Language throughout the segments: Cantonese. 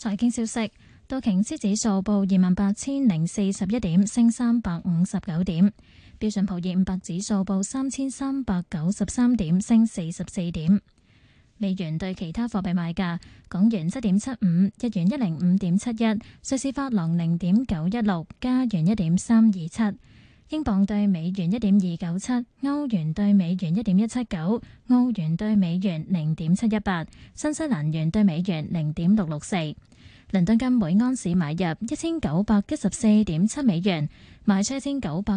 財經消息，道瓊斯指數報28,041點，升359點；標準普爾500指數報3,393點，升44點。美元對其他貨幣賣價：港元7.75，日元105.71，瑞士法郎0.916，加元1.327，英鎊對美元1.297，歐元對美元1.179，澳元對美元0.718，新西蘭元對美元0.664。倫敦金每安士買入1914.7美元，賣出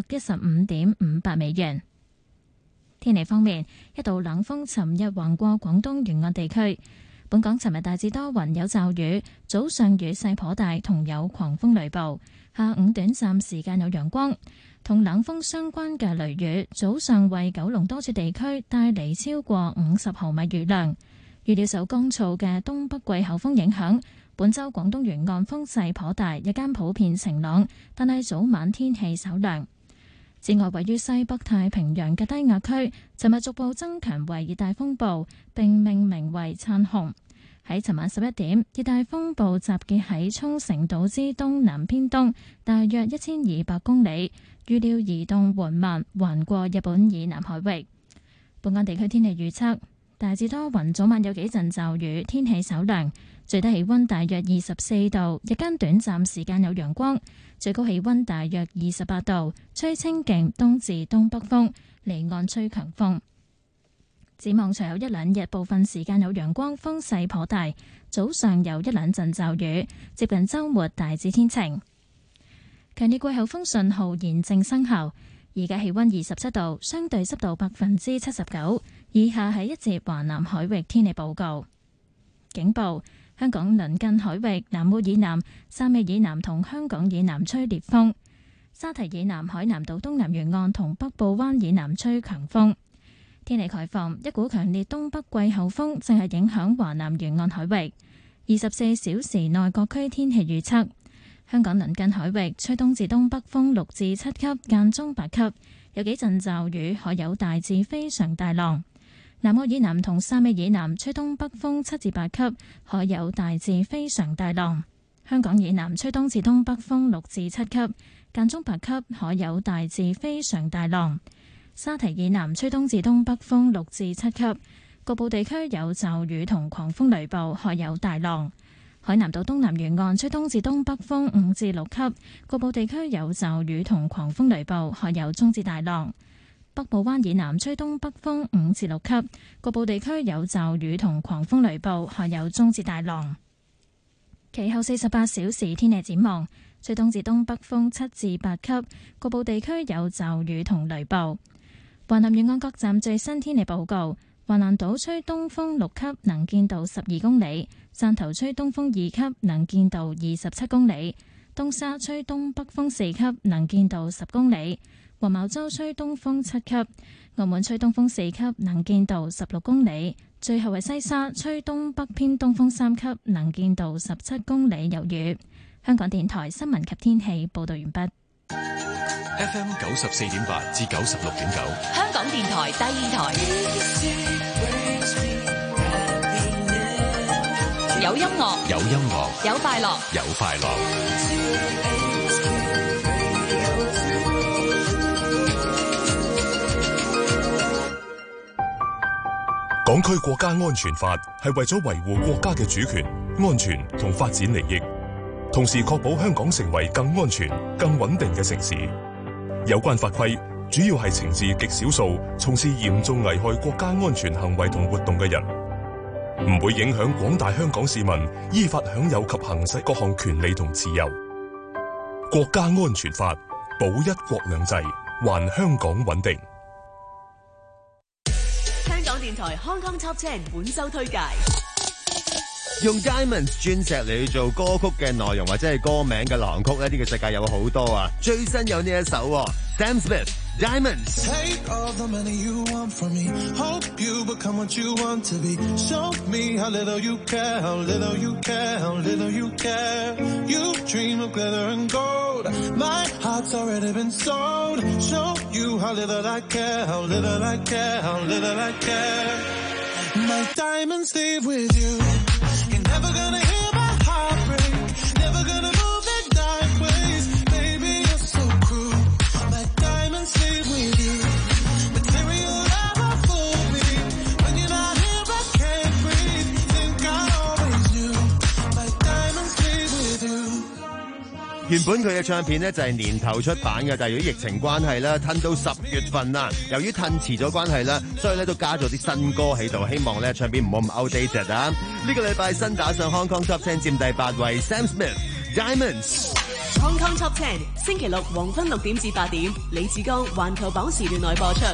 1915.58美元。天氣方面，一道冷鋒尋日橫過廣東沿岸地區。本港尋日大致多雲有驟雨，早上雨勢頗大，同有狂風雷暴。下午短暫時間有陽光，同冷鋒相關嘅雷雨，早上為九龍多處地區帶嚟超過50毫米雨量。預料受乾燥嘅東北季候風影響，本週廣東沿岸風勢頗大，日間普遍晴朗，但係早晚天氣稍涼。此外，位於西北太平洋嘅低壓區，尋日逐步增強為熱帶風暴，並命名為燦紅。喺尋晚11點，熱帶風暴集結喺沖繩島之東南偏東，大約1200公里，預料移動緩慢，橫過日本以南海域。本港地區天氣預測，大致多雲，早晚有幾陣驟雨，天氣稍涼，最低氣溫大約24度，日間短暫時間有陽光，最高氣溫大約28度，吹清勁東至東北風，離岸吹強風。展望隨後一兩日，部分時間有陽光，風勢頗大，早上有一兩陣驟雨，接近週末大致天晴。強烈季候風信號現正生效，而家氣溫27度，相對濕度79%。以下係一節華南海域天氣報告。警報：香港鄰近海域南澳以南、汕尾以南同香港以南吹烈風；沙堤以南海南島東南沿岸同北部灣以南吹強風。天氣概況：一股強烈東北季候風正係影響華南沿岸海域。24小時內各區天氣預測：香港鄰近海域吹東至東北風6至7級，間中8級，有幾陣驟雨，海有大至非常大浪。南澳以南同汕尾以南吹東北風7至8級，海有大至非常大浪。香港以南吹東至東北風6至7級，間中8級，海有大至非常大浪。沙堤以南吹東至東北風6至7級，局部地區有驟雨同狂風雷暴，海有大浪。海南島東南沿岸吹東至東北風5至6級，局部地區有驟雨同狂風雷暴，海有中至大浪。北部灣以南吹東北風5至6級，局部地區有驟雨同狂風雷暴，海有中至大浪。其後48小時天氣展望，吹東至東北風7至8級，局部地區有驟雨同雷暴。華南沿岸各站最新天氣報告：華南島吹東風6級，能見度12公里；汕頭吹東風2級，能見度27公里；東沙吹東北風4級，能見度10公里。黃茅洲吹東風7級，澳門吹東風4級，能見度16公里。最後係西沙吹東北偏東風3級，能見度17公里，有雨。香港電台新聞及天氣報道完畢。 FM 94.8至96.9， 香港電台第二台，有音樂， 有音樂， 有快樂， 有快樂。港區國家安全法係為咗維護國家嘅主權、安全同發展利益，同時確保香港成為更安全、更穩定嘅城市。有關法規主要係懲治極少數從事嚴重危害國家安全行為同活動嘅人，唔會影響廣大香港市民依法享有及行使各項權利同自由。國家安全法保一國兩制，還香港穩定。 香港電台 Hong Kong Top 10本周推介， 用 Diamonds 鑽石嚟做歌曲嘅內容或者係歌名嘅流行曲咧，呢個世界有好多啊。最新有呢一首 Sam Smith Diamonds。 Take all the money you want from me, hope you become what you want to be. Show me how little you care, how little you care, how little you care. You dream of glitter and gold, my heart's already been sold. Show you how little I care, how little I care, how little I care. My diamonds leave with you. You're never gonna hear my heart break. 原本佢嘅唱片呢就係年頭出版嘅，但係由於疫情關係啦，褪到10月份啦。由於褪遲咗關係啦，所以咧都加咗啲新歌喺度，希望咧唱片唔好咁 outdated 啊！呢個禮拜新打上 Hong Kong Top 10佔第8位 ，Sam Smith，Diamonds。 Hong Kong Top 10星期六黃昏6點至8點，李志剛環球榜時段內播出。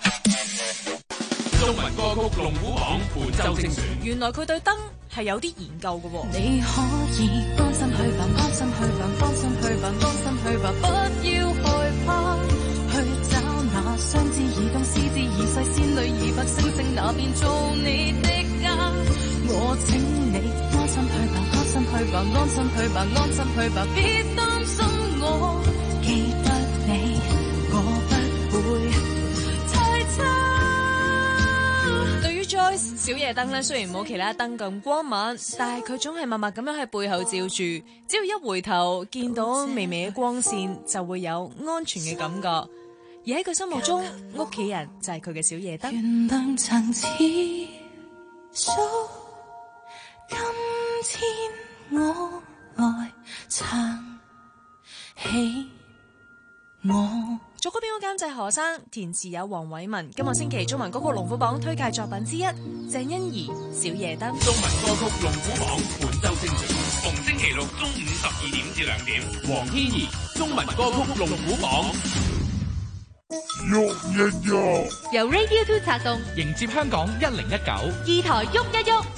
中文歌曲龍虎榜本周精選。 原來佢對燈係有啲研究嘅喎。 你可以安心去吧，安心去吧，放心去吧，安心去吧，不要害怕，去找那相知已動、思之已逝、仙女已白、星星那邊做你的家。我請你安心去吧，安心去吧，安心去吧，安心去吧，別擔心我，記得你，我不會太差。 Joyce 小夜燈咧，雖然冇其他燈咁光猛，但係佢總係默默咁樣喺背後照住，只要一回頭見到微微嘅光線，就會有安全嘅感覺。而喺佢心目中，屋企人就係佢嘅小夜燈。 原諒曾似數，今天我來撐起我。 作曲編曲監製何生，填詞有黃偉文。今個星期中文歌曲龍虎榜推介作品之一，鄭欣宜《小夜燈》。 中文歌曲龍虎榜本周精選，逢星期六中午12點至2點，黃天怡中文歌曲龍虎榜。 喐一喐， 由 Radio 2策動， 迎接香港1019， 二台喐一喐。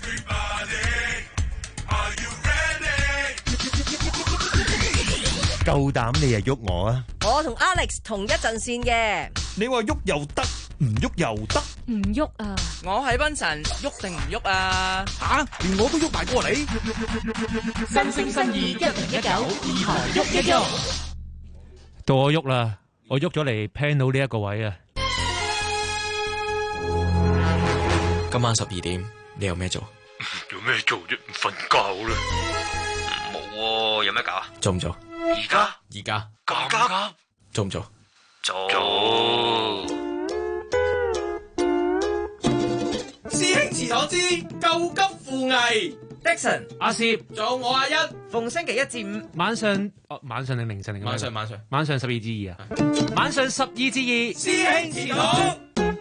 夠膽你又喐我啊！ 我同 Alex 同一陣線嘅。 你話喐又得，唔喐又得， 唔喐啊！ 我喺賓神，喐定唔喐啊？ 吓，連我都喐埋過嚟。 新聲新意1019，二台喐一喐。 到我喐啦，我喐咗嚟 panel 呢一個位啊！ 今晚12點，你有咩做？ 有咩做啫？唔瞓覺啦。 冇喎，有咩搞啊？做唔做？ 而家咁急，做唔做？做。 師兄祠堂之救急扶危。 Dixon、 阿攝， 仲有我阿一， 逢星期1至5 晚上定凌晨定晚上 12至2啊！晚上12至2， 師兄祠堂。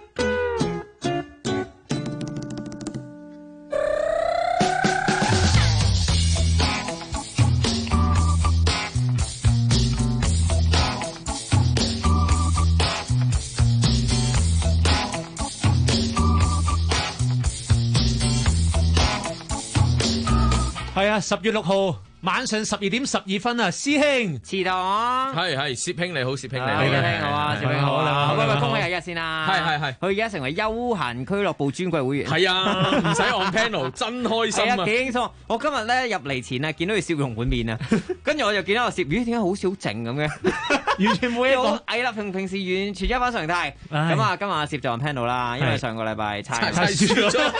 係啊，10月6號晚上12點12分啊，師兄遲到啊！ 係攝兄你好，攝兄你好， 好啊，攝兄好啦，喂，恭喜阿一先啦！ 係， 佢而家成為休閒俱樂部尊貴會員。 係啊，唔使 on panel，真開心啊！ 幾輕鬆。我今日咧入嚟前啊，見到佢笑容滿面啊，跟住我就見到我攝，咦，點解好少靜咁嘅？ 完全冇嘢講。 係啦，平時完全一反常態。咁啊，今日阿攝就 on panel 啦，因為上個禮拜猜輸咗。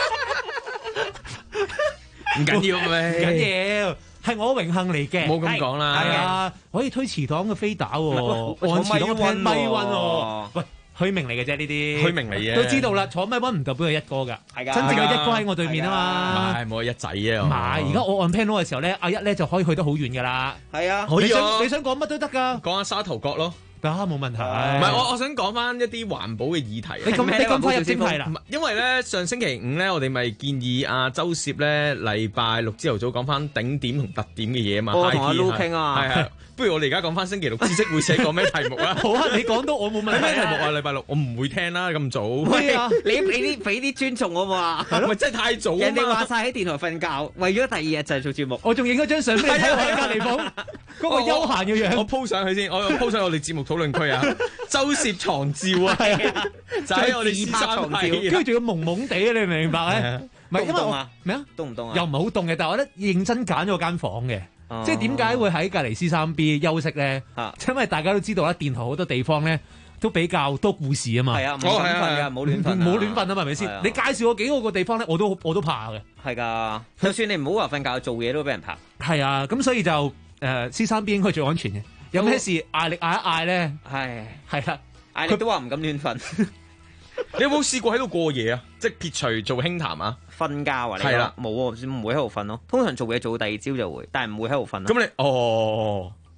唔緊要咩？ 唔緊要，係我榮幸嚟嘅。 冇咁講啦。 係啊，可以推遲檔嘅飛打喎，按遲檔嘅咪溫喎。喂，虛名嚟嘅啫呢啲。虛名嚟嘅。 都知道啦，坐咪溫唔代表係一哥㗎。係㗎。真正嘅一哥喺我對面啊嘛。 唔係，冇一仔啊。 唔係，而家我按 panel 嘅時候咧，阿一咧就可以去得好遠㗎啦。 係啊， 可以啊。 你想講乜都得㗎。 講下沙頭角咯。 冇問題。 唔係我想講翻一啲環保嘅議題。 你咁快入正題啦？ 因為咧上星期五咧，我哋咪建議阿周攝咧禮拜六朝頭早講翻頂點同特點嘅嘢啊嘛。 我同阿 Lu 傾啊。 係，不如我哋而家講翻星期六知識會寫講咩題目啊？ 好啊，你講到我冇問題。 咩題目啊？禮拜六我唔會聽啦，咁早。 喂啊！你俾啲尊重我嘛？ 係咪真係太早啊？ 人哋話晒喺電台瞓覺，為咗第2日就係做節目。 我仲影咗張相俾你睇，我喺隔離房嗰個休閒嘅樣。 我 po 上去先，我 po 上我哋節目討論區啊。周攝床照啊，就喺我哋獅山睇， 跟住仲要蒙蒙地，你明唔明白咧？唔係因為我咩啊？ 凍唔凍啊？ 又唔係好凍嘅，但係我覺得認真揀咗間房嘅，即係點解會喺隔離 C3B 休息咧？因為大家都知道啦，電台好多地方咧都比較多故事啊嘛。 係啊，唔敢瞓㗎，冇亂瞓， 冇亂瞓啊嘛，係咪先？你介紹我幾個地方咧，我都怕嘅。 係㗎，就算你唔好話瞓覺，做嘢都俾人拍。 係啊，咁所以就C3B 應該最安全嘅。有咩事嗌力嗌一嗌咧？係啦， 嗌力都話唔敢亂瞓。 你有冇試過喺度過夜啊？即係撇除做輕談啊？ 瞓覺啊？係啦，冇喎，唔會喺度瞓咯。通常做嘢做到第2朝就會，但係唔會喺度瞓。 咁你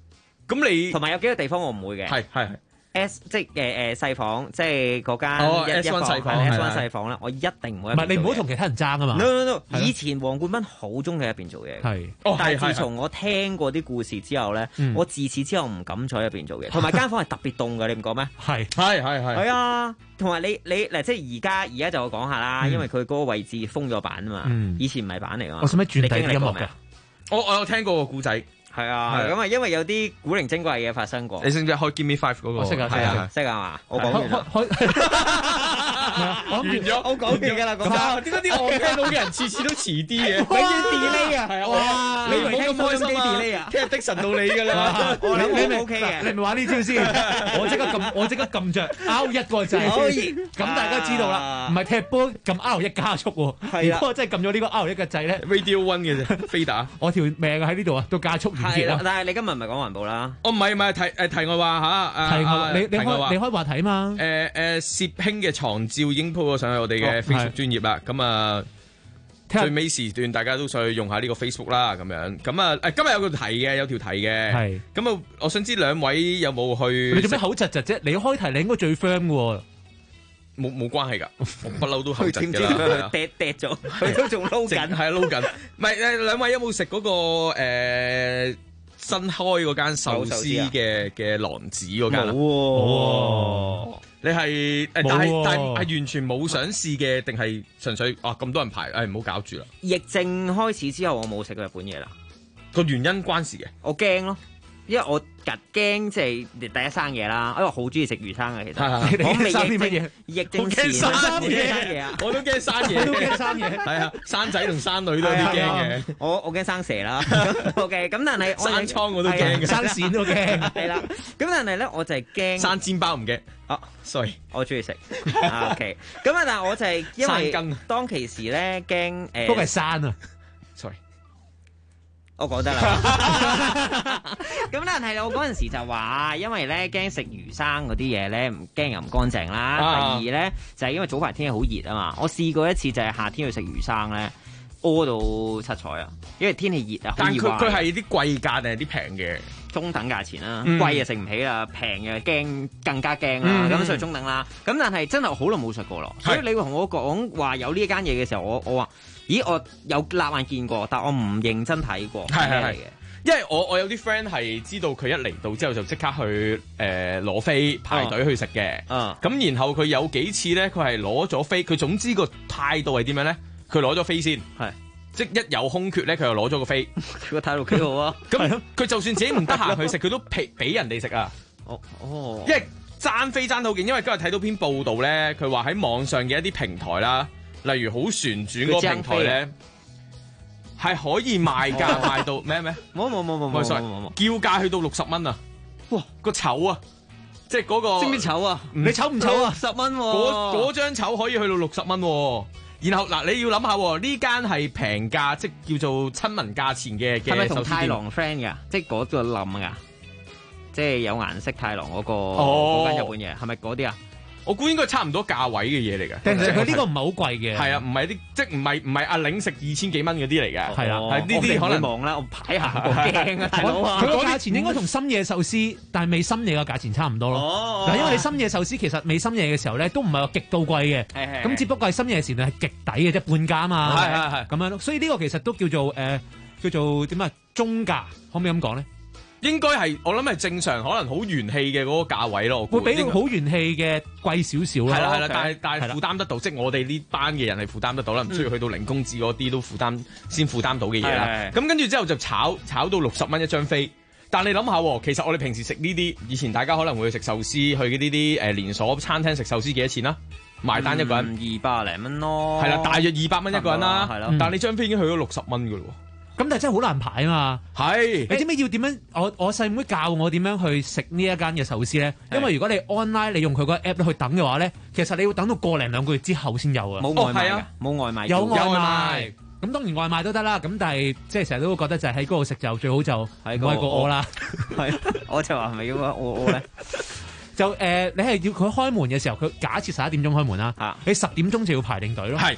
咁你同埋有幾個地方我唔會嘅。 係。 S 即係細房，即係嗰間 S1 細房 S1 細房啦，我一定唔會。 唔係你唔好同其他人爭啊嘛。 No， 以前黃冠斌好中意喺入邊做嘢。 係。 但係自從我聽過啲故事之後咧，我自此之後唔敢再喺入邊做嘢。同埋間房係特別凍㗎，你唔覺咩？ 係。 係啊，同埋你嗱，即係而家就我講下啦，因為佢嗰個位置封咗板啊嘛。以前唔係板嚟㗎嘛。 我使唔使轉第啲音樂㗎？ 我有聽過個故仔。 係啊，咁啊，因為有啲古靈精怪嘅嘢發生過。 你識唔識開 Give Me Five 嗰個？ 我識啊， 識啊嘛。我講完啦。 完咗， 我講完㗎啦。 咁點解啲我聽到嘅人次次都遲啲嘅？ 永遠 delay 啊！ 係啊，哇！你唔好咁開心啊！聽日的神到你㗎啦。 你 OK 嘅， 你咪玩呢招先。我即刻撳着 R 一個掣。咁大家知道啦，唔係踢波撳 R 一加速喎。係啦。如果我真係撳咗呢個 R 一嘅掣咧 ，Radio One 嘅啫，飛打。我條命喺呢度啊，都加速完結啦。 但係你今日唔係講環保啦。 唔係題外話嚇。 你開話題嘛？ 攝兄嘅床照已經 po 咗上去我哋嘅 Facebook 專頁啦。咁啊，最尾時段大家都想去用下呢個 Facebook 啦。咁樣咁啊，今日有條題嘅。係。咁啊，我想知兩位有冇去？ 你做咩口窒窒啫？你開題你應該最 firm 嘅喎。 冇關係㗎，我不嬲都口窒㗎啦。 跌咗，佢都仲撈緊。 係撈緊。唔係兩位有冇食嗰個新開嗰間壽司嘅狼子嗰間啊？冇。你係但係完全冇想試嘅，定係純粹咁多人排？唔好搞住啦！ 疫症開始之後，我冇食過日本嘢啦。 個原因關事嘅， 我驚咯，因為我驚即係第一生嘢啦，因為我好中意食魚生嘅其實。 我未生啲乜嘢？ 疫症前生嘢啊！我都驚生嘢， 都驚生嘢。 係啊，生仔同生女都有啲驚嘅。 我驚生蛇啦。OK， 咁但係生瘡我都驚嘅， 生線都驚。 係啦，咁但係咧我就係驚生煎包唔驚。sorry， 我中意食。OK， 咁啊，但係我就係因為當其時咧驚都係生啊。 sorry。我講得啦，咁但係我嗰陣時就話，因為咧驚食魚生嗰啲嘢咧，唔驚又唔乾淨啦。第二咧就係因為早排天氣好熱啊嘛，我試過一次就係夏天去食魚生咧，屙到七彩啊，因為天氣熱啊。 但佢係啲貴價定係啲平嘅？ 中等價錢啦，貴就食唔起啦，平嘅驚更加驚啦，咁所以中等啦。咁但係真係好耐冇食過咯，所以你會同我講話有呢一間嘢嘅時候，我話。咦，我有立眼見過，但我唔認真睇過。 係，因為我有啲 friend 係知道佢一嚟到之後就即刻去攞飛排隊去食嘅。咁然後佢有幾次咧，佢係攞咗飛，佢總之個態度係點樣咧？佢攞咗飛先，即一有空缺咧，佢就攞咗個飛。 佢個態度幾好啊！ 咁佢就算自己唔得閒去食，佢都俾人哋食啊！因為爭飛爭到勁，因為今日睇到篇報道咧，佢話喺網上嘅一啲平台啦。例如好旋轉嗰個平台咧，係可以賣價賣到咩？冇，sorry，叫價去到60蚊啊！哇，個籌啊，即係嗰個知唔知籌啊？ 你籌唔籌啊 ？10蚊嗰張籌可以去到60蚊。然後嗱，你要諗下呢間係平價，即係叫做親民價錢嘅。 係咪同太郎 friend 噶？即係嗰個冧噶？即係有顏色太郎嗰間日本嘢，係咪嗰啲啊？ 我估應該差唔多價位嘅嘢嚟嘅， 但係佢呢個唔係好貴嘅。 係啊，唔係啲即係唔係阿領食2000幾蚊嗰啲嚟嘅。係啊，係呢啲可能望啦，我排下個驚啊，大佬啊！ 佢個價錢應該同深夜壽司，但係未深夜嘅價錢差唔多咯。嗱，因為你深夜壽司其實未深夜嘅時候咧，都唔係話極到貴嘅。咁只不過係深夜時段係極抵嘅啫，半價啊嘛。係咁樣咯，所以呢個其實都叫做點啊？中價可唔可以咁講咧？ 應該係我諗係正常，可能好元氣嘅嗰個價位咯。 會比好元氣嘅貴少少啦。 係啦，但係負擔得到，即係我哋呢班嘅人係負擔得到啦，唔需要去到零工資嗰啲都負擔到嘅嘢啦。咁跟住之後就炒到60蚊一張飛。但係你諗下，其實我哋平時食呢啲，以前大家可能會去食壽司，去呢啲連鎖餐廳食壽司幾多錢啦？埋單一個人 200零蚊咯。 係啦，大約200蚊一個人啦。係咯。但係你張飛已經去咗60蚊噶咯。 咁但係真係好難排啊嘛！係你知唔知要點樣？我細妹教我點樣去食呢一間嘅壽司咧？因為如果你 online 你用佢個 app 去等嘅話咧，其實你要等到1零2個月之後先有啊！ 冇外賣啊！冇外賣， 有外賣。咁當然外賣都得啦。咁但係即係成日都覺得就係喺嗰度食就最好就唔係個餓啦。 係，我就話係咪要餓咧？ 就你係要佢開門嘅時候，佢假設11點鐘開門啦。你10點鐘就要排定隊咯。係。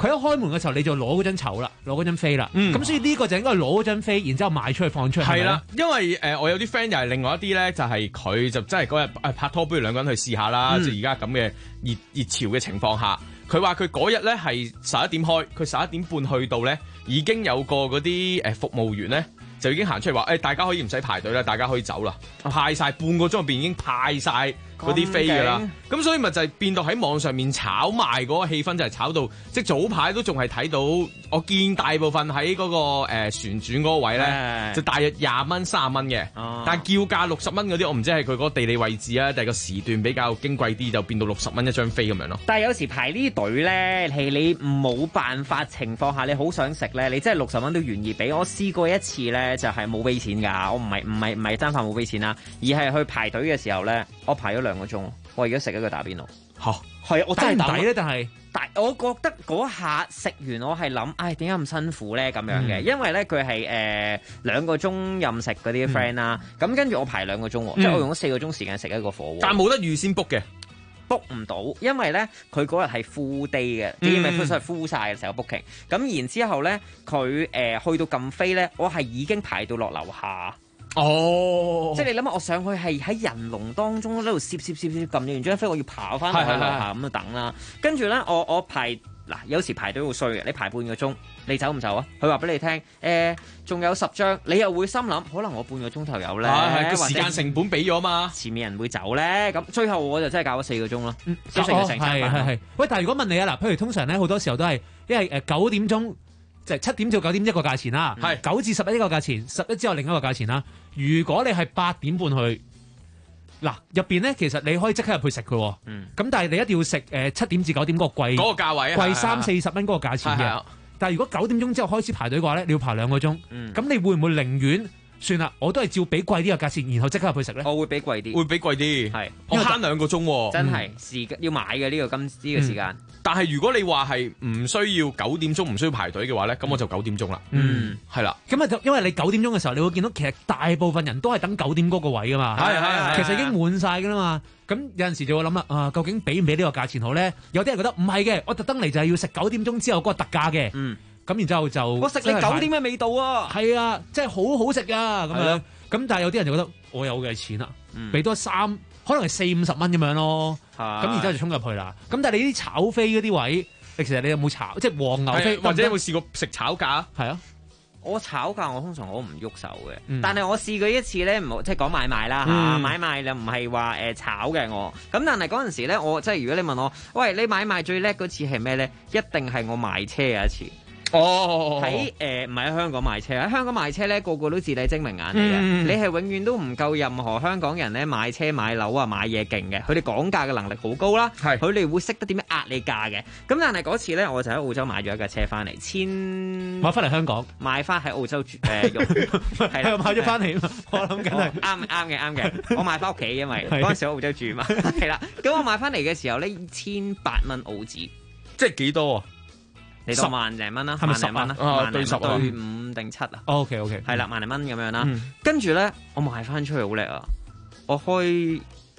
佢一開門嘅時候你就攞嗰張籌啦，攞嗰張飛啦。咁所以呢個就應該攞嗰張飛，然之後賣出去放出去。 係啦，因為我有啲 friend 又係另外一啲咧，就係佢就真係嗰日拍拖，不如兩個人去試下啦。即係而家咁嘅熱潮嘅情況下，佢話佢嗰日咧係11點開，佢11點半去到咧，已經有個嗰啲服務員咧。就已經行出嚟話，大家可以唔使排隊啦，大家可以走啦，派晒半個鐘入邊已經派晒嗰啲飛㗎啦。咁所以咪就係變到喺網上面炒賣嗰個氣氛就係炒到，即係早排都仲係睇到，我見大部分喺嗰個旋轉嗰個位咧，就大約20蚊、30蚊嘅。但係叫價60蚊嗰啲，我唔知係佢嗰個地理位置啊，定係個時段比較矜貴啲，就變到60蚊一張飛咁樣咯。 但係有時排呢隊咧，係你冇辦法情況下，你好想食咧，你真係60蚊都願意俾。我試過一次咧。就係冇俾錢㗎，我唔係爭飯冇俾錢啦，而係去排隊嘅時候咧，我排咗2個鐘，我而家食一個打邊爐。 嚇， 係啊，我真係抵咧，但係我覺得嗰下食完我係諗，唉，點解咁辛苦咧咁樣嘅？因為咧佢係2個鐘任食嗰啲 friend 啦，咁跟住我排2個鐘，即係我用咗4個鐘時間食一個火鍋。 但係冇得預先 book 嘅。 book 唔到，因為咧佢嗰日係 full day 嘅，啲咪 full 晒嘅成個 booking。咁然之後咧，佢去到撳飛咧，我係已經排到落樓下。 哦， 即係你諗下，我上去係喺人龍當中喺度攝撳完張飛，我要跑翻落去樓下咁就等啦。跟住咧，我排嗱有時排隊好衰嘅，你排半個鐘，你走唔走啊？佢話俾你聽，仲有10張，你又會心諗，可能我半個鐘頭有咧， 個時間成本俾咗嘛， 前面人會走咧。咁最後我就真係搞咗4個鐘咯，成餐飯。 係。喂，但係如果問你啊，嗱，譬如通常咧好多時候都係，因為9點鐘。即係7點至9點一個價錢啦，係9至11一個價錢，11之後另一個價錢啦。如果你係8點半去，嗱入邊咧，其實你可以即刻入去食嘅，咁但係你一定要食7點至9點嗰個貴嗰個價位， 貴30-40蚊嗰個價錢嘅。但係如果9點鐘之後開始排隊嘅話咧，你要排2個鐘，咁你會唔會寧願算啦？我都係照俾貴啲嘅價錢，然後即刻入去食咧？ 我會俾貴啲， 會俾貴啲，係我慳2個鐘喎， 真係時間要買嘅呢個時間。 但係如果你話係唔需要9點鐘唔需要排隊嘅話咧，咁我就9點鐘啦。係啦。 咁啊，因為你9點鐘嘅時候，你會見到其實大部分人都係等9點嗰個位噶嘛。係。其實已經滿晒噶啦嘛。咁有陣時就會諗啦，究竟俾唔俾呢個價錢好咧？有啲人覺得唔係嘅，我特登嚟就係要食9點鐘之後嗰個特價嘅。咁然之後就我食你9點嘅味道啊！ 係啊，真係好好食啊！咁樣。咁但係有啲人就覺得我有嘅錢啦，俾多可能係40-50蚊咁樣咯，咁然之後就衝入去啦。咁但係你啲炒飛嗰啲位，其實你有冇炒？即係黃牛飛， 或者有冇試過食炒價？ 係啊， 我炒價我通常我唔喐手嘅，但係我試過一次咧，唔好即係講買賣啦嚇，買賣就唔係話炒嘅我。咁但係嗰陣時咧，我即係如果你問我，喂，你買賣最叻嗰次係咩咧？一定係我賣車有一次。喺唔係喺香港賣車，喺香港賣車咧，個個都自帶精明眼嚟嘅。你係永遠都唔夠任何香港人咧買車買樓啊買嘢勁嘅，佢哋講價嘅能力好高啦，佢哋會識得點樣壓你價嘅。咁但係嗰次咧，我就喺澳洲買咗一架車翻嚟， 買翻嚟香港， 買翻喺澳洲用，係啦， 買咗翻嚟，我諗緊係啱嘅，我買翻屋企，因為嗰陣時喺澳洲住嘛，係啦。咁我買翻嚟嘅時候咧，1800蚊澳紙， 即係幾多啊？ 你當萬零蚊啦， 係咪 10蚊啦？ 對10 對5定7啊 ？OK， 係啦，萬零蚊咁樣啦。跟住咧，我賣翻出去好叻啊！我開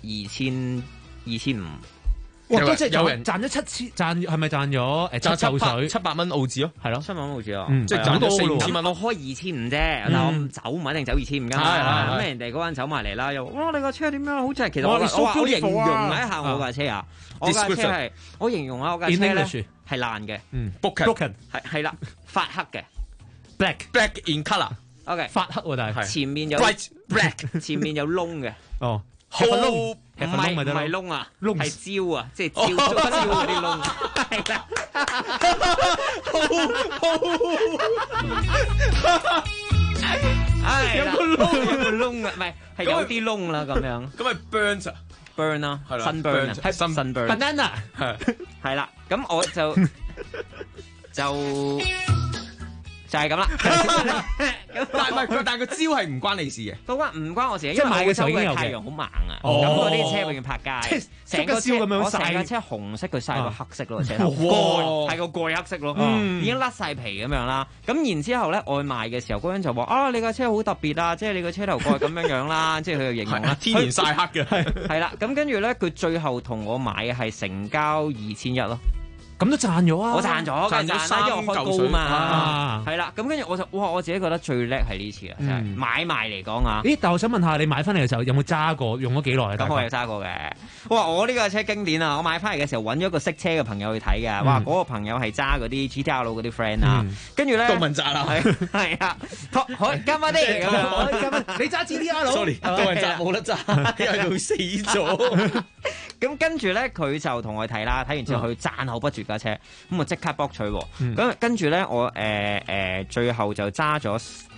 2500。 哇！即係有人賺咗7000，係咪賺咗 700蚊澳紙咯？ 係咯 ，700蚊澳紙啊！ 即係賺咗4-5千蚊。 我開2500啫，但我唔走唔一定走2500㗎嘛。咁人哋嗰陣走埋嚟啦，又哇你架車點樣？好正！其實我形容一下我架車啊，我架車係我形容下我架車咧係爛嘅 ，broken 係啦，發黑嘅 black in colour。 OK， 發黑喎，但係前面有 black， 前面有窿嘅。 哦。 唔係窿啊，係蕉啊，即係蕉嗰啲窿，係啦。有個窿啊，唔係係有啲窿啦咁樣。 咁咪 burn 啦， 係啦 ，sunburn 啊， 係 sunburn。 banana 係啦，咁我就係咁啦。 但係個招係唔關你事嘅， 唔關我事，因為買嘅時候已經有太陽好猛啊，咁嗰啲車永遠拍街，成個燒咁樣曬，我成架車紅色佢曬到黑色咯，車頭蓋係個蓋黑色咯，已經甩晒皮咁樣啦。咁然之後咧，外賣嘅時候嗰人就話啊，你架車好特別啊，即係你個車頭蓋咁樣啦，即係佢就形容啦， 天然曬黑嘅， 係啦。咁跟住咧，佢最後同我買嘅係成交2100咯。 咁都賺咗啊！ 我賺咗， 賺咗3 因為我開高嘛， 嚿水係啦。咁跟住我就我自己覺得最叻係呢次啊，真係買賣嚟講啊。 咦？但我想問下你買翻嚟嘅時候有冇揸過？用咗幾耐啊？ 咁我有揸過嘅。哇！我呢架車經典啊！我買翻嚟嘅時候揾咗個識車嘅朋友去睇嘅。哇！嗰個朋友係揸嗰啲 GTR 嗰啲 friend 啊，跟住咧杜汶澤啦， 係啊，可加翻啲咁樣， 你揸 GTR sorry， 杜汶澤冇得揸，因為佢死咗。 咁跟住咧，佢就同我睇啦，睇完之後佢讚口不絕架車，咁我即刻博取喎。咁跟住咧，我最後就揸咗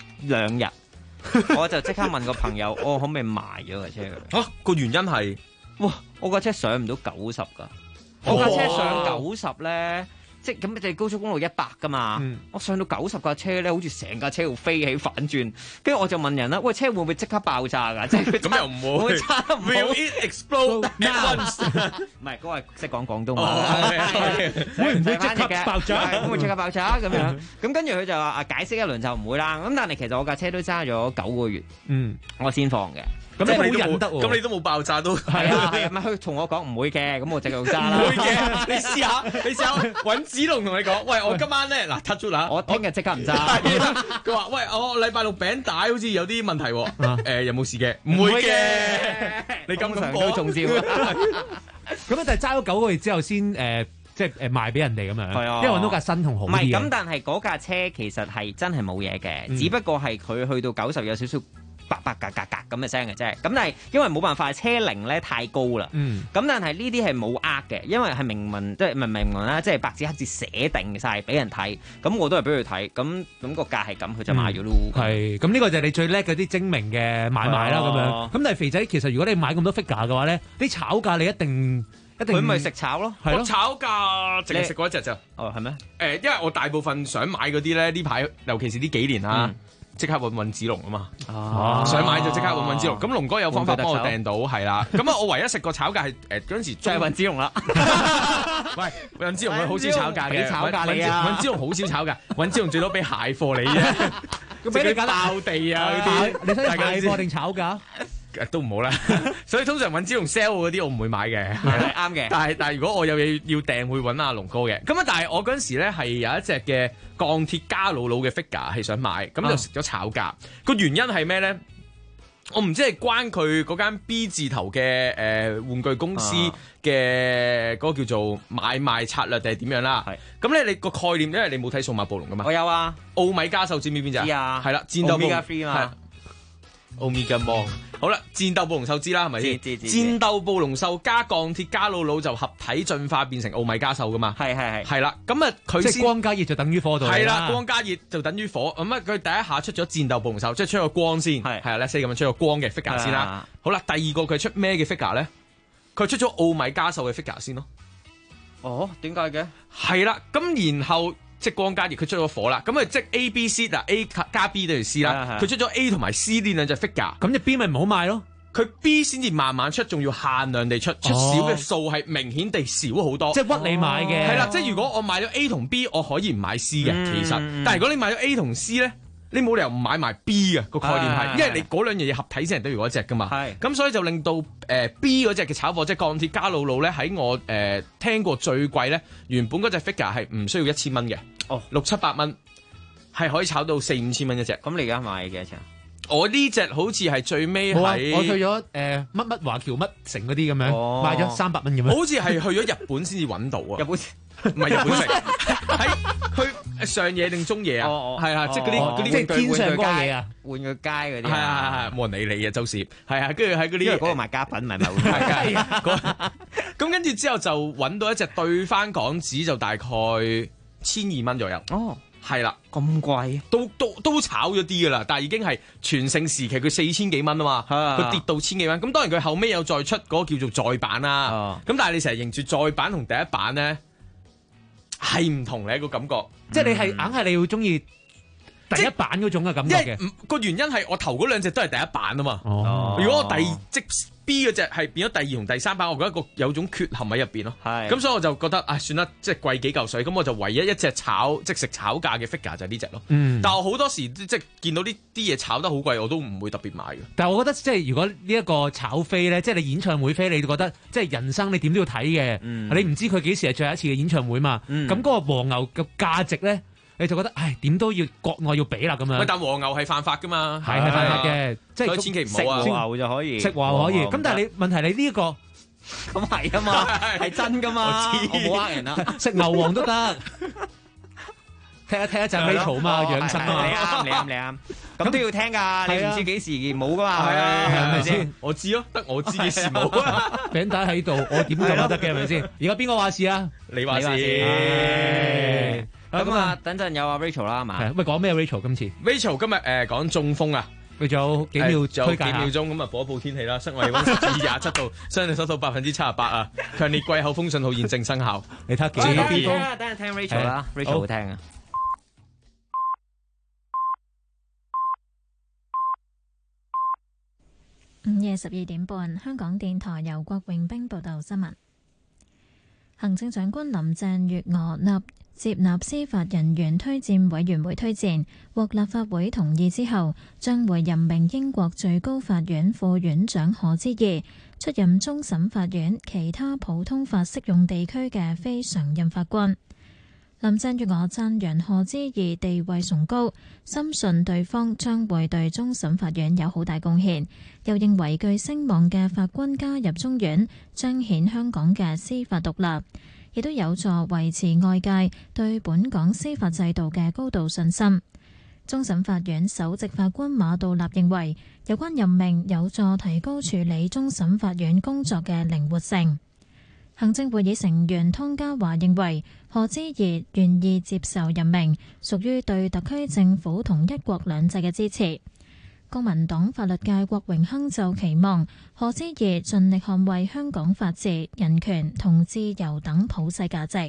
2日，我就即刻問個朋友，我可唔可以賣咗架車佢？ 嚇個原因係， 哇！我架車上唔到90㗎，我架車上90咧。即係咁，你高速公路100㗎嘛？我上到90架車咧，好似成架車要飛起反轉，跟住我就問人啦：喂，車會唔會即刻爆炸㗎？即係咁又唔會差唔多 Will it explode at once？ 唔係，嗰個係識講廣東話， 會唔會即刻爆炸？ 會唔會即刻爆炸咁樣？咁跟住佢就話解釋一輪就唔會啦。咁但係其實我架車都揸咗9個月，我先放嘅。 咁你好忍得喎， 咁你都冇爆炸都係啊，唔係佢同我講唔會嘅，咁我繼續揸啦。 唔會嘅，你試下揾子龍同你講，喂，我今晚咧嗱 touch 咗啦， 我聽日即刻唔揸。 佢話喂，我禮拜六餅帶好似有啲問題喎，有冇事嘅？唔會嘅，你咁常都中招。 咁但係揸咗9個月之後先即係賣俾人哋咁樣， 係啊， 因為揾到架新同好啲。 唔係咁，但係嗰架車其實係真係冇嘢嘅，只不過係佢去到90有少少。白格咁嘅聲嘅啫，咁但係因為冇辦法，車齡咧太高啦。咁但係呢啲係冇呃嘅，因為係明文，即係唔係明文啦，即係白紙黑字寫定晒俾人睇。咁我都係俾佢睇，咁個價係咁，佢就買咗咯。 係，咁呢個就係你最叻嗰啲精明嘅買賣啦，咁樣。咁但係肥仔，其實如果你買咁多 figure 嘅話咧，啲炒價你一定佢咪食炒咯， 係咯。炒價淨係食過一隻咋？ 哦，係咩？ 因為我大部分想買嗰啲咧，呢排尤其是呢幾年啦。即刻揾子龍啊嘛，想買就即刻揾子龍。咁龍哥有方法幫我訂到，係啦。咁啊，我唯一食過炒價係嗰陣時， 就係揾子龍啦。 喂，揾子龍佢好少炒價嘅， 炒價你啊！ 揾子龍好少炒價，揾子龍最多俾蟹貨你啫。 咁俾你爆地啊嗰啲， 你睇蟹貨定炒價？ 都唔好啦，所以通常揾子龍 sell 嗰啲我唔會買嘅， 係啱嘅。 但係如果我有嘢要訂，會揾阿龍哥嘅。咁啊，但係我嗰陣時咧係有一隻嘅鋼鐵加魯魯嘅 figure 係想買，咁就食咗炒價。個原因係咩咧？我唔知係關佢嗰間 B 字頭嘅玩具公司嘅嗰個叫做買賣策略定係點樣啦？咁咧你個概念，因為你冇睇數碼暴龍噶嘛？ 我有啊， 奧米加獸知唔知邊隻？ 知啊， 係啦，戰鬥暴龍 3嘛。 Omega Mon 好啦，戰鬥暴龍獸知啦，係咪先？戰鬥暴龍獸加鋼鐵加魯魯就合體進化變成奧米加獸噶嘛？係啦，咁啊佢即係光加熱就等於火度。 係啦，光加熱就等於火。咁啊佢第一下出咗戰鬥暴龍獸，即係出個光先。係啊，let's say咁樣出個光嘅 figure 先啦。好啦，第二個佢出咩嘅 figure 咧？佢出咗奧米加獸嘅 figure 先咯。 哦，點解嘅？ 係啦，咁然後。即光加熱，佢出咗火啦，咁啊即 A、B、C 嗱 A 加 B 等於 C 啦，佢出咗 A 同埋 C 呢兩隻 figure， 咁隻 B 咪唔好賣咯， 佢 B 先至慢慢出，仲要限量地出少嘅數係明顯地少好多， 即係屈你買嘅， 係啦，即係如果我買咗 A 同 B， 我可以唔買 C 嘅，其實，但係如果你買咗 A 同 C 咧。你冇理由唔買埋 B 嘅個概念係，因為你嗰兩樣嘢合體先係等於嗰隻噶嘛。咁所以就令到B 嗰隻嘅炒貨，即係鋼鐵加魯魯咧，喺我聽過最貴咧，原本嗰隻 figure 係唔需要1000蚊嘅，600-700蚊係可以炒到4-5千蚊一隻。 咁你而家買幾多錢？ 我呢隻好似係最尾係我去咗乜乜華僑乜城嗰啲咁樣，買咗300蚊咁樣。 好似係去咗日本先至揾到啊！ 日本唔係日本城，喺去上野定中野啊？係啊，即係嗰啲即係天上嗰嘢啊， 玩具街嗰啲。 係冇人理你啊，周攝。係啊，跟住喺嗰啲因為嗰個賣家品唔係賣玩具街。 咁跟住之後就揾到一隻兌翻港紙就大概1200蚊左右。 哦。 係啦， 咁貴， 都炒咗啲噶啦，但係已經係全盛時期佢4000幾蚊啊嘛，佢跌到1000幾蚊，咁當然佢後尾有再出嗰個叫做再版啦，咁但係你成日認住再版同第一版咧係唔同嘅一個感覺， 即係你係硬係你要中意第第一版嗰種嘅感覺嘅。 個原因係我頭嗰兩隻都係第一版啊嘛。 哦， 如果我即 B 嗰隻係變咗第二同第三版，我覺得有種缺陷喺入邊咯。 係。咁所以我就覺得算啦，即係貴幾嚿水，咁我就唯一一隻即食炒價嘅 figure 就係呢隻咯。但係我好多時即係見到啲嘢炒得好貴，我都唔會特別買嘅。 但係我覺得即係如果呢一個炒飛咧，即係你演唱會飛，你覺得即係人生你點都要睇嘅。你唔知佢幾時係最後一次嘅演唱會嘛？咁嗰個和牛嘅價值咧？你就覺得點都要國外要俾啦咁樣。 但和牛係犯法噶嘛？ 係犯法嘅，即係千祈唔好啊！ 食和牛就可以， 食和牛可以。咁但係你問題你呢個咁係啊嘛，係真噶嘛，我冇呃人啊， 食牛黃都得。聽一陣 Rachel 嘛，養生啊嘛， 你啱，咁都要聽㗎，你唔知幾時冇㗎嘛， 係咪先？ 我知咯，得我知幾時冇。 餅帶喺度，我點做都得嘅，係咪先？而家邊個話事啊？ 你話事。 咁啊，等陣有阿 Rachel 啦，係嘛？ 喂，講咩 Rachel 今次 ？Rachel 今日講中風啊， 佢仲有幾秒推介幾秒鐘咁啊，報一報天氣啦。室外溫度至27度，相對濕度78%啊，強烈季候風信號現正生效。 你睇下幾邊？等陣聽 Rachel 啦 ，Rachel 好聽啊。 午夜12點半，香港電台由郭永兵報道新聞。行政長官林鄭月娥接納司法人員推薦委員會推薦，獲立法會同意之後，將會任命英國最高法院副院長賀知義出任終審法院其他普通法適用地區嘅非常任法官。林鄭月娥讚揚賀知義地位崇高，深信對方將會對終審法院有好大貢獻，又認為具聲望嘅法官加入中院，彰顯香港嘅司法獨立，亦都有助維持外界對本港司法制度嘅高度信心。終審法院首席法官馬道立認為，有關任命有助提高處理終審法院工作嘅靈活性。行政會議成員湯家驊認為，賀知義願意接受任命，屬於對特區政府同一國兩制嘅支持。公民黨法律界郭榮鏗就期望賀知義盡力捍衛香港法治、人權同自由等普世價值。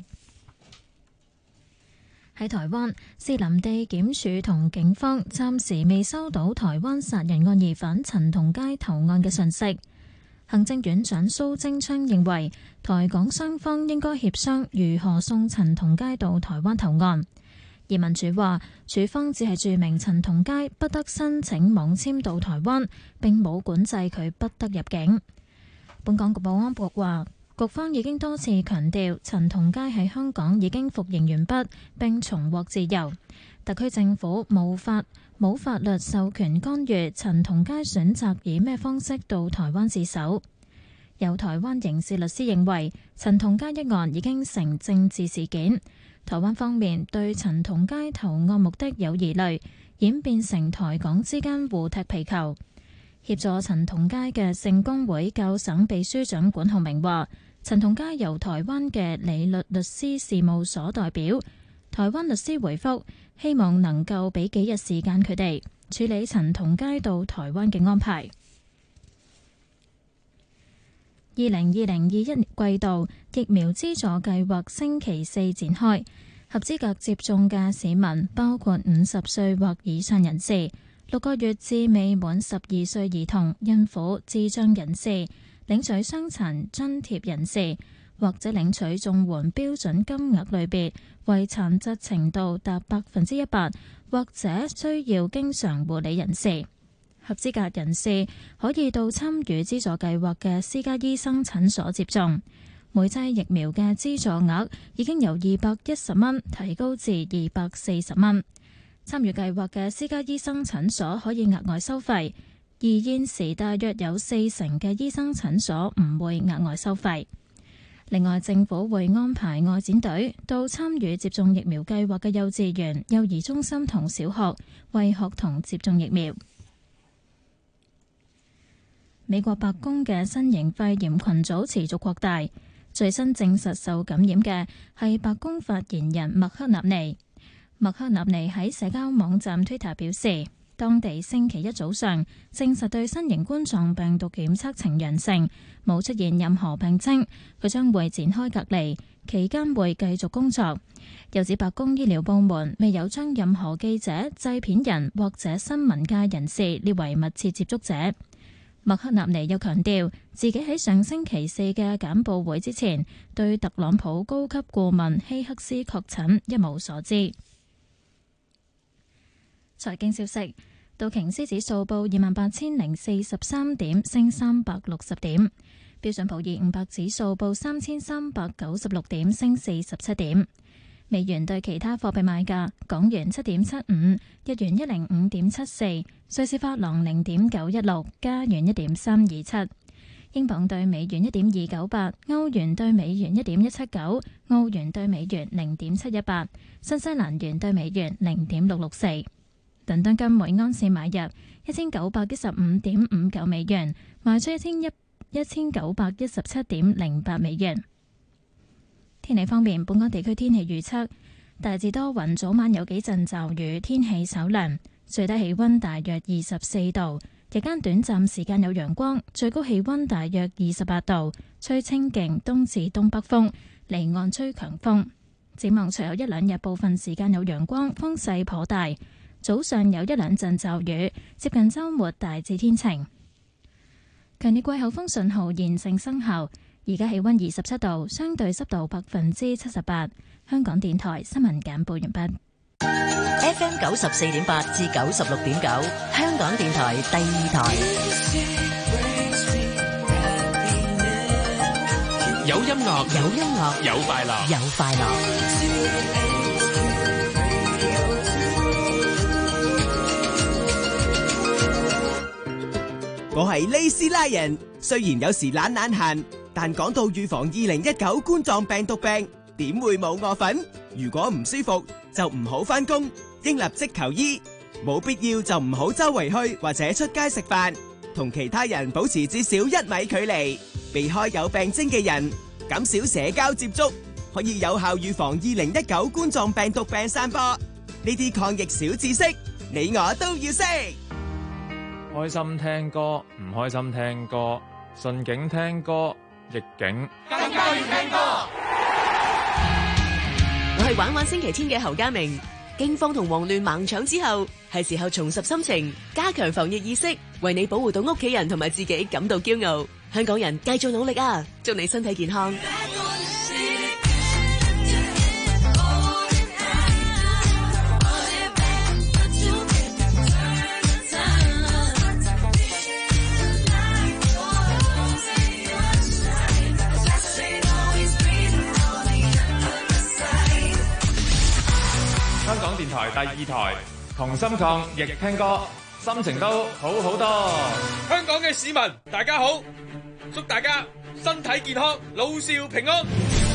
喺台灣，士林地檢署同警方暫時未收到台灣殺人案疑犯陳同佳投案嘅訊息。行政院長蘇貞昌認為，台港雙方應該協商如何送陳同佳到台灣投案。移民署話，署方只係註明陳同佳不得申請網簽到台灣，並冇管制佢不得入境。本港保安局話，局方已經多次強調，陳同佳喺香港已經服刑完畢並重獲自由，特區政府冇法律授權干預陳同佳選擇以咩方式到台灣自首。有台灣刑事律師認為，陳同佳一案已經成政治事件，台灣方面對陳同佳投案目的有疑慮，演變成台港之間互踢皮球。協助陳同佳嘅聖公會教省秘書長管浩明話，陳同佳由台灣嘅理律律師事務所代表，台灣律師回覆希望能夠俾幾日時間佢哋處理陳同佳到台灣嘅安排。2020-21季度疫苗資助計劃星期四展開，合資格接種嘅市民包括50歲或以上人士、6個月至未滿12歲兒童、孕婦、智障人士、領取傷殘津貼人士，或者領取綜援標準金額類別為殘疾程度達100%，或者需要經常護理人士。合資格人士可以到參與資助計劃嘅私家醫生診所接種。每劑疫苗嘅資助額已經由210蚊提高至240蚊。參與計劃嘅私家醫生診所可以額外收費，而現時大約有40%嘅醫生診所唔會額外收費。另外，政府會安排外展隊到參與接種疫苗計劃嘅幼稚園、幼兒中心同小學，為學童接種疫苗。美國白宮嘅新型肺炎群組持續擴大，最新證實受感染嘅係白宮發言人麥克納尼。麥克納尼喺社交網站 Twitter 表示，當地星期一早上證實對新型冠狀病毒檢測呈陽性，冇出現任何病徵，佢將會展開隔離， 期間會繼續工作。又指白宮醫療部門未有將任何記者、製片人或者新聞界人士列為密切接觸者。麥克納尼又強調，自己喺上星期4嘅簡報會之前，對特朗普高級顧問希克斯確診一無所知。財經消息，道瓊斯指數報28,043點，升360點；標準普爾500指數報3396點，升47點。美元對其他貨幣賣價：港元7.75，日元105.74，瑞士法郎0.916，加元1.327，英鎊對美元1.298，歐元對美元1.179，澳元對美元0.718，新西蘭元對美元0.664。倫敦金每安士買入1915.59美元，賣出1917.08美元。天氣方面，本港地區天氣預測大致多雲，早晚有幾陣驟雨，天氣稍涼，最低氣溫大約24度，日間短暫時間有陽光，最高氣溫大約28度，吹清勁東至東北風，離岸吹強風。展望隨後一兩日部分時間有陽光，風勢頗大，早上有一兩陣驟雨，接近週末大致天晴。強烈季候風信號現正生效。而家氣溫27度，相對濕度78%。香港電台新聞簡報完畢。 FM 94.8至96.9，香港電台第二台。 有音樂， 有音樂， 有快樂， 有快樂。 我係利斯拉人，雖然有時懶閒，但講到預防2019冠狀病毒病，點會冇我份？如果唔舒服就唔好返工，應立即求醫。冇必要就唔好周圍去或者出街食飯，同其他人保持至少1米距離，避開有病徵嘅人，減少社交接觸，可以有效預防2019冠狀病毒病散播。呢啲抗疫小知識，你我都要識。 開心聽歌，唔開心聽歌，順境聽歌，逆境更加要聽歌。我係玩玩星期天嘅侯家明。驚慌同慌亂猛搶之後，係時候重拾心情，加強防疫意識，為你保護到屋企人同埋自己感到驕傲。香港人繼續努力啊！祝你身體健康。 香港電台第二台，同心抗疫聽歌，心情都好好多。 香港嘅市民大家好，祝大家身體健康，老少平安。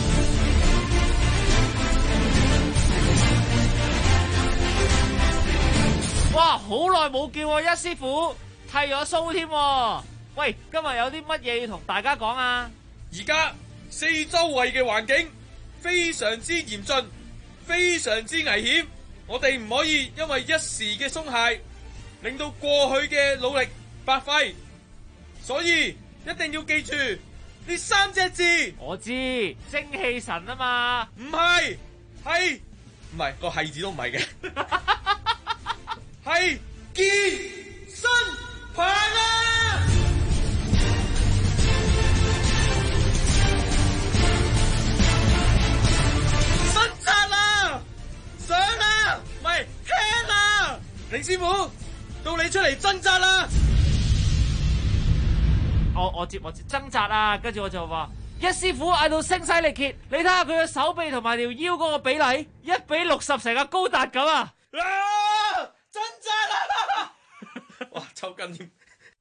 哇，好耐冇見喎，一師傅剃咗鬚添。喂，今日有啲乜嘢要同大家講啊？ 而家四周圍嘅環境非常之嚴峻，非常之危險，我哋唔可以因為一時嘅鬆懈，令到過去嘅努力白費。所以一定要記住呢3隻字。 我知，精氣神啊嘛。 唔係，係唔係個係字都唔係嘅，係健身棒啊！伸扎啦，上啦，唔係聽啦，凌師傅，到你出嚟掙扎啦！ 我接掙扎啊，跟住我就話一師傅嗌到聲嘶力竭，你睇下佢嘅手臂同埋條腰嗰個比例1比60，成個高達咁啊！ 掙扎啦！哇，抽筋添。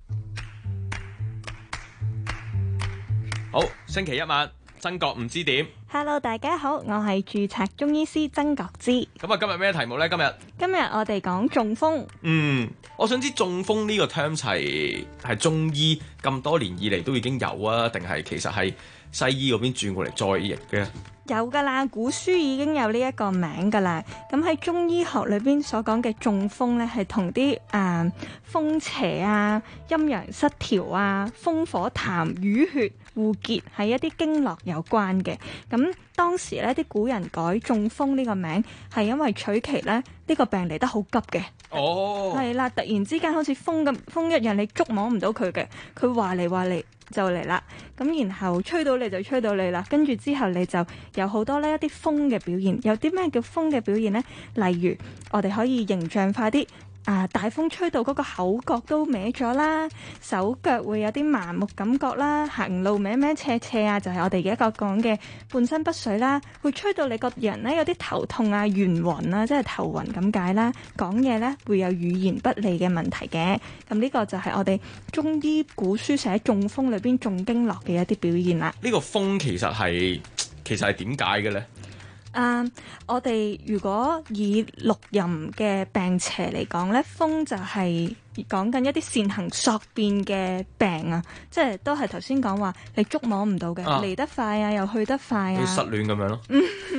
好，星期一晚，曾國唔知點。 Hello， 大家好，我係註冊中醫師曾國之。 咁啊，今日咩題目呢？今日我哋講中風。 我想知中風呢個 term 係中醫咁多年以嚟都已經有啊，定係其實係西醫嗰邊轉過嚟再譯嘅？ 有噶啦，古書已經有呢一個名噶啦。咁喺中醫學裏邊所講嘅中風咧，係同啲風邪啊、陰陽失調啊、風火痰、淤血互結係一啲經絡有關嘅。咁當時咧，啲古人改中風呢個名係因為取其咧呢個病嚟得好急嘅。 哦， 係啦，突然之間好似風一樣，你捉摸唔到佢嘅，佢話嚟就嚟啦。咁然後吹到你就吹到你啦，跟住之後你就有好多呢一啲風嘅表現。有啲咩叫風嘅表現呢？例如我哋可以形象化啲。大風吹到嗰個口角都歪咗啦，手腳會有啲麻木感覺啦，行路歪歪斜斜啊，就係我哋嘅一個講嘅半身不遂啦，會吹到你個人咧有啲頭痛啊、眩暈啊，即係頭暈咁解啦，講嘢咧會有語言不利嘅問題嘅。咁呢個就係我哋中醫古書寫中風裏邊中經絡嘅一啲表現啦。 呢個風其實係點解嘅咧？ 我哋如果以六淫嘅病邪嚟講咧，風就係講緊一啲善行索變嘅病啊，即係都係頭先講話你捉摸唔到嘅，嚟得快啊，又去得快啊， 失戀咁樣咯。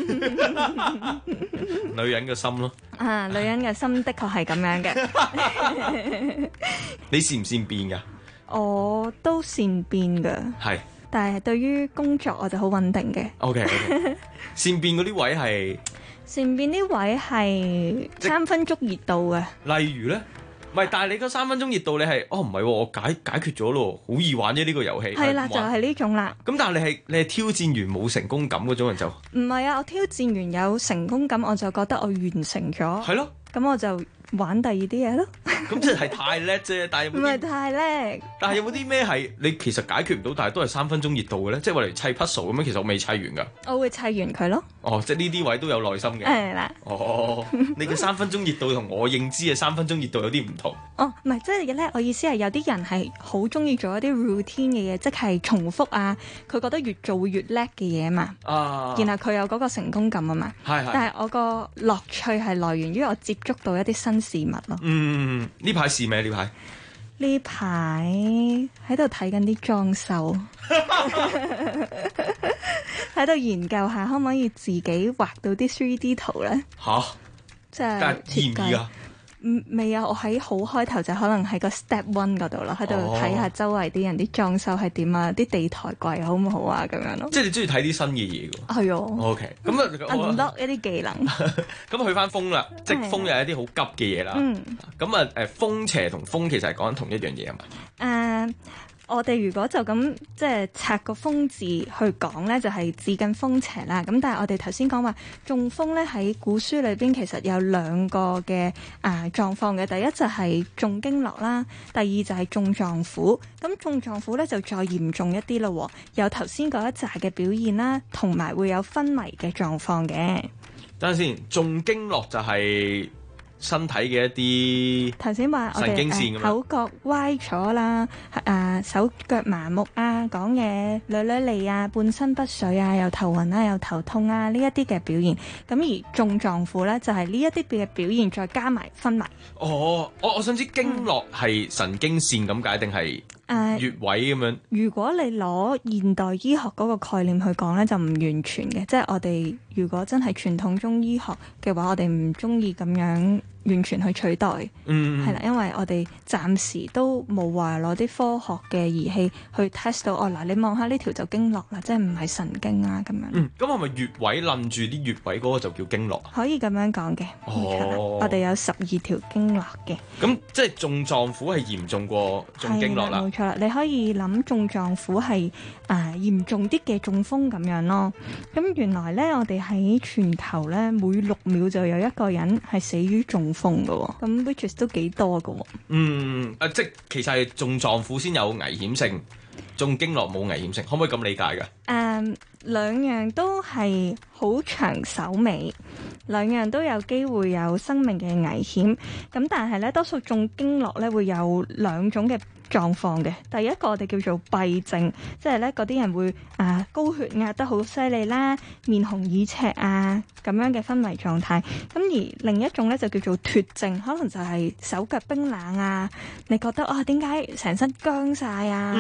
女人嘅心咯。 女人嘅心的確係咁樣嘅。 你善唔善變㗎？ 我都善變㗎。係。但係對於工作我就好穩定嘅。OK， 善變嗰啲位係善變啲位係3分鐘熱度嘅。 例如咧，唔係，但係你嗰3分鐘熱度你係唔係我解決咗咯，好易玩啫呢個遊戲。 係啦，就係呢種啦。 咁但係你係挑戰完冇成功感嗰種人就唔係啊！我挑戰完有成功感，我就覺得我完成咗。係咯。咁我就玩第二啲嘢咯。 咁即係太叻啫，但係唔係太叻。 但係有冇啲咩係你其實解決唔到，但係都係3分鐘熱度嘅咧？即係話嚟砌 puzzle 咁樣，其實我未砌完㗎。 我會砌完佢咯。 哦，即係呢啲位都有耐心嘅。 係啦。 哦，你嘅3分鐘熱度同我認知嘅3分鐘熱度有啲唔同。 哦，唔係，即係咧，我意思係有啲人係好中意做一啲 routine 嘅嘢，即係重複啊，佢覺得越做會越叻嘅嘢嘛。然後佢有嗰個成功感啊嘛。係。但係我個樂趣係來源於我接觸到一啲新事物咯。 呢排試咩？呢排喺度睇緊啲裝修，喺度研究下可唔可以自己畫到啲 3D 圖咧？嚇！即係設計啊！未啊！我喺好開頭就可能喺個 step 1嗰度咯，喺度睇下周圍啲人啲裝修係點啊，啲地台櫃好唔好啊咁樣咯。 即係你中意睇啲新嘅嘢㗎？係啊。OK，咁啊 ，unlock 一啲技能。 咁去翻風啦，即係風又係一啲好急嘅嘢啦。咁啊風邪同風其實係講緊同一樣嘢啊嘛。 我哋如果就咁即係拆個風字去講咧，就係治近風邪啦。咁但係我哋頭先講話中風咧，喺古書裏邊其實有2個嘅狀況嘅。第一就係中經絡啦，第二就係中臟腑。咁中臟腑咧就再嚴重一啲咯，有頭先嗰一紮嘅表現啦，同埋會有昏迷嘅狀況嘅。 等陣先，中經絡就係身體嘅一啲頭先話我哋口角歪咗啦，手腳麻木啊，講嘢捋捋脷啊，半身不遂啊，又頭暈啊，又頭痛啊，呢一啲嘅表現。咁而中臟腑咧，就係呢一啲嘅表現，再加埋昏迷。 哦，我想知經絡係神經線咁解定係穴位咁樣？ 如果你攞現代醫學嗰個概念去講咧，就唔完全嘅。即係我哋如果真係傳統中醫學嘅話，我哋唔中意咁樣完全去取代，係啦，因為我哋暫時都冇話攞啲科學嘅儀器去 test 到嗱，你望下呢條就經絡啦，即係唔係神經啊咁樣。 咁係咪穴位冧住啲穴位嗰個就叫經絡？ 可以咁樣講嘅。我哋有12條經絡嘅。 咁即係中臟腑係嚴重過中經絡啦。 冇錯啦，你可以諗中臟腑係嚴重啲嘅中風咁樣咯。咁原來咧，我哋喺全球咧，每6秒就有一個人係死於中風㗎，咁 which is 都幾多㗎。 即係其實係中臟腑先有危險性，中經絡冇危險性，可唔可以咁理解㗎？ 兩樣都係好長手尾，兩樣都有機會有生命嘅危險。咁但係咧，多數中經絡咧會有2種嘅狀況嘅。第一個我哋叫做閉症，即係咧嗰啲人會高血壓得好犀利啦，面紅耳赤啊咁樣嘅昏迷狀態。咁而另一種咧就叫做脫症，可能就係手腳冰冷啊，你覺得點解成身僵晒啊？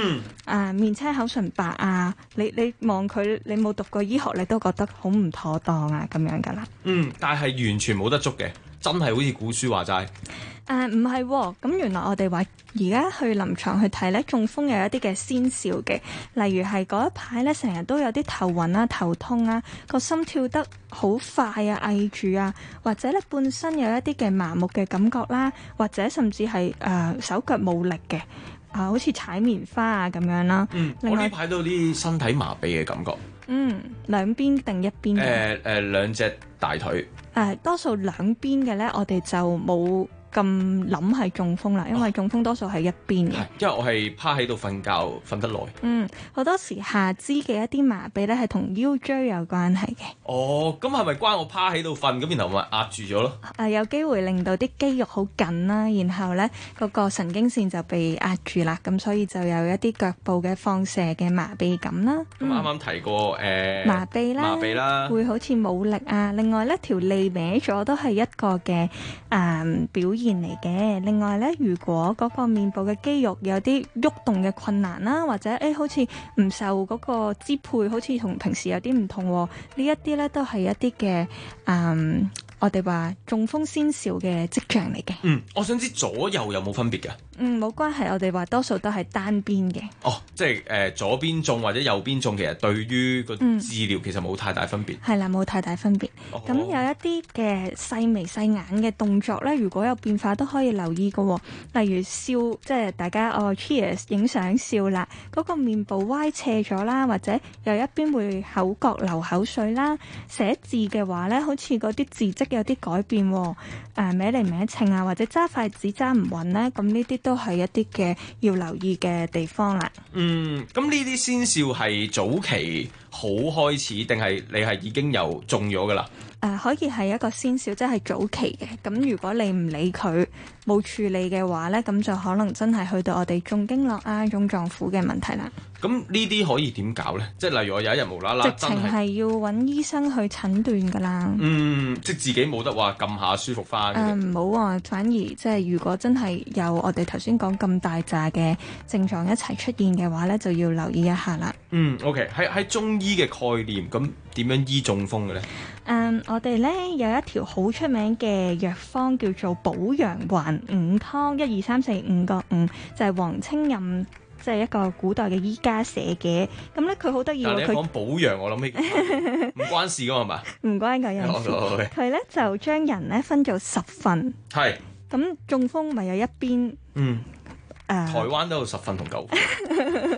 面青口唇白啊，你望佢，你冇讀過醫學，你都覺得好唔妥當啊咁樣噶啦。 但係完全冇得捉嘅，真係好似古書話齋。 唔係喎，咁原來我哋話而家去臨床去睇咧，中風有一啲嘅先兆嘅，例如係嗰一排咧成日都有啲頭暈啊、頭痛啊，個心跳得好快啊、翳住啊，或者咧半身有一啲嘅麻木嘅感覺啦，或者甚至係手腳冇力嘅，好似踩棉花啊咁樣啦。 我呢排都有啲身體麻痹嘅感覺。 兩邊定一邊嘅？ 兩隻大腿。 多數兩邊嘅咧，我哋就冇咁諗係中風啦，因為中風多數係一邊嘅。 因為我係趴喺度瞓覺，瞓得耐。 好多時下肢嘅一啲麻痹咧，係同腰椎有關係嘅。 咁係咪關我趴喺度瞓咁，然後咪壓住咗咯？ 有機會令到啲肌肉好緊啦，然後咧嗰個神經線就被壓住啦，咁所以就有一啲腳部嘅放射嘅麻痹感啦。 咁啱啱提過麻痹啦，會好似冇力啊。另外咧條脷歪咗都係一個嘅表現嚟嘅。另外咧，如果嗰個面部嘅肌肉有啲喐動嘅困難啦，或者好似唔受嗰個支配，好似同平時有啲唔同喎，呢一啲咧都係一啲嘅我哋話中風先兆嘅跡象嚟嘅。 我想知左右有冇分別嘅？ 冇關係，我哋話多數都係單邊嘅。 即係左邊中或者右邊中，其實對於個治療其實冇太大分別。 係啦，冇太大分別。咁有一啲嘅細眉細眼嘅動作咧，如果有變化都可以留意嘅。例如笑，即係大家cheers 影相笑啦，嗰個面部歪斜咗啦，或者有一邊會口角流口水啦。寫字嘅話咧，好似嗰啲字跡有啲改變，歪嚟歪稱啊，或者揸筷子揸唔穩咧，咁呢啲都係一啲嘅要留意嘅地方啦。 咁呢啲先兆係早期好開始，定係你係已經有中咗噶啦？ 可以係一個先兆，即係早期嘅。咁如果你唔理佢，冇處理嘅話呢，咁就可能真係去到我哋中經絡啊、中臟腑嘅問題啦。 咁呢啲可以點搞呢？即係例如我有一日無啦啦， 直情係要揾醫生去診斷噶啦。 即係自己冇得話撳下舒服翻。 唔好啊，反而即係如果真係有我哋頭先講咁大扎嘅症狀一齊出現嘅話呢，就要留意一下啦。 OK， 喺中醫嘅概念，咁點樣醫中風嘅呢？ 我哋呢有一條好出名嘅藥方叫做補陽還五湯，1、2、3、4、5個5，就係黃清任，即係一個古代嘅醫家寫嘅。咁咧佢好得意喎，佢講補陽，我諗起唔關事噶嘛， 唔關㗎，有事。佢咧就將人咧分做10份， 係咁中風咪有一邊， 台灣都有10份同9份。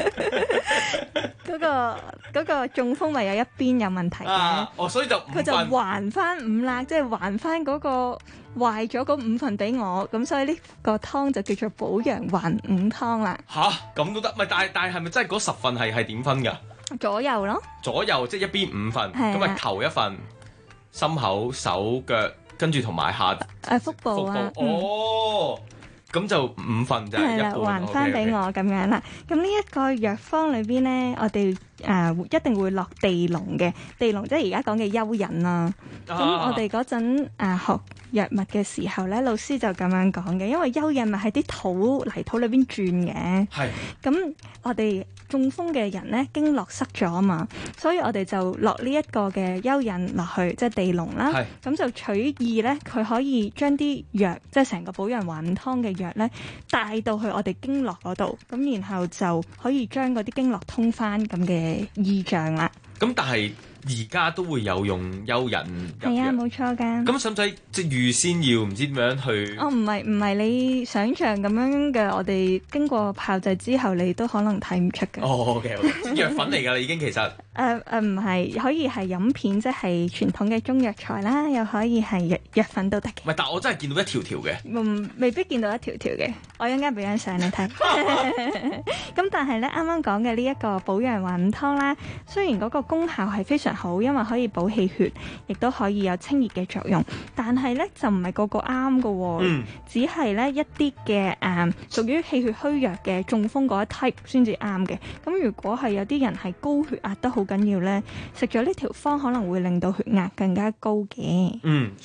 嗰個中風咪有一邊有問題嘅， 所以就佢就還翻5啦，即係還翻嗰個壞咗嗰5份俾我，咁所以呢個湯就叫做補陽還五湯啦。 咁都得？咪但係咪真係嗰10份係點分㗎？ 左右咯， 左右即係一邊5份，咁咪頭一份，心口、手腳，跟住同埋下腹部啊。 咁就5份就係一半， 還翻俾我咁樣啦。咁呢一個藥方裏邊咧，我哋一定會落地龍嘅，地龍即係而家講嘅蚯蚓啦。咁我哋嗰陣學藥物嘅時候咧，老師就咁樣講嘅，因為蚯蚓咪喺啲泥土裏邊轉嘅。係。咁我哋中風嘅人咧，經絡塞咗啊嘛，所以我哋就落呢一個嘅蚯蚓落去，即係地龍啦。係。咁就取意咧，佢可以將啲藥，即係成個補陽還五湯嘅藥咧，帶到去我哋經絡嗰度，咁然後就可以將嗰啲經絡通翻咁嘅意象啦。 咁但係而家都會有用蚯蚓入藥， 係啊，冇錯㗎。 咁使唔使即係預先要唔知點樣去？ 唔係你想象咁樣嘅，我哋經過炮製之後，你都可能睇唔出嘅。 OK， 藥粉嚟㗎啦，已經其實。 唔係，可以係飲片，即係傳統嘅中藥材啦，又可以係藥粉都得嘅。 唔係，但我真係見到一條條嘅。 未必見到一條條嘅，我一陣間俾張相你睇。咁但係咧，啱啱講嘅呢一個補陽還五湯啦，雖然嗰個功效係非常好，因為可以補氣血，亦都可以有清熱嘅作用，但係咧就唔係個個啱㗎喎。只係咧一啲嘅屬於氣血虛弱嘅中風嗰一 type 先至啱嘅。咁如果係有啲人係高血壓得好緊要咧，食咗呢條方可能會令到血壓更加高嘅。 所以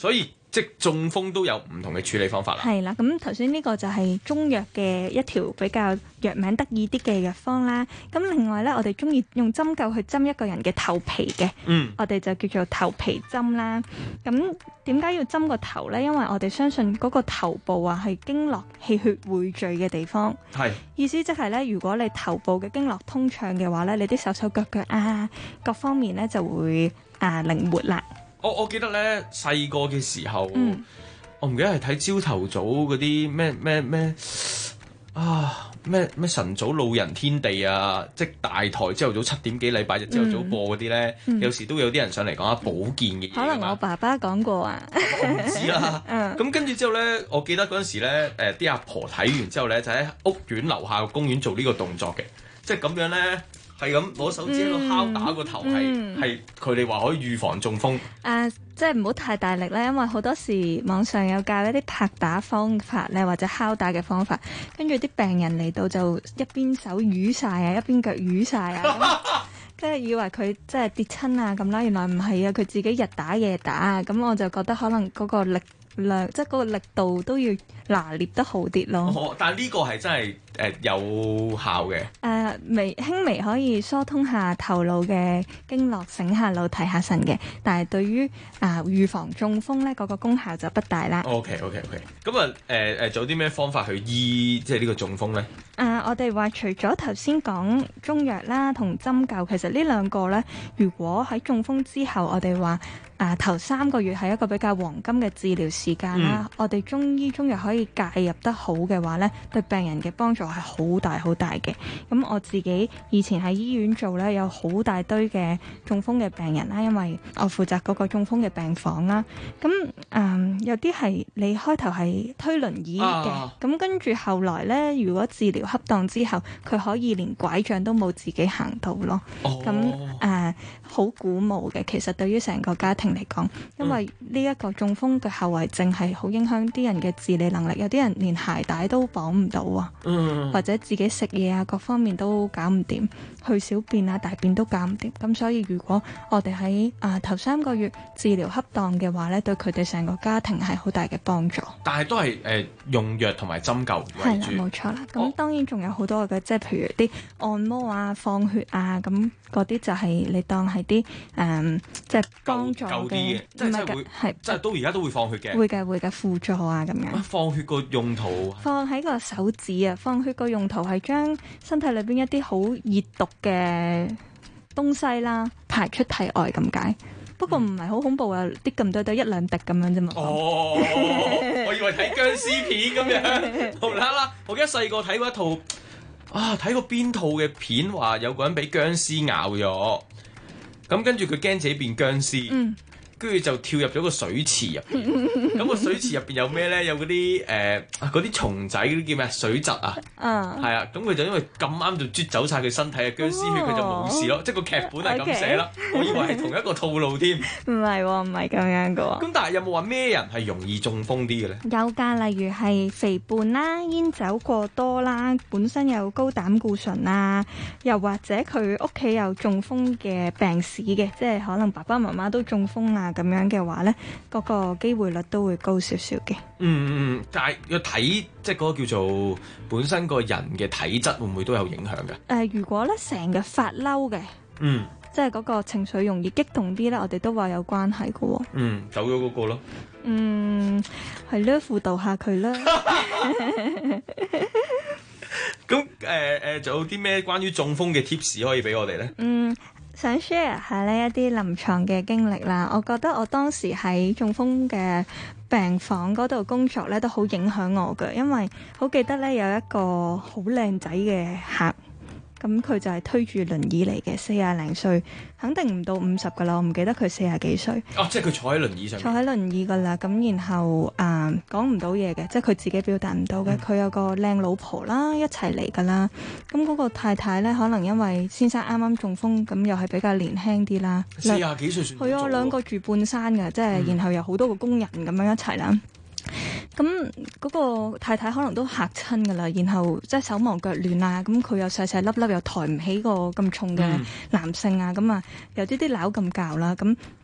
即係中風都有唔同嘅處理方法啦。 係啦，咁頭先呢個就係中藥嘅一條比較藥名得意啲嘅藥方啦。咁另外咧，我哋中意用針灸去針一個人嘅頭皮嘅，我哋就叫做頭皮針啦。咁點解要針個頭咧？因為我哋相信嗰個頭部啊係經絡氣血匯聚嘅地方。係意思即係咧，如果你頭部嘅經絡通暢嘅話咧，你啲手手腳腳啊各方面咧就會靈活啦。 我記得咧細個嘅時候，我唔記得係睇朝頭早嗰啲咩晨早老人天地啊，即係大台朝頭早7點幾禮拜日朝頭早播嗰啲咧，有時都會有啲人上嚟講下保健嘅嘢。 可能我爸爸講過啊， 我唔知啦。咁跟住之後咧，我記得嗰陣時咧，啲阿婆睇完之後咧，就喺屋苑樓下個公園做呢個動作嘅，即係咁樣咧。係咁攞手指喺度敲打個頭，係佢哋話可以預防中風。 即係唔好太大力咧，因為好多時網上有教一啲拍打方法咧，或者敲打嘅方法，跟住啲病人嚟到就一邊手瘀晒啊，一邊腳瘀晒啊，跟住以為佢即係跌親啊咁啦，原來唔係啊，佢自己日打夜打啊，咁我就覺得可能嗰個力量，即係嗰個力度都要拿捏得好啲咯。 但係呢個係真係有效嘅。 輕微可以疏通下頭腦嘅經絡，醒下腦，提下神嘅。但係對於預防中風咧，嗰個功效就不大啦。 OK。咁仲有啲咩方法去醫即係呢個中風咧？ 我哋話除咗頭先講中藥啦同針灸，其實呢兩個咧，如果喺中風之後，我哋話頭3個月係一個比較黃金嘅治療時間啦。我哋中醫中藥可以介入得好嘅話咧，對病人嘅幫助係好大好大嘅。咁我自己以前喺醫院做咧，有好大堆嘅中風嘅病人啦，因為我負責嗰個中風嘅病房啦。咁有啲係你開頭係推輪椅嘅，咁跟住後來咧，如果治療恰當之後，佢可以連拐杖都冇自己行到咯。咁好鼓舞嘅，其實對於成個家庭嚟講，因為呢一個中風嘅後遺症係好影響啲人嘅自理能力，有啲人連鞋帶都綁唔到啊，或者自己食嘢啊各方面都搞唔掂，去小便啊大便都搞唔掂。咁所以如果我哋喺頭3個月治療恰當嘅話咧，對佢哋成個家庭係好大嘅幫助。 但係都係用藥同埋針灸為主。 係啦，冇錯啦。咁當然仲有好多嘅，即係譬如啲按摩啊、放血啊，咁嗰啲就係你當係啲即係幫助嘅， 即係到而家都會放血嘅。 會嘅輔助啊咁樣。 放血個用途？ 放喺個手指啊！放血個用途係將身體裏邊一啲好熱毒嘅東西啦排出體外咁解。不過唔係好恐怖啊，啲咁多都1-2滴咁樣啫嘛。 我以為睇殭屍片咁樣，無啦啦。我記得細個睇過一套睇過邊套嘅片，話有個人俾殭屍咬咗，咁跟住佢驚自己變殭屍。跟住就跳入咗個水池入邊，咁個水池入邊有咩咧？有嗰啲蟲仔，嗰啲叫咩？水蛭啊，係啊，咁佢就因為咁啱就啜走晒佢身體嘅殭屍血，佢就冇事咯。即係個劇本係咁寫啦，我以為係同一個套路添。 唔係咁樣噶。 咁但係有冇話咩人係容易中風啲嘅咧？ 有㗎，例如係肥胖啦、煙酒過多啦、本身有高膽固醇啊，又或者佢屋企有中風嘅病史嘅，即係可能爸爸媽媽都中風啊。咁樣嘅話咧，嗰個機會率都會高少少嘅。 但係個體即係嗰個叫做本身個人嘅體質會唔會都有影響嘅？ 如果咧成日發嬲嘅，即係嗰個情緒容易激動啲咧，我哋都話有關係嘅喎。 走咗嗰個咯。 係咧，輔導下佢啦。 咁仲有啲咩關於中風嘅 tips 可以俾我哋咧？ 想 share 下呢一啲臨床嘅經歷啦，我覺得我當時喺中風嘅病房嗰度工作咧，都好影響我嘅，因為好記得咧有一個好靚仔嘅客。咁佢就係推住輪椅嚟嘅，40零歲，肯定唔到50噶啦，我唔記得佢40幾歲。 即係佢坐喺輪椅上面。坐喺輪椅噶啦，咁然後講唔到嘢嘅，即係佢自己表達唔到嘅。佢有個靚老婆啦，一齊嚟噶啦。咁嗰個太太咧，可能因為先生啱啱中風，咁又係比較年輕啲啦。 40幾歲算係啊 ，2個住半山嘅，即係然後有好多個工人咁樣一齊啦。咁嗰個太太可能都嚇親噶啦，然後即係手忙腳亂啊，咁佢又細細粒粒又抬唔起個咁重嘅男性啊，咁啊有啲撓咁教啦，咁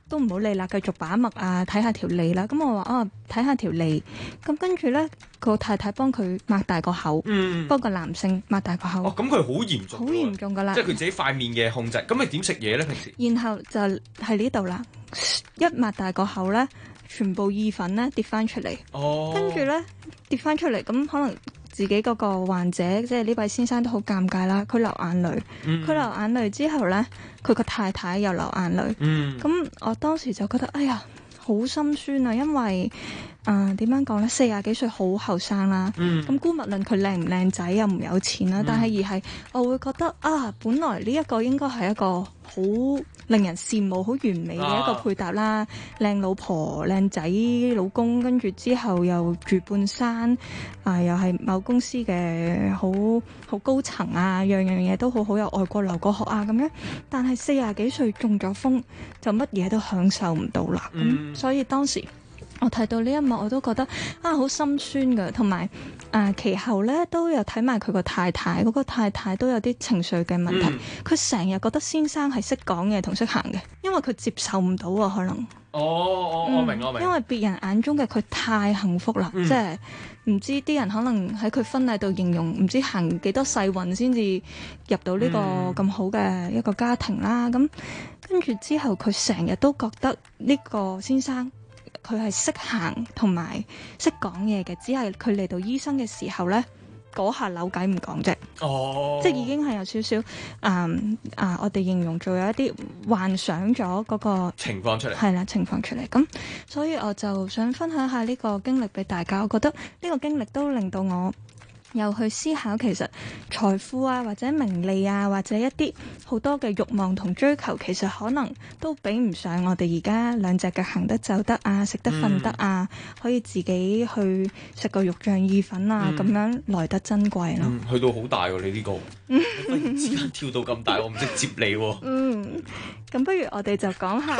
都唔好理啦，繼續把脈啊，睇下條脷啦。咁我話睇下條脷。咁跟住咧，個太太幫佢擘大個口，幫個男性擘大個口。 哦，咁佢好嚴重， 好嚴重噶啦， 即係佢自己塊面嘅控制。咁你點食嘢咧？平時？ 然後就喺呢度啦，一擘大個口咧，全部意粉咧跌翻出嚟。 哦， 跟住咧跌翻出嚟，咁可能自己嗰個患者，即係呢位先生都好尷尬啦。佢流眼淚，佢流眼淚之後咧，佢個太太又流眼淚。咁我當時就覺得，哎呀，好心酸啊，因為點樣講咧，40幾歲好後生啦。咁姑勿論佢靚唔靚仔又唔有錢啦，但係而係我會覺得本來呢一個應該係一個好令人羨慕、好完美嘅一個配搭啦。靚老婆、靚仔、老公，跟住之後又住半山，又係某公司嘅好高層啊，樣嘢都好有外國留過學啊咁樣。但係40幾歲中咗風，就乜嘢都享受唔到啦。所以當時我睇到呢一幕，我都覺得好心酸㗎，同埋其後咧都有睇埋佢個太太，嗰個太太都有啲情緒嘅問題。佢成日覺得先生係識講嘢同識行嘅，因為佢接受唔到啊，可能。 我明。 因為別人眼中嘅佢太幸福啦，即係唔知啲人可能喺佢婚禮度形容，唔知行幾多世運先至入到呢個咁好嘅一個家庭啦。咁跟住之後，佢成日都覺得呢個先生，佢係識行同埋識講嘢嘅，只係佢嚟到醫生嘅時候咧，嗰下扭計唔講啫。即係已經係有少少我哋形容做有一啲幻想咗嗰個情況出嚟， 係啦，情況出嚟。咁所以我就想分享下呢個經歷俾大家。我覺得呢個經歷都令到我又去思考，其實財富啊，或者名利啊，或者一啲好多嘅慾望同追求，其實可能都比唔上我哋而家兩隻腳行得走得啊，食得瞓得啊，可以自己去食個肉醬意粉啊，咁樣來得珍貴咯。 去到好大喎，你呢個忽然之間跳到咁大，我唔識接你喎。 咁不如我哋就講下。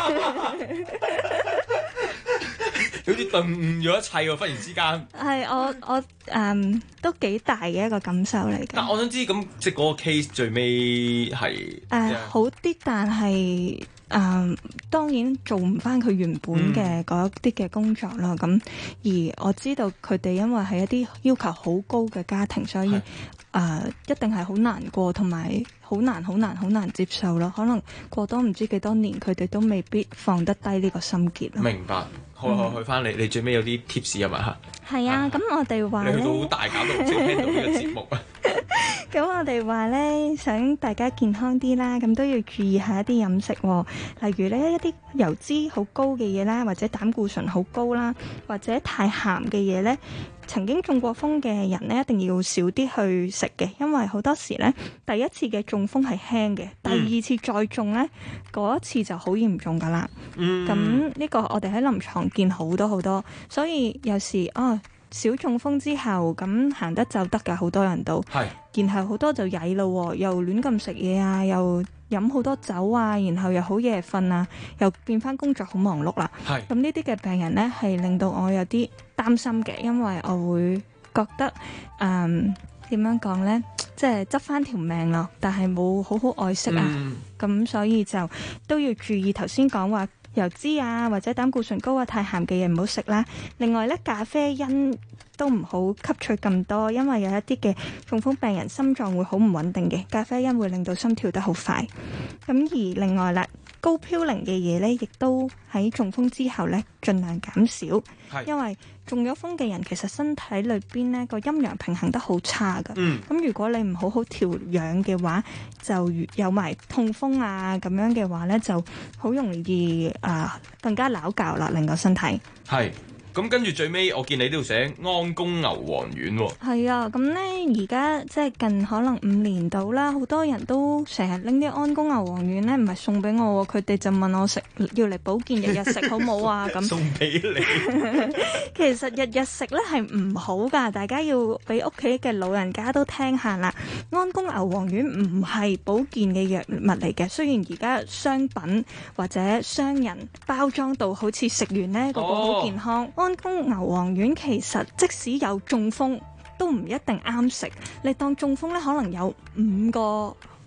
好似頓悟咗一切喎！忽然之間， 係我都幾大嘅一個感受嚟嘅。 但我想知咁，即係嗰個 case 最尾係好啲，但係當然做唔翻佢原本嘅嗰啲嘅工作啦。咁而我知道佢哋因為係一啲要求好高嘅家庭，所以一定係好難過，同埋好難接受咯。可能過多唔知幾多年，佢哋都未必放得低呢個心結咯。 明白。去翻你最尾有啲 tips 係咪嚇？ 係啊，咁我哋話你去到好大搞到唔識聽到呢個節目啊！ 咁我哋話咧，想大家健康啲啦，咁都要注意下一啲飲食喎。例如咧，一啲油脂好高嘅嘢啦，或者膽固醇好高啦，或者太鹹嘅嘢咧，曾經中過風嘅人咧，一定要少啲去食嘅，因為好多時咧，第一次嘅中風係輕嘅，第二次再中咧，嗰一次就好嚴重噶啦。咁呢個我哋喺臨床見好多，所以有時小中風之後咁行得就得㗎，好多人都係，然後好多就曳咯，又亂咁食嘢啊，又飲好多酒啊，然後又好夜瞓啊，又變翻工作好忙碌啦。係咁呢啲嘅病人呢，係令到我有啲擔心嘅，因為我會覺得點樣講呢？即係執翻條命咯，但係冇好好愛惜啊。咁所以就都要注意頭先講話油脂啊，或者膽固醇高啊，太鹹嘅嘢唔好食啦。另外咧，咖啡因都唔好吸取咁多，因為有一啲嘅中風病人心臟會好唔穩定嘅，咖啡因會令到心跳得好快。咁而另外啦，高嘌呤嘅嘢咧，亦都喺中風之後咧，盡量減少，因為中咗風嘅人其實身體裏邊咧個陰陽平衡得好差噶。咁如果你唔好好調養嘅話，就有埋痛風啊咁樣嘅話咧，就好容易更加攪教啦，令個身體。 係。咁跟住最尾，我見你呢度寫安宮牛黃丸喎。係啊，咁咧而家即係近可能5年到啦，好多人都成日拎啲安宮牛黃丸咧，唔係送俾我喎，佢哋就問我食要嚟保健，日日食好冇啊咁。 送俾你。 其實日日食咧係唔好㗎，大家要俾屋企嘅老人家都聽下啦。安宮牛黃丸唔係保健嘅藥物嚟嘅，雖然而家商品或者商人包裝到好似食完呢個個好健康。安宮牛黃丸其實即使有中風都唔一定啱食，你當中風咧可能有5個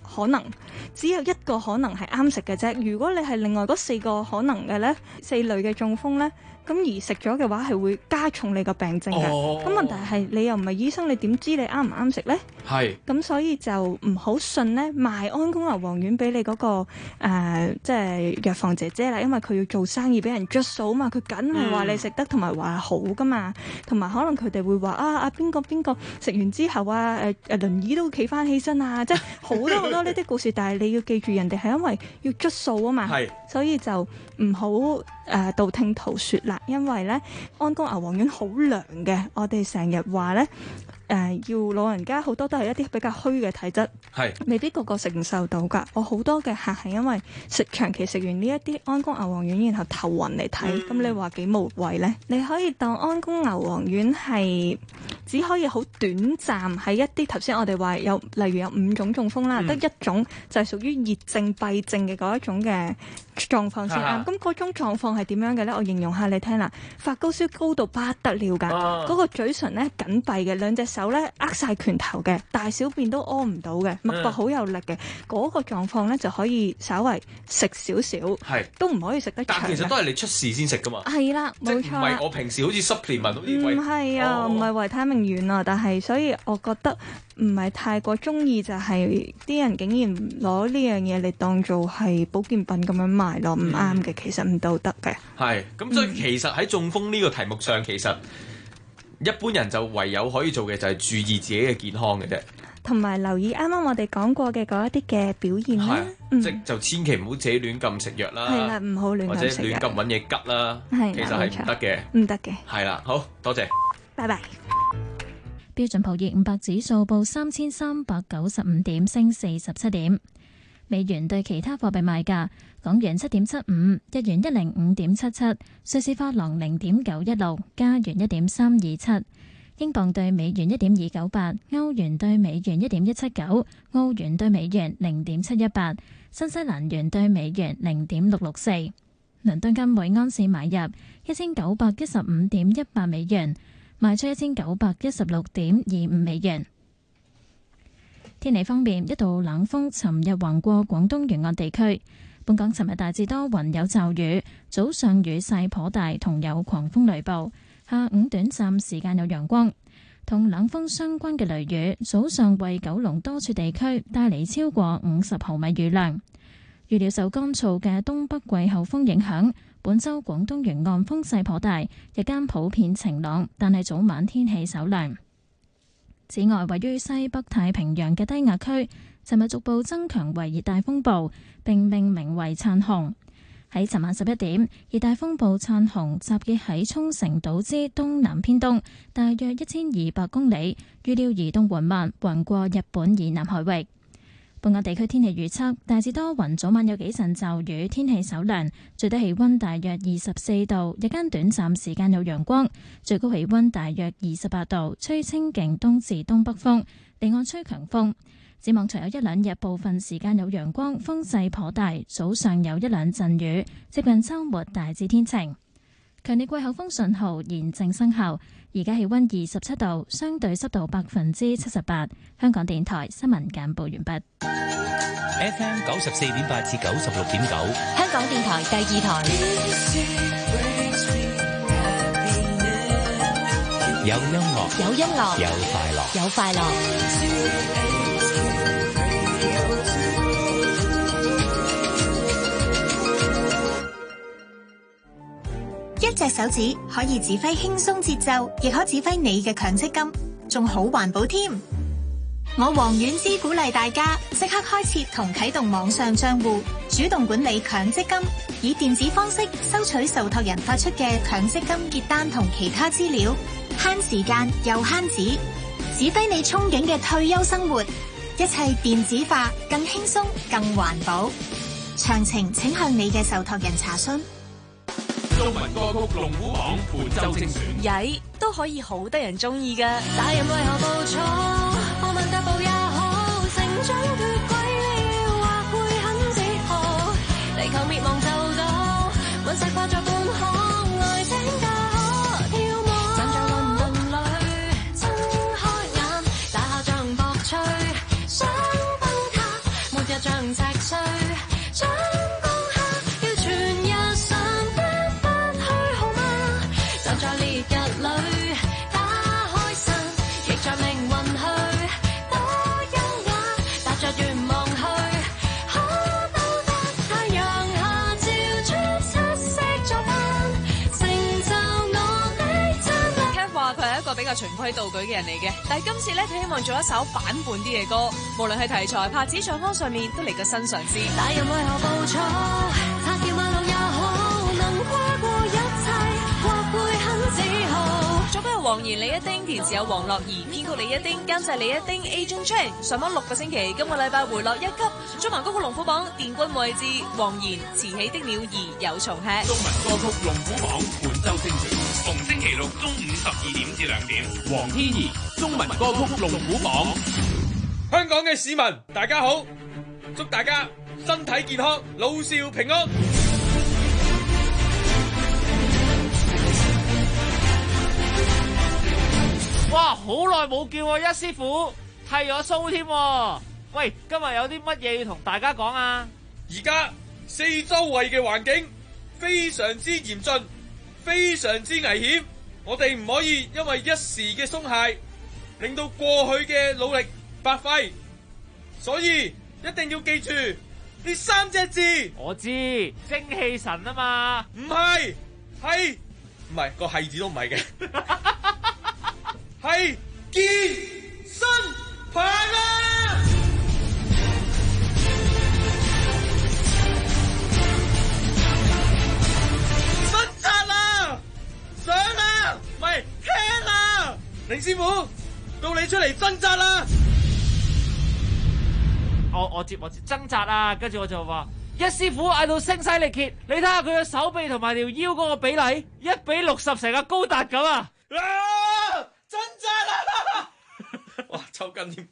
可能，只有一個可能係啱食嘅啫。如果你係另外嗰4個可能嘅呢，4類嘅中風呢，咁而食咗嘅話係會加重你個病症嘅。咁問題係你又唔係醫生，你點知你啱唔啱食呢？係。咁所以就唔好信呢賣安宮牛黃丸俾你嗰個即係藥房姐姐啦，因為佢要做生意俾人捽數嘛，佢梗係話你食得同埋話好噶嘛，同埋可能佢哋會話邊個食完之後輪椅都企翻起身啊，即係好多好多呢啲故事。但係你要記住，人哋係因為要捽數啊嘛，所以就唔好道聽途說啦。因為咧安宮牛黃丸好涼嘅，我哋成日話咧要老人家好多都係一啲比較虛嘅體質，未必個個承受到㗎。我好多嘅客係因為長期食完呢一啲安宮牛黃丸，然後頭暈嚟睇，咁你話幾無謂呢？你可以當安宮牛黃丸係只可以好短暫喺一啲頭先我哋話有，例如有5種中風啦，得一種就係屬於熱症閉症嘅嗰一種嘅狀況先啱。咁嗰種狀況係點樣嘅呢？我形容下你聽啦，發高燒高到不得了㗎，嗰個嘴唇咧緊閉嘅，兩隻手咧握晒拳頭嘅，大小便都屙唔到嘅，脈搏好有力嘅，嗰個狀況咧就可以稍為食少少，都唔可以食得長。 但其實都係你出事先食㗎嘛。係啦，冇錯。唔係我平時好似 supplement 好似唔係啊，唔係維他命丸啊，但係所以我覺得唔係太過中意，就係啲人竟然攞呢樣嘢嚟當做係保健品咁樣賣咯，唔啱嘅，其實唔道德嘅。 係咁，所以其實喺中風呢個題目上，其實一般人就唯有可以做嘅就係注意自己嘅健康嘅啫， 同埋留意啱啱我哋講過嘅嗰一啲嘅表現啦。 即就千祈唔好自己亂咁食藥啦， 係啦，唔好亂咁食藥， 或者亂咁揾嘢吉啦，其實係唔得嘅， 唔得嘅。 係啦，好多謝， 拜拜。 標準普爾500指數報3395點，升47點。美元對其他貨幣賣價：港元7.75，日元105.77，瑞士法郎0.916，加元1.327，英鎊對美元1.298，歐元對美元1.179，澳元對美元0.718，新西蘭元對美元0.664。倫敦金每安士買入1915.18美元，賣出1916.25美元。天氣方面，一道冷鋒尋日橫過廣東沿岸地區。本港尋日大致多雲有驟雨，早上雨勢頗大，同有狂風雷暴。下午短暫時間有陽光。同冷鋒相關嘅雷雨，早上為九龍多處地區帶嚟超過50毫米雨量。預料受乾燥嘅東北季候風影響，本週廣東沿岸風勢頗大，日間普遍晴朗，但係早晚天氣稍涼。此外，位於西北太平洋嘅低壓區，尋日逐步增強為熱帶風暴，並命名為燦紅。喺尋晚11點，熱帶風暴燦紅集結喺沖繩島之東南偏東，大約1200公里，預料移動緩慢，橫過日本以南海域。本港地區天氣預測，大致多雲，早晚有幾陣驟雨，天氣稍涼，最低氣溫大約24度，日間短暫時間有陽光，最高氣溫大約28度，吹清勁東至東北風，離岸吹強風。展望隨有一兩日部分時間有陽光，風勢頗大，早上有一兩陣雨，接近週末大致天晴。強烈季候風信號現正生效，而家氣溫27度，相對濕度78%。香港電台新聞簡報完畢。 FM 94.8至96.9， 香港電台第2台。 有音樂， 有音樂， 有快樂， 有快樂。 一隻手指可以指揮輕鬆節奏，亦可指揮你嘅強積金，仲好環保添。我黃婉芝鼓勵大家即刻開設同啟動網上賬戶，主動管理強積金，以電子方式收取受託人發出嘅強積金結單同其他資料，慳時間又慳紙，指揮你憧憬嘅退休生活，一切電子化，更輕鬆更環保。詳情請向你嘅受託人查詢。 中文歌曲龍虎榜本周精選， 曳都可以好得人中意噶。 大人為何冇錯？我問踏步也好，成長脫軌了，或會很自豪。地球滅亡就到，隕石掛在半空，愛情也可眺望。站在混沌裏，睜開眼，大炮仗博取，想崩塌，沒規蹈矩嘅人嚟嘅，但係今次咧佢希望做一首反叛啲嘅歌，無論係題材、拍子、唱腔上面都嚟個新嘗試。 大人為何暴躁？擦掉馬路也好，能跨過一切，或會很自豪。 作曲有黃妍、李一丁，填詞有黃樂怡，編曲李一丁，監製李一丁 Agent Chan。上網6個星期，今個禮拜回落1級。中文歌曲龍虎榜殿軍位置，黃妍《遲起的鳥兒》有蟲吃。 中文歌曲龍虎榜本周精選，逢星期六中午12點至2點。黃天怡中文歌曲龍虎榜。 香港嘅市民大家好，祝大家身體健康，老少平安。 哇！好耐冇見喎，一師傅剃咗鬚添。喂，今日有啲乜嘢要同大家講啊？ 而家四周圍嘅環境非常之嚴峻，非常之危險，我哋唔可以因為一時嘅鬆懈，令到過去嘅努力白費。所以一定要記住呢3隻字。 我知精氣神啊嘛。 唔係，唔係個係字都唔係嘅。係健身棒啊！掙扎啦，上啦，唔係聽啦，凌師傅，到你出嚟掙扎啦！ 我接掙扎啊，跟住我就話一師傅嗌到聲嘶力竭，你睇下佢嘅手臂同埋條腰嗰個比例1比60，成個高達咁啊！ 掙扎啦！哇，抽筋添。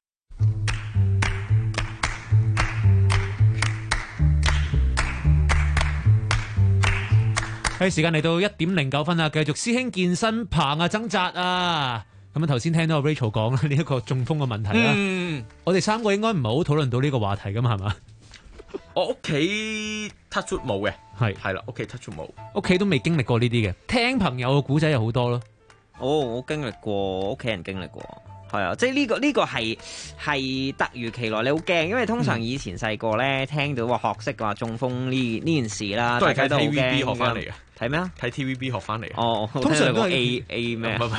喺時間嚟到1點09分啊，繼續師兄健身棚啊掙扎啊！咁啊頭先聽到 Rachel 講啦，呢一個中風嘅問題啦。我哋3個應該唔係好討論到呢個話題噶嘛，係嘛？ 我屋企 touch wood 冇嘅，係啦，屋企 touch wood 冇， 屋企都未經歷過呢啲嘅，聽朋友嘅古仔有好多咯。 我經歷過，屋企人經歷過，係啊，即係呢個係突如其來，你好驚，因為通常以前細個咧聽到話學識話中風呢件事啦， 都係睇 TVB 學翻嚟嘅。 睇咩啊？ 睇 TVB 學翻嚟。 哦， 通常都係 A 咩？ 唔係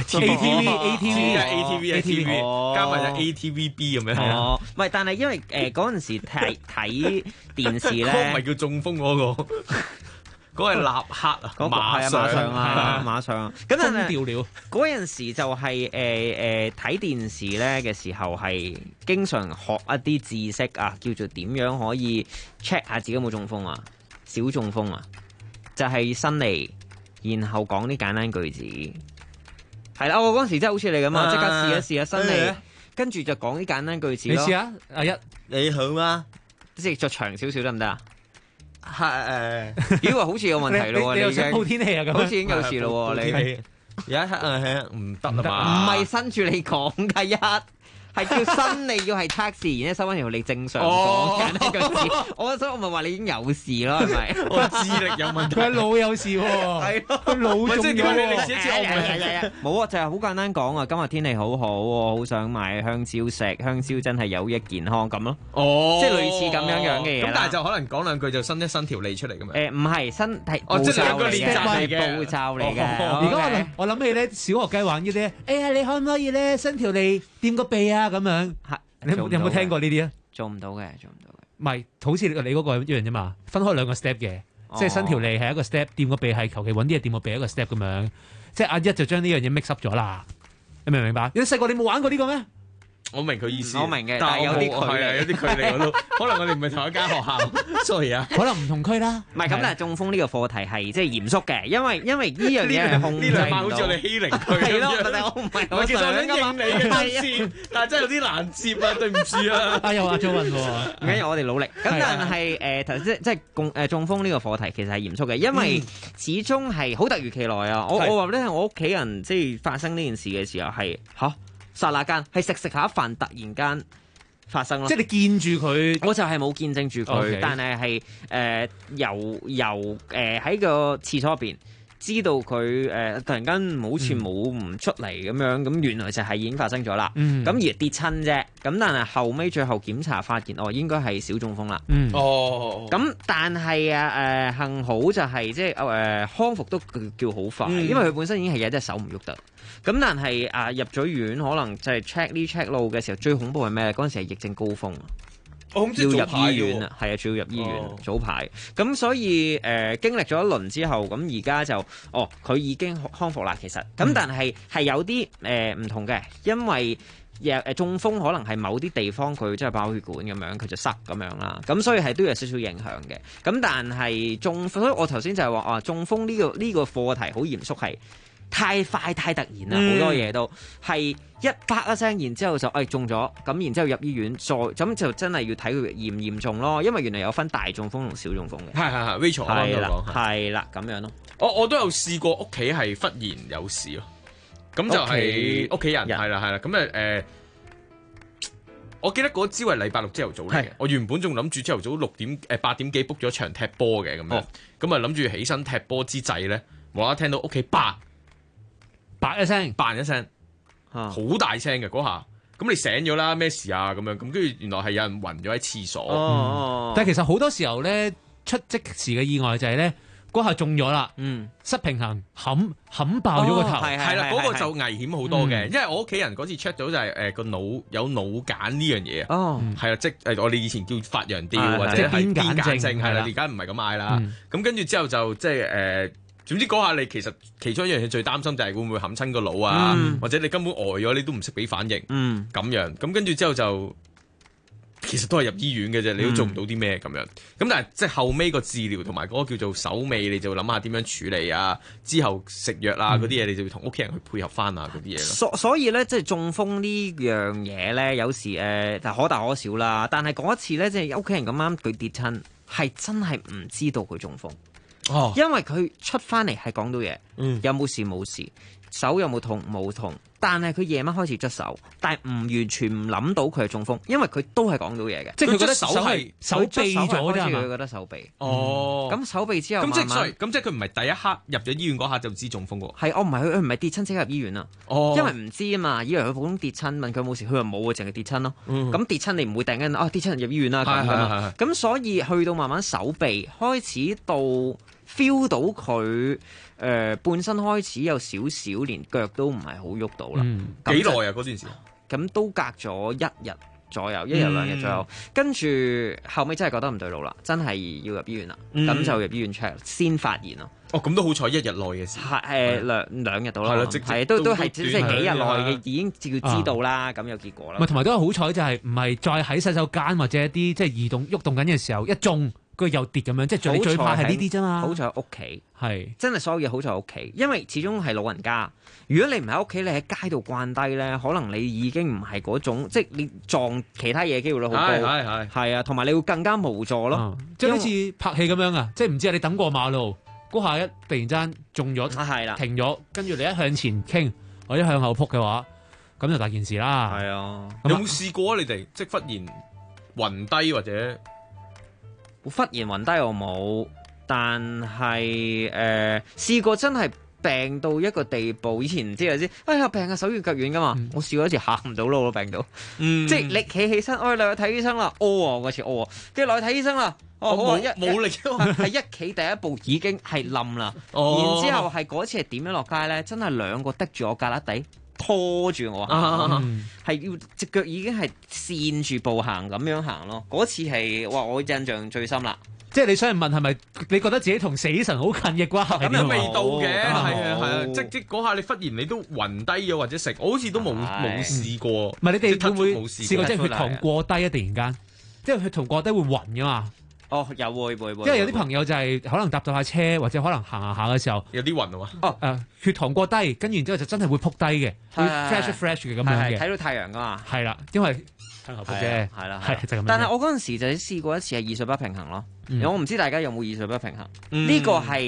ATV， 加埋就 ATVB 咁樣。 哦，唔係，但係因為嗰陣時睇電視咧， 嗰唔係叫中風嗰個。嗰係立克啊， 馬上咁但係調料嗰陣時就係睇電視咧嘅時候係經常學一啲知識啊，叫做點樣可以 check 下自己有冇中風啊，小中風啊，就係伸脷，然後講啲簡單句子。係啦，我嗰陣時真係好似你咁啊，即刻試一試啊，伸脷，跟住就講啲簡單句子咯。 你試下，阿一你好嗎？ 即係再長少少得唔得啊？ 係咦話好似有問題咯， 你又想報天氣啊？咁好似已經有事咯，你有一刻唔得啊嘛？唔係伸住你講嘅一。係叫伸脷要係測試，然之後收翻條脷正常講簡單句子。所以我咪話你已經有事咯，係咪？ 我智力有問題， 佢腦有事喎， 係咯， 佢腦中咗喎。 你試一次我唔係冇啊，就係好簡單講啊。今日天氣好好，我好想買香蕉食，香蕉真係有益健康咁咯。 哦， 即係類似咁樣嘅嘢。 咁但係就可能講兩句就伸一伸條脷出嚟咁樣。 唔係伸係即係兩個練習嚟嘅步驟嚟嘅。 而家我諗起咧，小學雞玩呢啲，哎呀，你可唔可以咧伸條脷掂個鼻啊咁樣？你有冇聽過呢啲啊？ 做唔到嘅。 唔係，好似你嗰個一樣啫嘛，分開兩個 step 嘅，即係伸條脷係一個 step，掂個鼻係求其揾啲嘢掂個鼻一個 step 咁樣，即係阿一就將呢樣嘢 mix up 咗啦。你明唔明白？你細個你冇玩過呢個咩？ 我明佢意思， 我明嘅，但係有啲距離， 有啲距離我都，可能我哋唔係同一間學校，sorry 啊， 可能唔同區啦。 唔係咁，但係中風呢個課題係即係嚴肅嘅，因為呢樣嘢係控制唔到。呢兩晚好似我哋欺凌佢咁樣。係咯，我唔係我其實我想應你嘅線，但係真係有啲難接啊，對唔住啊。 又話做運喎， 唔緊要，我哋努力。咁但係頭先即係中風呢個課題其實係嚴肅嘅，因為始終係好突如其來啊！我話咧，我屋企人即係發生呢件事嘅時候係剎那間係食下一飯，突然間發生咯。 即係你見住佢， 我就係冇見證住佢，但係由喺個廁所入邊知道佢突然間好似冇唔出嚟咁樣，咁原來就係已經發生咗啦。咁而跌親啫，咁但係後尾最後檢查發現應該係小中風啦。咁但係幸好就係即係康復都叫好快，因為佢本身已經係有一隻手唔喐得。咁但係入咗院，可能就係 check 路嘅時候，最恐怖係咩？嗰陣時係疫症高峰。要入醫院啊，係啊，仲要入醫院早排，咁所以經歷咗一輪之後，咁而家就佢已經康復啦，其實，咁但係有啲唔同嘅，因為中風可能係某啲地方佢即係爆血管咁樣，佢就塞咁樣啦，咁所以係都有少少影響嘅，咁但係所以我頭先就係話中風呢個課題好嚴肅係。太快太突然啦，好多嘢都係一啪一聲，然之後就中咗，咁然之後入醫院，咁就真係要睇佢嚴唔嚴重咯，因為原來有分大中風同小中風嘅。 係 Rachel 啱啱講係啦咁樣咯。 我都有試過屋企係忽然有事咯，咁就係屋企人係啦，咁我記得嗰朝係禮拜六朝頭早嚟嘅，我原本仲諗住朝頭早8點幾 book 咗場踢波嘅咁樣，咁諗住起身踢波之際咧，無啦啦聽到屋企嘭一聲， 好大聲嘅嗰下，咁你醒咗啦，咩事啊？咁樣，咁跟住原來係有人暈咗喺廁所。 但係其實好多時候咧，出即時嘅意外就係咧，嗰下中咗啦，失平衡，冚爆咗個頭， 係啦，嗰個就危險好多嘅，因為我屋企人嗰次 check 到就係個腦有腦癇呢樣嘢啊，係啦，即係我哋以前叫發羊吊或者係邊癇症，係啦，而家唔係咁嗌啦。咁跟住之後就即係總之嗰下你其中一樣嘢最擔心就係會唔會冚親個腦啊，或者你根本呆咗，你都唔識俾反應，咁樣咁跟住之後就其實都係入醫院嘅啫，你都做唔到啲咩咁樣。咁但係即係後尾個治療同埋嗰個叫做手尾，你就諗下點樣處理啊，之後食藥啊嗰啲嘢，你就要同屋企人去配合翻啊嗰啲嘢咯。 所以咧，即係中風呢樣嘢咧，有時就可大可小啦。但係嗰一次咧，即係屋企人咁啱佢跌親，係真係唔知道佢中風。因為佢出翻嚟係講到嘢，有冇事冇事，手有冇痛冇痛，但係佢夜晚開始捽手，但係唔完全唔諗到佢係中風，因為佢都係講到嘢嘅， 即係佢覺得手臂咗啫嘛， 佢覺得手臂。咁手臂之後咁即係佢唔係第一刻入咗醫院嗰下就知中風喎。 係，佢唔係跌親即刻入醫院啊，因為唔知啊嘛，以為佢普通跌親，問佢冇事，佢話冇啊，淨係跌親咯。咁跌親你唔會突然間跌親入醫院啦咁所以去到慢慢手臂開始到。feel 到佢半身開始有少少，連腳都唔係好喐到啦。 幾耐啊？嗰段時咁都隔咗1日左右，1日2日左右。跟住後尾真係覺得唔對路啦，真係要入醫院啦。咁就入醫院 check 先發現咯。 咁都好彩，1日內嘅事。 兩日到啦。係都係即係幾日內嘅已經知道啦。咁有結果啦。 同埋都係好彩，就係唔係再喺洗手間或者一啲即係喐動緊嘅時候一中。佢又跌咁樣，即係最怕係呢啲啫嘛。 好在屋企係真係所有嘢好在屋企，因為始終係老人家。如果你唔喺屋企，你喺街度慣低咧，可能你已經唔係嗰種，即係你撞其他嘢機會率好高。係啊，同埋你會更加無助咯。 即係好似拍戲咁樣啊！即係唔知你等過馬路嗰下突然間中咗，停咗，跟住你一向前傾，或者向後撲嘅話，咁就大件事啦。 係啊， 有冇試過啊？你哋即係忽然暈低或者？ 忽然暈低我冇，但係試過真係病到一個地步。以前唔知病啊手軟腳軟噶嘛，我試過一次行唔到路咯，病到，即係你企起身，我哋去睇醫生啦，嗰次跟住落去睇醫生啦， 冇力， 係一企第一步已經係冧啦，然之後係嗰次係點樣落街咧？真係兩個滴住我胳肋底。拖住我行，係要隻腳已經係跣住步行咁樣行咯。嗰次係我印象最深啦。 即係你想問係咪你覺得自己同死神好近嘅關係？ 咁又未到嘅，係啊，即嗰下你忽然你都暈低咗或者食，我好似都冇試過。 唔係你哋會唔會試過即係血糖過低啊？突然間，即係血糖過低會暈噶嘛？ 有會， 因為有啲朋友就係可能搭下車或者可能行下嘅時候有啲暈啊嘛。 血糖過低，跟住然之後就真係會撲低嘅，會 flash 嘅咁樣嘅。 睇到太陽噶嘛。 係啦，因為向後撲啫。 係啦， 就咁樣。 但係我嗰陣時就試過一次係耳水不平衡咯。我唔知大家有冇耳水不平衡？呢個係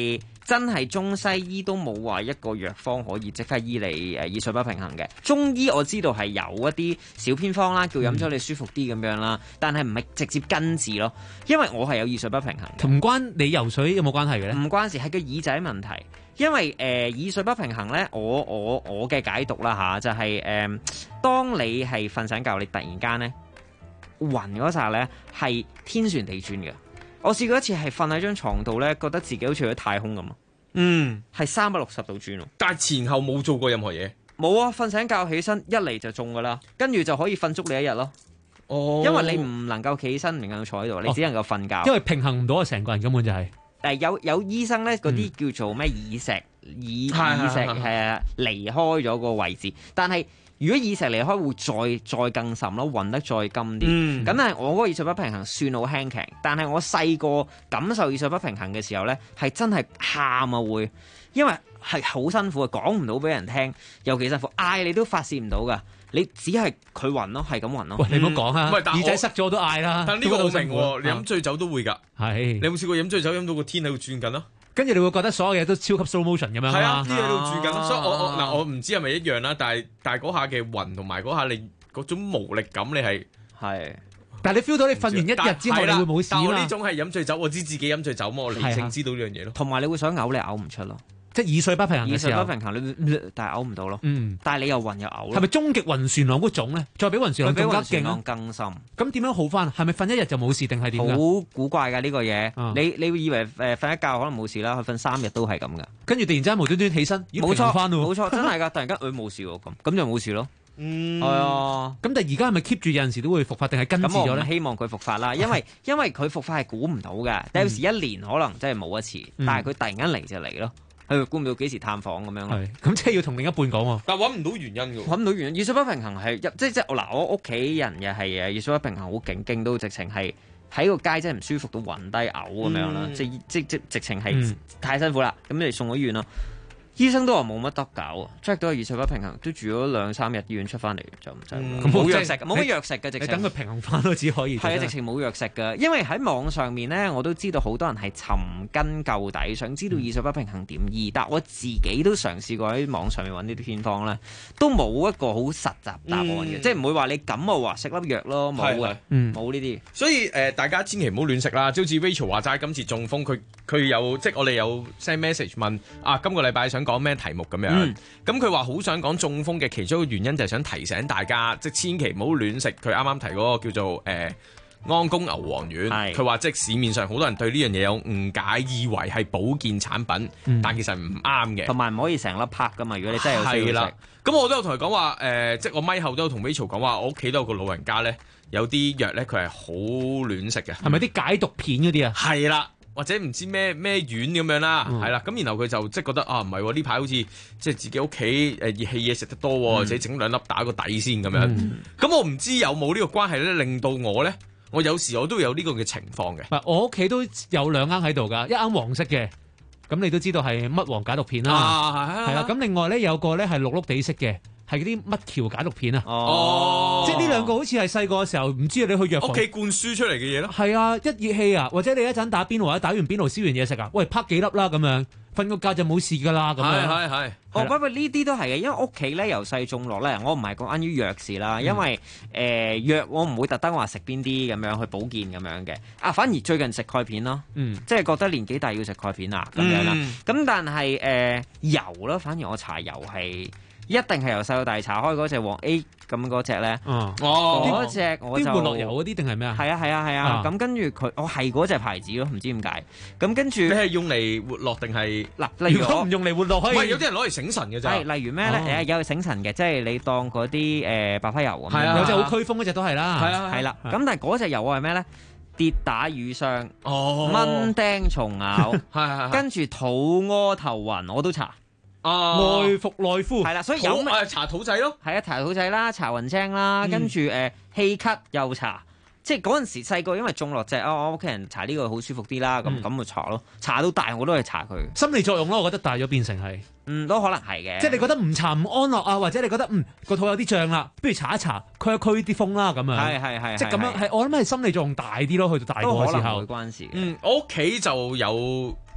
真係中西醫都冇話一個藥方可以即刻醫你耳水不平衡嘅。中醫我知道係有一啲小偏方啦，叫飲咗你舒服啲咁樣啦，但係唔係直接根治咯。因為我係有耳水不平衡， 同唔關你游水有冇關係嘅咧？ 唔關事，係個耳仔問題。因為耳水不平衡咧，我嘅解讀啦嚇，就係當你係瞓醒覺，你突然間咧暈嗰陣咧係天旋地轉嘅。我試過一次係瞓喺張床度咧，覺得自己好似去咗太空咁啊！係360度轉咯。 但係前後冇做過任何嘢。 冇啊！瞓醒覺起身一嚟就中噶啦，跟住就可以瞓足你一日咯。 哦， 因為你唔能夠企起身，唔能夠坐喺度，你只能夠瞓覺。 因為平衡唔到啊，成個人根本就係。 有醫生咧，嗰啲叫做咩耳石係離開咗個位置，但係如果耳石離開會再更甚咯，暈得再金啲。咁但係我嗰個耳水不平衡算好輕強，但係我細個感受耳水不平衡嘅時候咧，係真係喊啊會，因為係好辛苦啊，講唔到俾人聽，又幾辛苦，嗌你都發泄唔到噶。你只係佢暈咯，係咁暈咯。 喂，你唔好講啊！耳仔塞咗我都嗌啦。 但呢個我明喎，你飲醉酒都會㗎。 係。 你有冇試過飲醉酒飲到個天喺度轉緊咯？ 跟住你會覺得所有嘢都超級 slow motion 咁樣係啊，啲喺度轉緊。所以我唔知係咪一樣啦，但係嗰下嘅暈同埋嗰下你嗰種無力感，你係。 但係你 feel 到你瞓完一日之後你會冇事啦。 但我呢種係飲醉酒，我知自己飲醉酒嘛，我理性知道呢樣嘢咯。 同埋你會想嘔，你嘔唔出咯。 即係耳水不平衡嘅時候， 耳水不平衡，你但係嘔唔到咯。但係你又暈又嘔。 係咪終極暈船浪嗰種咧？再比暈船浪更加勁啊！ 更深。 咁點樣好翻？係咪瞓一日就冇事定係點？ 好古怪㗎呢個嘢。你會以為瞓一覺可能冇事啦，佢瞓3日都係咁㗎。 跟住突然之間無端端起身， 冇錯，冇錯，真係㗎！突然間佢冇事喎，咁就冇事咯。係啊。 咁但係而家係咪 keep 住有陣時都會復發，定係根治咗咧？ 咁我唔希望佢復發啦，因為佢復發係估唔到嘅。有時1年可能真係冇一次，但係佢突然間嚟就嚟咯。估唔到幾時探訪咁樣咯。 咁即係要同另一半講喎。 但係揾唔到原因㗎。 揾唔到原因，耳水不平衡係即我屋企人又係耳水不平衡好勁到直情係喺個街真係唔舒服到暈低嘔咁樣啦。即直情係太辛苦啦，咁你送咗醫院咯。醫生都話冇乜得搞 check 到耳水不平衡，都住咗2-3日醫院出翻嚟就唔使。冇藥食，冇乜藥食嘅直情。 你等佢平衡翻都只可以。 係啊，直情冇藥食嘅，因為喺網上面咧，我都知道好多人係尋根究底，想知道耳水不平衡點醫。但我自己都嘗試過喺網上面揾呢啲偏方咧，都冇一個好實習答案嘅，即係唔會話你感冒話食粒藥咯，冇嘅，冇呢啲。 所以大家千祈唔好亂食啦。即好似 Rachel 話齋，今次中風，佢有即係我哋有 send message 問啊，今個禮拜想講咩題目咁樣，咁佢話好想講中風嘅其中一個原因就係想提醒大家，即係千祈唔好亂食。佢啱啱提嗰個叫做安宮牛黃丸，佢話即係市面上好多人對呢樣嘢有誤解，以為係保健產品，但其實唔啱嘅， 同埋唔可以成粒拍噶嘛。如果你真係有需要食， 咁我都有同佢講話，即係我咪後都有同 Rachel 講話，我屋企都有個老人家咧，有啲藥咧佢係好亂食嘅， 係咪啲解毒片嗰啲啊？ 係啦。或者唔知咩丸咁樣啦，係啦，咁然後佢就即係覺得啊，唔係喎，呢排好似即係自己屋企熱氣嘢食得多，或者整2粒打個底先咁樣。咁我唔知有冇呢個關係咧，令到我咧，我有時我都有呢個嘅情況嘅。 我屋企都有2罌喺度㗎，一罌黃色嘅，咁你都知道係乜黃解毒片啦，係啦。咁另外咧有個咧係綠綠地色嘅。係嗰啲乜橋解毒片啊！即係呢兩個好似係細個嘅時候，唔知你去藥房屋企灌輸出嚟嘅嘢咯。 係啊，一熱氣啊，或者你一陣打邊爐或者打完邊爐燒完嘢食啊，喂，拍幾粒啦咁樣，瞓個覺就冇事㗎啦咁樣。 係。 不過呢啲都係嘅，因為屋企咧由細種落咧，我唔係講關於藥事啦，因為藥我唔會特登話食邊啲咁樣去保健咁樣嘅。反而最近食鈣片咯，即係覺得年紀大要食鈣片啊咁樣啦。咁但係油咯，反而我搽油係。一定係由細到大搽開嗰隻黃 A 咁嗰隻咧，嗰隻我就啲活絡油嗰啲定係咩啊？ 係啊，咁跟住佢，我係嗰隻牌子咯，唔知點解。咁跟住你係用嚟活絡定係嗱？例如唔用嚟活絡，可以。 唔係有啲人攞嚟醒神嘅咋？ 係例如咩咧？有醒神嘅，即係你當嗰啲白花油咁樣。 有隻好驅風嗰隻都係啦。 係啦。咁但係嗰隻油我係咩咧？跌打瘀傷、蚊叮蟲咬，跟住肚屙頭暈我都搽。 外服內敷係啦，所以有搽肚仔咯， 係啊，搽肚仔啦，搽暈青啦，跟住氣咳又搽，即係嗰陣時細個因為中落隻我屋企人搽呢個好舒服啲啦，咁咪搽咯，搽到大我都係搽佢。 心理作用咯，我覺得大咗變成係， 都可能係嘅。即係你覺得唔搽唔安樂啊，或者你覺得個肚有啲脹啦，不如搽一搽，驅一驅啲風啦咁樣。係，即係咁樣係，我諗係心理作用大啲咯，去到大個嘅時候。 都可能會關事嘅。 我屋企就有。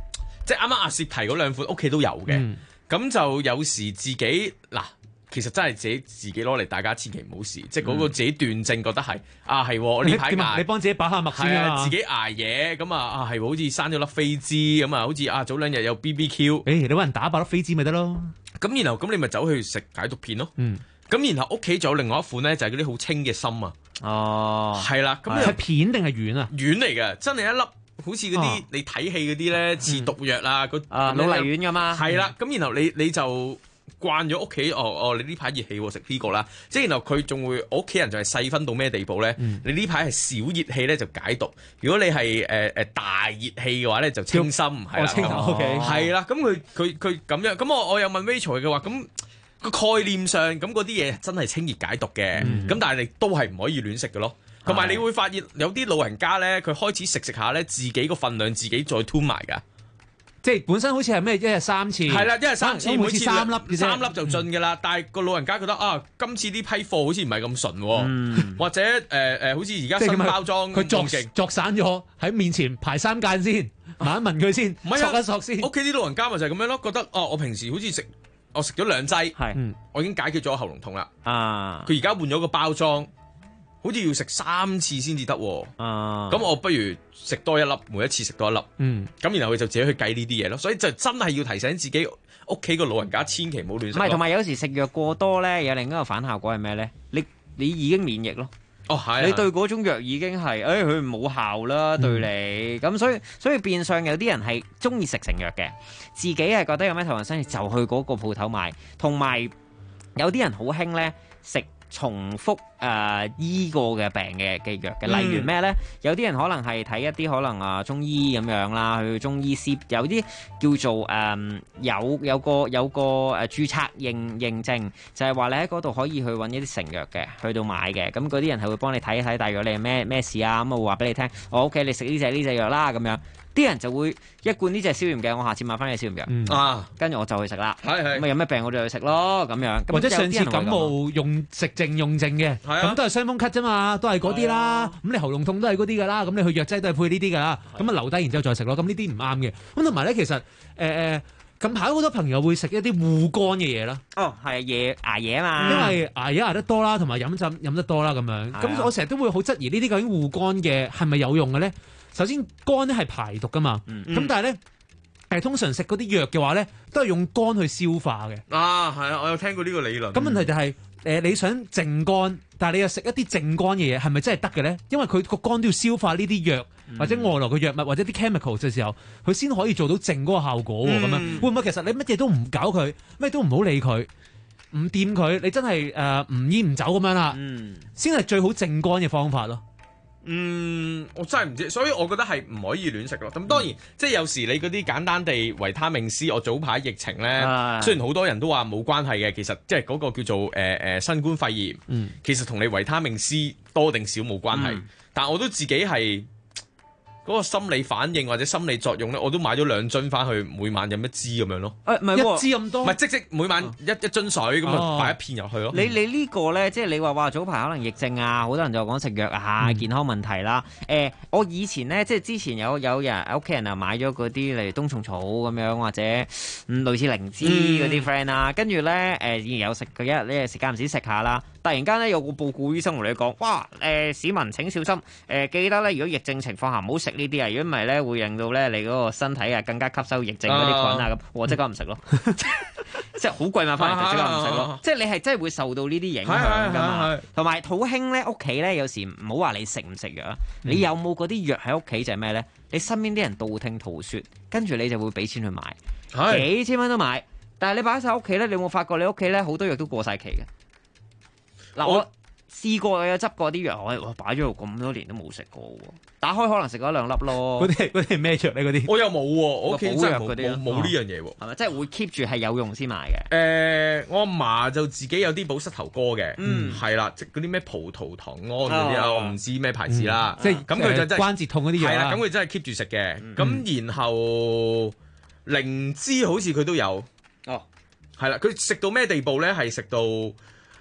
即係啱啱阿薛提嗰兩款屋企都有嘅，咁就有時自己嗱。其實真係自己攞嚟，大家千祈唔好試，即係嗰個自己斷症覺得係係我呢排你幫自己把下脈先啊， 自己捱嘢咁係好似生咗粒飛滋咁好似早兩日有 BBQ， 你揾人打爆粒飛滋咪得咯。 咁然後咁你咪走去食解毒片咯。咁然後屋企仲有另外一款咧，就係嗰啲好清嘅參啊。 哦， 係啦，咁係片定係丸啊？ 丸嚟嘅，真係一粒。好似嗰啲你睇戲嗰啲咧，似毒藥啊， 老泥丸㗎嘛。 係啦，咁然後你就慣咗屋企，你呢排熱氣喎，食呢個啦。即係然後佢仲會，我屋企人就係細分到咩地步咧？你呢排係小熱氣咧就解毒，如果你係大熱氣嘅話咧就清心，係啦。 清心 OK。 係啦，咁佢咁樣，咁我又問 Rachel 嘅話，咁個概念上咁嗰啲嘢真係清熱解毒嘅，咁但係你都係唔可以亂食嘅咯。同埋你會發現有啲老人家咧，佢開始食下咧，自己個份量自己再 tune 埋㗎。 即係本身好似係咩一日3次， 係啦，一日3次，每次 3粒就盡㗎啦。但係個老人家覺得今次呢批貨好似唔係咁純喎，或者好似而家新包裝佢作散咗喺面前排3間先，問一問佢先，索一索先。 屋企啲老人家咪就係咁樣咯，覺得我平時好似我食咗2劑，我已經解決咗喉嚨痛啦。佢而家換咗個包裝。好似要食3次先至得喎，咁我不如食多1粒，每一次食多1粒，咁然後佢就自己去計呢啲嘢咯。所以就真係要提醒自己屋企個老人家千祈唔好亂食。 唔係，同埋有時食藥過多咧，有另一個反效果係咩咧？你已經免疫咯。 係。 你對嗰種藥已經係，佢冇效啦，對你。咁所以變相有啲人係中意食成藥嘅，自己係覺得有咩頭暈身熱就去嗰個鋪頭買，同埋有啲人好興咧食。重複醫過嘅病嘅藥嘅，例如咩咧？有啲人可能係睇一啲可能中醫咁樣啦，去中醫師有啲叫做有個註冊認證，就係話你喺嗰度可以去揾一啲成藥嘅，去到買嘅。咁嗰啲人係會幫你睇一睇，大約你係咩事啊？咁啊會話俾你聽，我 OK，你食呢隻藥啦咁樣。啲人就會一罐呢隻消炎藥，我下次買翻呢隻消炎藥，跟住我就去食啦。咁有咩病我就去食咯，咁樣。或者上次感冒用食症嘅，咁都係傷風咳啫嘛，都係嗰啲啦。咁你喉嚨痛都係嗰啲噶啦，咁你去藥劑都係配呢啲噶啦。咁啊留低然之後再食咯。咁呢啲唔啱嘅。咁同埋咧，其實近排好多朋友會食一啲護肝嘅嘢啦。 係捱夜啊嘛。因為捱夜捱得多啦，同埋飲得多啦咁樣。咁我成日都會好質疑呢啲究竟護肝嘅係咪有用嘅咧？首先肝咧係排毒噶嘛，咁但係咧通常食嗰啲藥嘅話咧，都係用肝去消化嘅。 係啊，我有聽過呢個理論。 咁問題就係你想淨肝，但係你又食一啲淨肝嘅嘢，係咪真係得嘅咧？因為佢個肝都要消化呢啲藥，或者外來嘅藥物或者啲 chemical 嘅時候，佢先可以做到淨嗰個效果喎。咁樣會唔會其實你乜嘢都唔搞佢，乜都唔好理佢，唔掂佢，你真係唔煙唔酒咁樣啦，先係最好淨肝嘅方法咯。 我真係唔知，所以我覺得係唔可以亂食咯。咁當然，即係有時你嗰啲簡單地維他命 C，我早排疫情咧，雖然好多人都話冇關係嘅，其實即係嗰個叫做新冠肺炎，其實同你維他命 C 多定少冇關係。但我都自己係嗰個心理反應或者心理作用咧，我都買咗2樽翻去，每晚飲1支咁樣咯。 1支咁多？ 唔係即每晚一樽水咁啊，擺1片入去咯。 你呢個咧，即係你話早排可能疫症啊，好多人就講食藥啊，健康問題啦。我以前咧，即係之前有人屋企人啊買咗嗰啲例如冬蟲草咁樣，或者類似靈芝嗰啲 friend 啊，跟住咧有食佢一日時間唔時食下啦。突然間咧有個報告醫生同你講，哇市民請小心，記得咧如果疫症情況下唔好食呢啲啊，如果唔係咧會令到咧你嗰個身體啊更加吸收疫症嗰啲菌啊咁，我即刻唔食咯，即係好貴嘛，翻嚟就即刻唔食咯，即係你係真係會受到呢啲影響㗎嘛。同埋好興咧屋企咧有時唔好話你食唔食藥啊，你有冇嗰啲藥喺屋企就係咩咧？你身邊啲人道聽途說，跟住你就會俾錢去買，幾千蚊都買，但係你擺晒屋企咧，你有冇發覺你屋企咧好多藥都過晒期嘅？嗱，我試過有執過啲藥，我擺咗咁多年都冇食過喎。打開可能食咗1-2粒咯。嗰啲係咩藥咧？嗰啲我又冇喎，我屋企真係冇呢樣嘢喎。係咪即係會 keep 住係有用先買嘅？ 我阿嫲就自己有啲補膝頭哥嘅，係啦，即嗰啲咩葡萄糖胺嗰啲啊，我唔知咩牌子啦。 即係咁佢就真係關節痛嗰啲藥啦。 係啦，咁佢真係 keep 住食嘅。咁然後靈芝好似佢都有。係啦，佢食到咩地步咧？係食到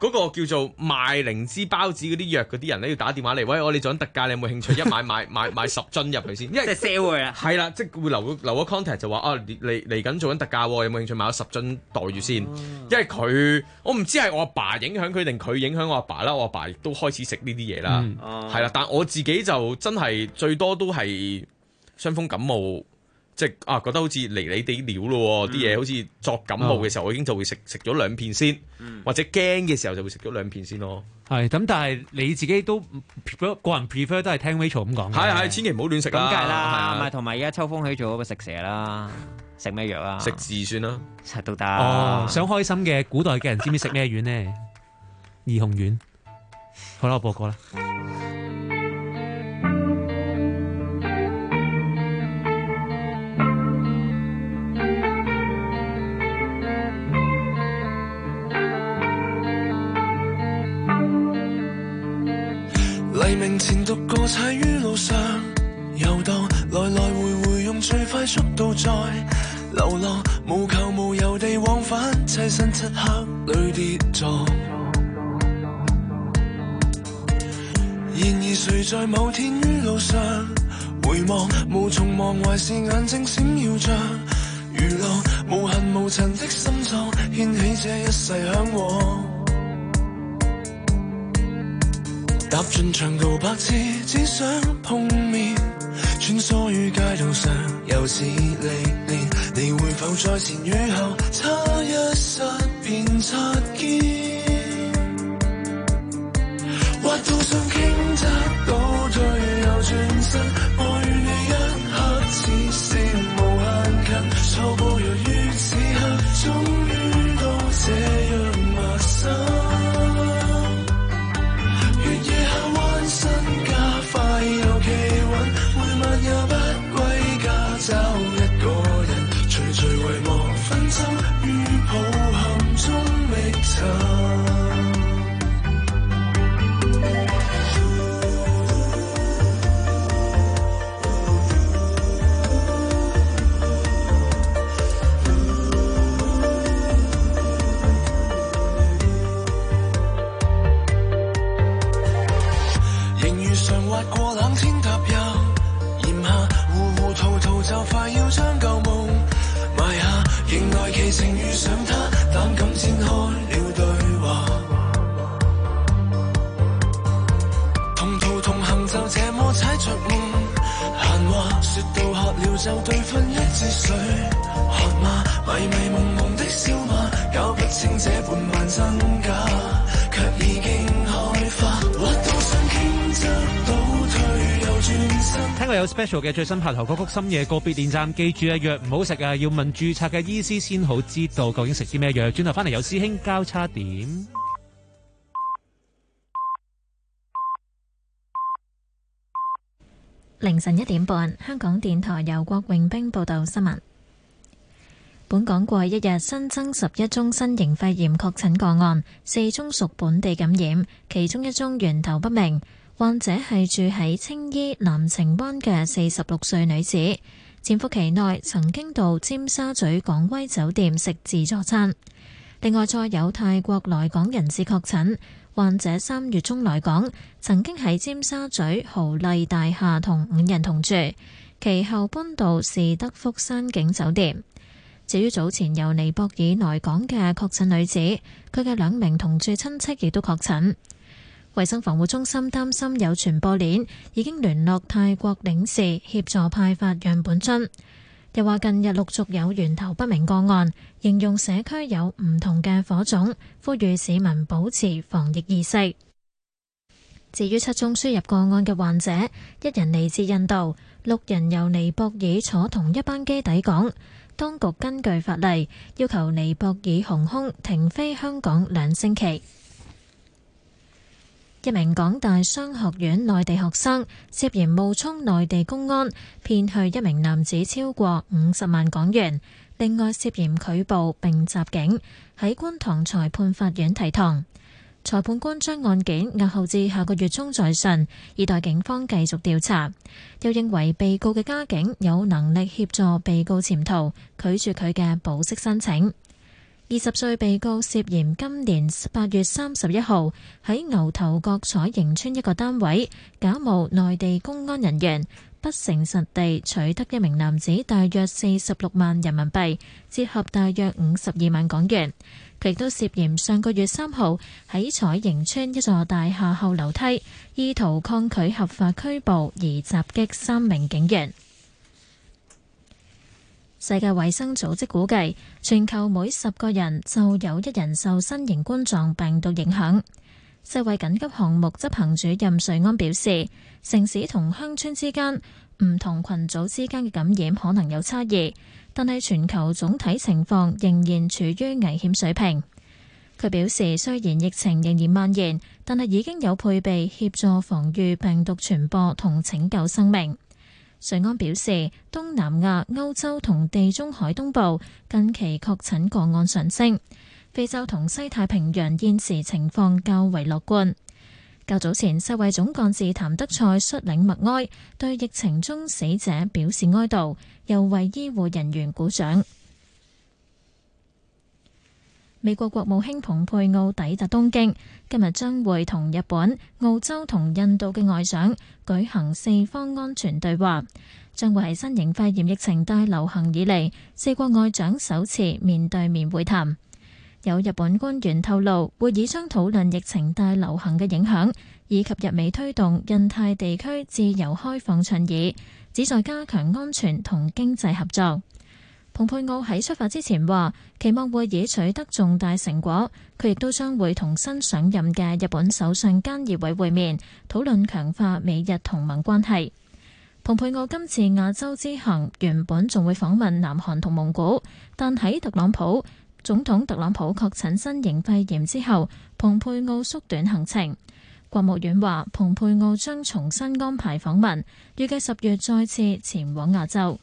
嗰個叫做賣靈芝包子嗰啲藥嗰啲人咧，要打電話嚟，喂，我哋做緊特價，你有冇興趣一買10樽入去先？因為即係 sell 佢啊， 係啦，即係會留個 contact 就話啊，嚟緊做緊特價喎，有冇興趣買咗10樽袋住先？因為佢我唔知係我阿爸影響佢定佢影響我阿爸啦，我阿爸亦都開始食呢啲嘢啦，係啦，但我自己就真係最多都係傷風感冒。即係啊，覺得好似離離地料咯，啲嘢好似作感冒嘅時候，我已經就會食咗2片先，或者驚嘅時候就會食咗2片先咯。 係咁，但係你自己都個人 prefer 都係聽 Rachel 咁講嘅。 係，千祈唔好亂食啦。 咁梗係啦， 係咪同埋而家秋風起做嗰個食蛇啦，食咩藥啊？ 食痔算啦， 都得。 哦，想開心嘅古代嘅人知唔知食咩丸呢？怡紅丸。好啦，我播歌啦。 黎明前獨個踩於路上遊蕩，來來回回用最快速度在流浪，無求無有地往返，棲身漆黑裏跌撞。然而誰在某天於路上回望，無從忘懷是眼睛閃耀着如浪，無痕無塵的心臟掀起這一世向往。踏進長途百次，只想碰面，穿梭於街道上，又是歷練。你會否在前與後，差一剎便擦肩？或道上傾側倒退又轉身，愛與你一刻似是無限近，錯步猶於此刻，終於都這樣陌生。身加快又企穩，每晚也不歸家找一個人，徐徐遺忘紛爭於抱憾中覓尋。過冷天踏入炎夏，糊糊塗塗就快要將舊夢埋下，迎來奇情遇上他，膽敢展開了對話。同途同行就這麼踩着夢，閒話說到渴了就對分一支水，喝嗎？迷迷蒙蒙的笑馬，搞不清這半晚真假，卻已經開花。或到上傾側聽過有 special 嘅最新拍頭歌曲《深夜個別電站》，記住啊，藥唔好食啊，要問註冊嘅醫師先好知道究竟食啲咩藥。轉頭翻嚟有師兄交叉點。 凌晨1點半，香港電台由郭永兵報道新聞。本港過去一日新增11宗新型肺炎確診個案，4宗屬本地感染，其中1宗源頭不明。患者係住喺青衣南澄灣嘅46歲女子，潛伏期內曾經到尖沙咀港威酒店食自助餐。另外再有泰國來港人士確診，患者3月中來港，曾經喺尖沙咀豪麗大廈同5人同住，其後搬到士德福山景酒店。至於早前由尼泊爾來港嘅確診女子，佢嘅2名同住親戚亦都確診。衛生防護中心擔心有傳播鏈，已經聯絡泰國領事協助派發樣本樽。又話近日陸續有源頭不明個案，形容社區有唔同嘅火種，呼籲市民保持防疫意識。至於7宗輸入個案嘅患者，1人嚟自印度，6人由尼泊爾坐同一班機抵港。當局根據法例要求尼泊爾航空停飛香港2星期。一名港大商學院內地學生涉嫌冒充內地公安，騙去一名男子超過50萬港元，另外涉嫌拒捕並襲警，喺觀塘裁判法院提堂。裁判官將案件押後至下個月中再訊，以待警方繼續調查。又認為被告嘅家境有能力協助被告潛逃，拒絕佢嘅保釋申請。 20歲被告涉嫌今年8月31號喺牛頭角彩盈邨一個單位假冒內地公安人員，不誠實地取得一名男子大約46萬人民幣，折合大約52萬港元。佢亦都涉嫌上個月3號喺彩盈邨一座大廈後樓梯，意圖抗拒合法拘捕而襲擊3名警員。世界衛生組織估計，全球每10個人就有1人受新型冠狀病毒影響。世衛緊急項目執行主任瑞安表示，城市同鄉村之間、唔同群組之間嘅感染可能有差異，但係全球總體情況仍然處於危險水平。佢表示，雖然疫情仍然蔓延，但係已經有配備協助防禦病毒傳播同拯救生命。瑞安表示，東南亞、歐洲同地中海東部近期確診個案上升，非洲同西太平洋現時情況較為樂觀。較早前，世衛總幹事譚德塞率領默哀，對疫情中死者表示哀悼，又為醫護人員鼓掌。美國國務卿蓬佩奧抵達東京，今日將會同日本、澳洲同印度嘅外長舉行4方安全對話，將會係新型肺炎疫情大流行以嚟4國外長首次面對面會談。有日本官員透露，會議將討論疫情大流行嘅影響，以及日美推動印太地區自由開放倡議，旨在加強安全同經濟合作。蓬佩奧喺出發之前話，期望會議取得重大成果。佢亦都將會同新上任嘅日本首相菅義偉會面，討論強化美日同盟關係。蓬佩奧今次亞洲之行原本仲會訪問南韓同蒙古，但喺總統特朗普確診新型肺炎之後，蓬佩奧縮短行程。國務院話，蓬佩奧將重新安排訪問，預計10月再次前往亞洲。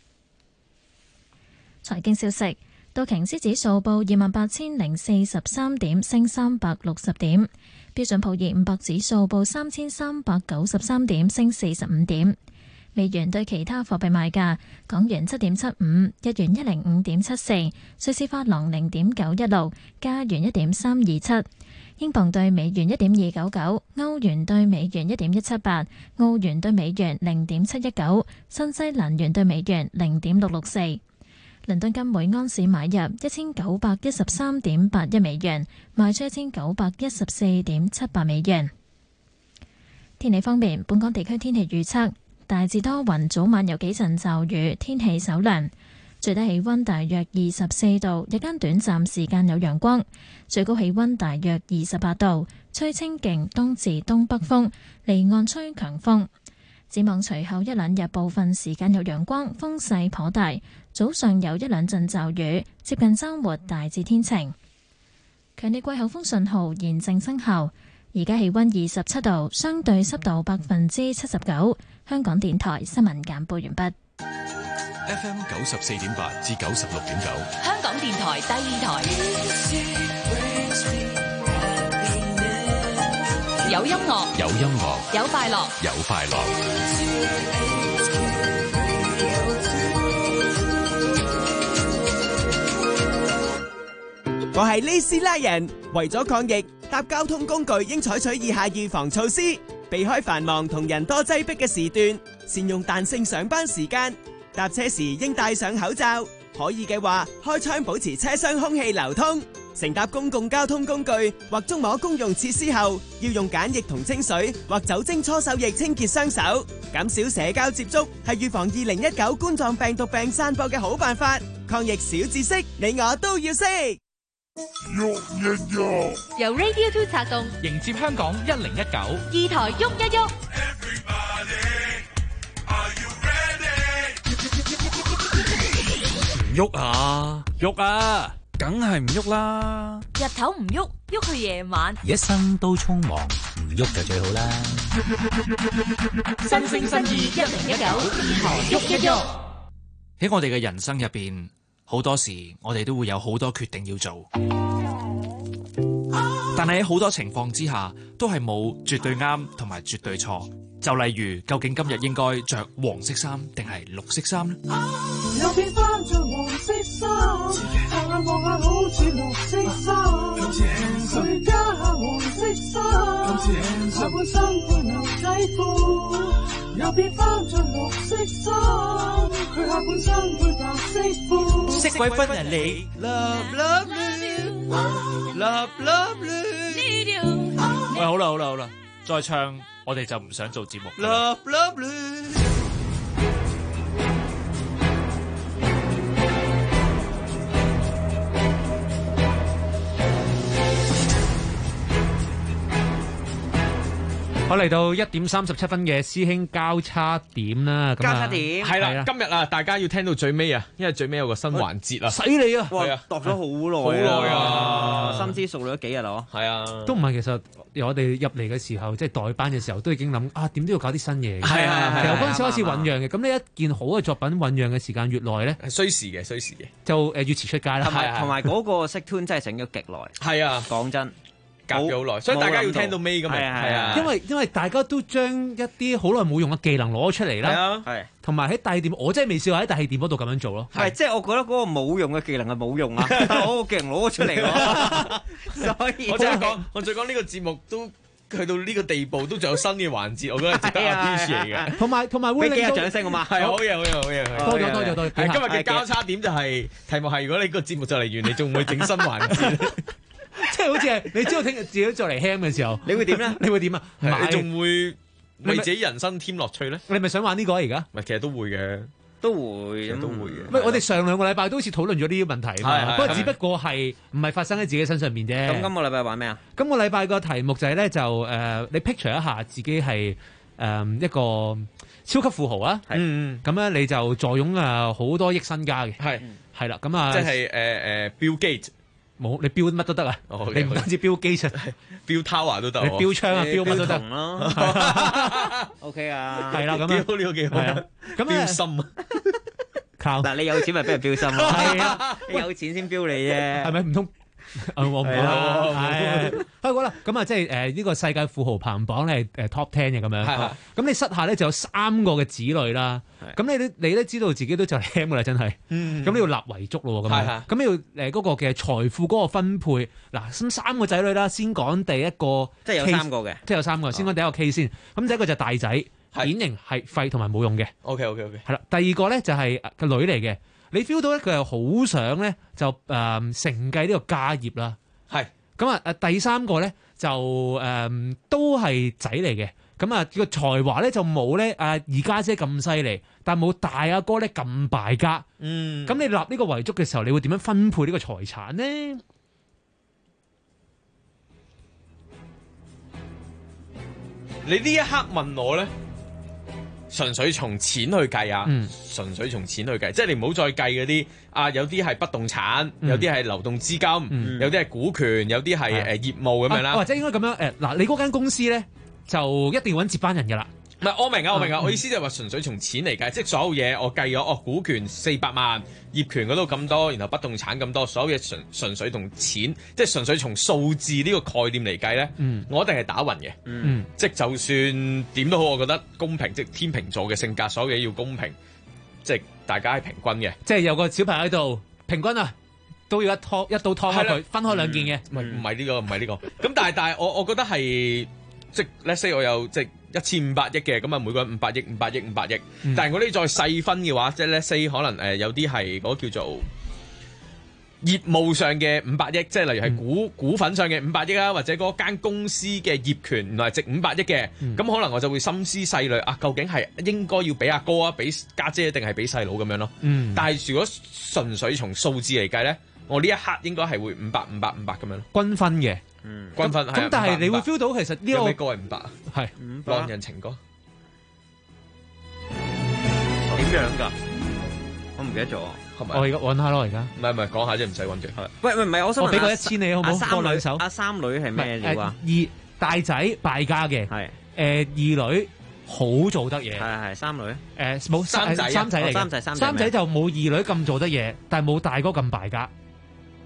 財經消息，道瓊斯指數報28,043點，升360點；標準普爾500指數報3,393點，升45點。美元對其他貨幣賣價：港元7.75，日元105.74，瑞士法郎0.916，加元1.327，英鎊對美元1.299，歐元對美元1.178，澳元對美元0.719，新西蘭元對美元0.664。倫敦金每安士買入1913.81美元，賣出1914.78美元。天氣方面，本港地區天氣預測大致多雲，早晚有幾陣驟雨，天氣稍涼，最低氣溫大約24度，日間短暫時間有陽光，最高氣溫大約28度，吹清勁東至東北風，離岸吹強風。展望隨後一兩日部分時間有陽光，風勢頗大，早上有一兩陣驟雨，接近週末大致天晴。強烈季候風信號現正生效，而家氣溫27度，相對濕度79%。香港電台新聞簡報完畢。 FM 94.8至96.9， 香港電台第二台。有音樂， 有音樂， 有快樂， 有快樂。 我係呢斯拉人，為咗抗疫，搭交通工具應採取以下預防措施：避開繁忙同人多擠迫嘅時段，善用彈性上班時間，搭車時應戴上口罩，可以嘅話開窗保持車廂空氣流通。乘搭公共交通工具或觸摸公用設施後，要用梘液同清水或酒精搓手液清潔雙手。減少社交接觸係預防2019冠狀病毒病散播嘅好辦法。抗疫小知識，你我都要識。 喐一喐， 由 Radio 2策動， 迎接香港1019， 二台喐一喐。 唔喐啊，喐啊！梗係唔喐啦！ 日頭唔喐，喐去夜晚。 一生都匆忙，唔喐就最好啦。 新聲新意1019，二台喐一喐。 喺我哋嘅人生入邊，好多時我哋都會有好多決定要做，但係喺好多情況之下，都係冇絕對啱同埋絕對錯。就例如，究竟今日應該着黃色衫定係綠色衫呢？ 有變翻着黃色衫，望下好似似綠色衫，佢加下黃色衫，下半身配牛仔褲，又變翻着綠色衫，佢下半身配白色褲。 識鬼分人你 Love love you, love love you。 喂，好啦，再唱我哋就唔想做節目。 Love love you。 好，嚟到1:37嘅師兄交叉點啦， 交叉點係啦，今日啊，大家要聽到最尾啊，因為最尾有個新環節啊， 犀利啊！ 係啊， 度咗好耐啊，心知熟慮咗幾日咯， 係啊， 都唔係，其實我哋入嚟嘅時候，即係代班嘅時候，都已經諗啊，點都要搞啲新嘢。 係啊， 其實嗰陣時開始醖釀嘅，咁呢一件好嘅作品醖釀嘅時間越耐咧， 需時嘅， 就越遲出街啦。 同埋嗰個色 tune 真係整咗極耐。 係啊， 講真。 夾咗好耐，所以大家要聽到尾㗎嘛。係啊， 因為大家都將一啲好耐冇用嘅技能攞咗出嚟啦。 係，同埋喺大氣電，我真係未試過喺大氣電嗰度咁樣做咯。 係，即係我覺得嗰個冇用嘅技能係冇用啊，但係我個技能攞咗出嚟咯。所以我再講呢個節目都去到呢個地步，都仲有新嘅環節，我覺得值得 appreciate 嘅。 同埋會令到掌聲好嘛？ 係好嘢。 多咗。 係今日嘅交叉點就係題目係，如果你個節目就嚟完，你仲會整新環節？ 即係好似係你知道聽日自己再嚟 ham 嘅時候， 你會點咧？ 你會點啊？ 你仲會為自己人生添樂趣咧？ 你咪想玩呢個而家？ 唔係，其實都會嘅， 都會嘅。 喂，我哋上2個禮拜都好似討論咗呢啲問題嘛，不過只不過係唔係發生喺自己身上面啫。 咁今個禮拜玩咩啊？ 今個禮拜個題目就係咧，你 picture 一下自己係一個超級富豪啊，咁咧你就坐擁好多億身家嘅，係啦，咁啊， 即係Bill Gates。 冇，你標乜都得啊！你唔單止標機出， 標 tower 都得， 你標槍啊，標乜都得咯。OK 啊， 係啦，咁啊， 標呢個幾好啊，標心啊， 靠！ 嗱，你有錢咪俾人標心咯，係啊，你有錢先標你啫， 係咪唔通？我唔好啦，好啦，咁啊，即係呢個世界富豪排行榜咧，top 10嘅咁樣。咁你膝下咧就有3個嘅子女啦。咁你都知道自己都就 ham 噶啦，真係。咁你要立遺囑咯，咁樣。咁你要嗰個嘅財富嗰個分配。嗱，咁3個仔女啦，先講第一個。 即係有3個嘅。即係有3個，先講第一個 case 先。咁第一個就係大仔，典型係廢同埋冇用嘅。 OK。 係啦，第二個咧就係個女嚟嘅。你 feel 到咧，佢係好想咧就承繼呢個家業啦。 係咁啊！第3個咧就都係仔嚟嘅。咁啊個才華咧就冇咧二家姐咁犀利，但冇大阿哥咧咁敗家。咁你立呢個遺囑嘅時候，你會點樣分配呢個財產呢？ 你呢一刻問我咧？純粹從錢去計啊！純粹從錢去計，即係你唔好再計嗰啲有啲係不動產，有啲係流動資金，有啲係股權，有啲係業務咁樣啦。 或者應該咁樣嗱，你嗰間公司咧就一定要揾接班人㗎啦。 唔係，我明啊，我意思就係話純粹從錢嚟計，即係所有嘢我計咗，股權400萬，業權嗰度咁多，然後不動產咁多，所有嘢純粹同錢，即係純粹從數字呢個概念嚟計咧，我一定係打暈嘅。即係就算點都好，我覺得公平，即係天秤座嘅性格，所有嘢要公平，即係大家係平均嘅。 即係有個小朋友喺度，平均啊，都要一刀劏開佢，分開2件嘅。 唔係呢個。咁但係我覺得係即係 let's say 我有即係1500億嘅，咁啊每個人500億。但係我哋再細分嘅話，即係 let's say 可能有啲係嗰叫做業務上嘅500億，即係例如係股份上嘅500億啊，或者嗰間公司嘅業權原來係值500億嘅，咁可能我就會心思細慮究竟係應該要俾阿哥啊，俾家姐定係俾細佬咁樣咯。但係如果純粹從數字嚟計咧，我呢一刻應該係會500咁樣咯， 均分嘅。 均分咁，但係你會 feel 到其實呢個有咩歌係500？ 係浪人情歌。 點樣㗎？我唔記得咗。 係咪？ 我而家揾下咯，而家。 唔係講下啫，唔使揾嘅。 喂，唔係，我想問我俾個1000你好唔好？ 三兩手。 三女係咩料啊？ 大仔敗家嘅， 係二女好做得嘢， 係三女。 冇三仔嚟嘅，三仔就冇2女咁做得嘢，但係冇大哥咁敗家。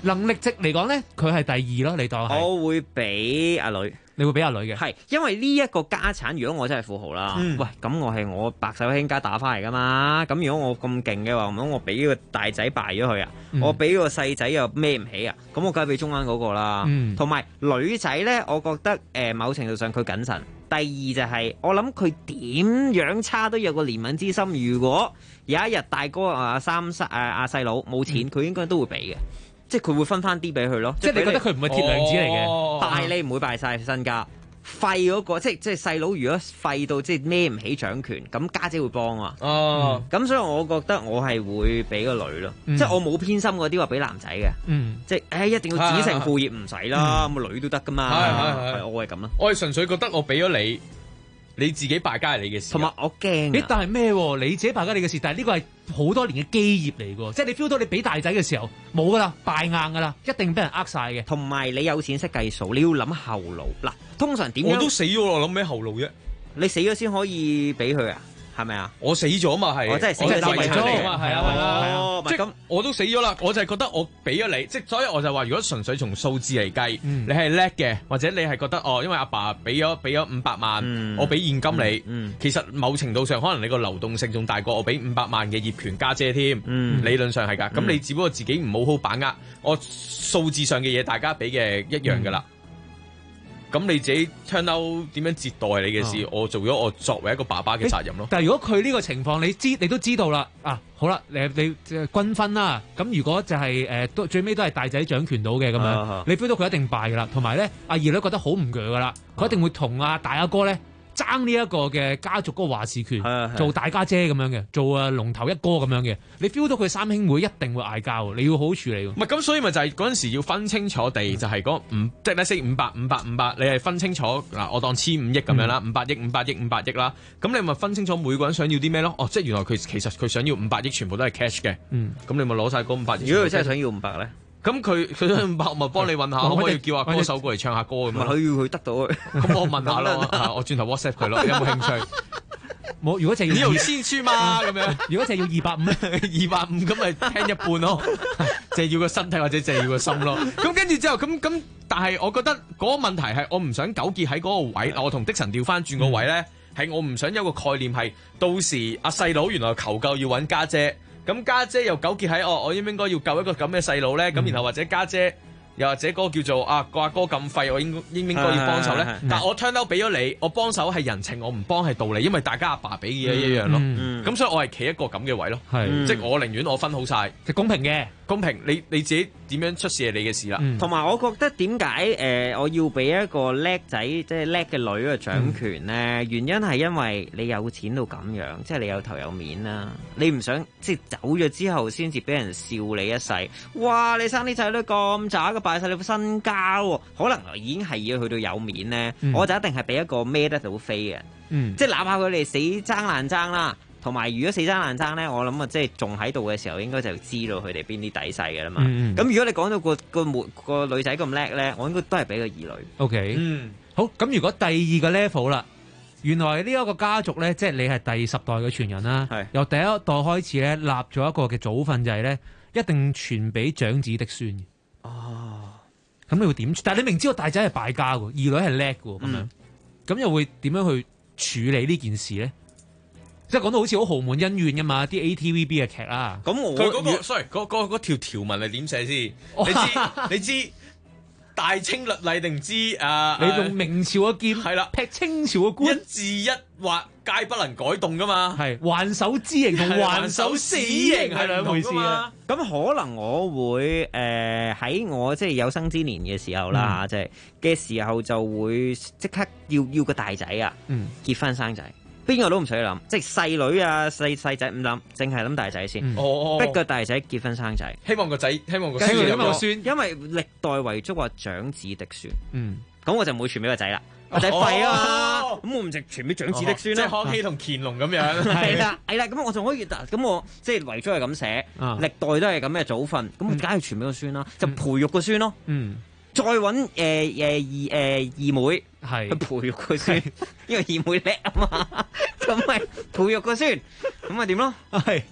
能力值嚟講咧，佢係第二咯，你當係。 我會俾阿女。 你會俾阿女嘅？ 係，因為呢一個家產，如果我真係富豪啦，喂，咁我係我白手興家打翻嚟噶嘛，咁如果我咁勁嘅話，咁我俾個大仔敗咗佢啊，我俾個細仔又孭唔起啊，咁我梗係俾中間嗰個啦。同埋女仔咧，我覺得某程度上佢謹慎。第二就係、我諗佢點樣差都有個憐憫之心。如果有一日大哥阿細佬冇錢，佢應該都會俾嘅。即係佢會分翻啲俾佢咯， 即係你覺得佢唔係鐵娘子嚟嘅， 敗你唔會敗晒身家，廢嗰個即係細佬如果廢到即係孭唔起掌權，咁家姐會幫啊。咁所以我覺得我係會俾個女咯，即係我冇偏心嗰啲話俾男仔嘅，即係一定要子承父業唔使啦，咁女都得噶嘛。係我係咁啦， 我係純粹覺得我俾咗你。你自己敗家係你嘅事， 同埋我驚。 但係咩？你自己敗家你嘅事，但係呢個係好多年嘅基業嚟㗎，即係你 feel 到你俾大仔嘅時候冇噶啦，敗硬噶啦，一定俾人呃晒嘅。 同埋你有錢識計數，你要諗後路。嗱，通常點樣？ 我都死咗啦，諗咩後路啫？ 你死咗先可以俾佢啊？係咪啊？ 我死咗嘛係， 我真係死咗遺咗嘛係啊， 即係咁我都死咗啦，我就係覺得我俾咗你，即係所以我就話，如果純粹從數字嚟計，你係叻嘅，或者你係覺得因為阿爸俾咗500萬，我俾現金你，其實某程度上可能你個流動性仲大過我俾500萬嘅業權家姐添，理論上係㗎，咁你只不過自己唔好把握，我數字上嘅嘢大家俾嘅一樣㗎啦。咁你自己 turn out 點樣接待你嘅事，我做咗我作為一個爸爸嘅責任咯。 但係如果佢呢個情況，你都知道啦。好啦，你均分啦。咁如果就係最尾都係大仔掌權到嘅咁樣，你 feel 到佢一定敗噶啦。同埋咧，阿二女覺得好唔鋸噶啦，佢一定會同阿大阿哥咧爭呢一個嘅家族嗰個話事權，做大家姐咁樣嘅，做龍頭一哥咁樣嘅。你 feel 到佢三兄妹一定會嗌交，你要好好處理。 唔係咁，所以咪就係嗰陣時要分清楚地，就係嗰即係咧500，你係分清楚嗱，我當1500億咁樣啦，500億啦。咁你咪分清楚每個人想要啲咩咯？即係原來其實佢想要500億，全部都係 cash 嘅。咁你咪攞晒嗰500億。 如果佢真係想要500咧？ 咁佢想500，我咪幫你問下，可唔可以叫阿歌手過嚟唱下歌咁樣？ 佢要佢得到， 咁我問下咯，我轉頭 WhatsApp 佢咯，有冇興趣？ 冇，如果就要你先輸嘛咁樣。 如果就要250咧 ，250咁咪聽一半咯，就係要個身體或者就係要個心咯。咁跟住之後咁，但係我覺得嗰個問題係我唔想糾結喺嗰個位，我同的神調翻轉個位咧，係我唔想有個概念係到時阿細佬原來求救要揾家姐。咁家姐又糾結喺我應唔應該要救一個咁嘅細路咧？咁然後或者家姐又或者嗰個叫做個阿哥咁廢，我應唔應該要幫手咧？但係我 turn out 俾咗你，我幫手係人情，我唔幫係道理，因為大家阿爸俾嘅一樣咯。咁所以我係企一個咁嘅位咯，即係我寧願我分好晒， 即係公平嘅。 公平，你自己點樣出事係你嘅事啦。 同埋我覺得點解我要俾一個叻仔，即係叻嘅女嘅掌權咧？原因係因為你有錢到咁樣，即係你有頭有面啦。你唔想即係走咗之後先至俾人笑你一世。哇！你生啲仔女咁渣嘅，敗晒你副身家喎，可能已經係要去到有面咧。我就一定係俾一個孭得到飛嘅，即係哪怕佢哋死爭爛爭啦。同埋，如果死爭爛爭咧，我諗即係仲喺度嘅時候，應該就知道佢哋邊啲底細嘅啦嘛。咁如果你講到個女仔咁叻咧，我應該都係俾個二女。 OK，好。咁如果第二個 level 啦，原來呢一個家族咧，即係你係第10代嘅傳人啦。由第一代開始咧，立咗一個嘅祖訓就係咧，一定傳俾長子的孫。咁你會點？但係你明知道大仔係敗家喎，二女係叻喎，咁樣，咁又會點樣去處理呢件事咧？即係講到好似好豪門恩怨噶嘛，啲 ATVB 嘅劇啦。 咁佢嗰個 sorry 嗰條文係點寫先？你知大清律例定知你用明朝嘅劍係啦， 劈清朝嘅官， 一字一畫皆不能改動噶嘛。 係還手之刑同還手死刑係兩回事啊。 咁可能我會喺我即係有生之年嘅時候啦，即係嘅時候就會即刻要個大仔啊，結婚生仔。邊個都唔使諗，即係細女啊、細仔唔諗，淨係諗大仔先。逼個大仔結婚生仔， 希望個孫，因為歷代遺囑話長子的孫。咁我就唔會傳俾個仔啦，個仔廢啊嘛。咁我唔直傳俾長子的孫啦。 即係康熙同乾隆咁樣。 係啦，咁我仲可以咁我即係遺囑係咁寫，歷代都係咁嘅祖訓，咁我梗係傳俾個孫啦，就培育個孫咯。再揾二妹去培育個孫，因為二妹叻啊嘛，咁咪培育個孫，咁咪點咯？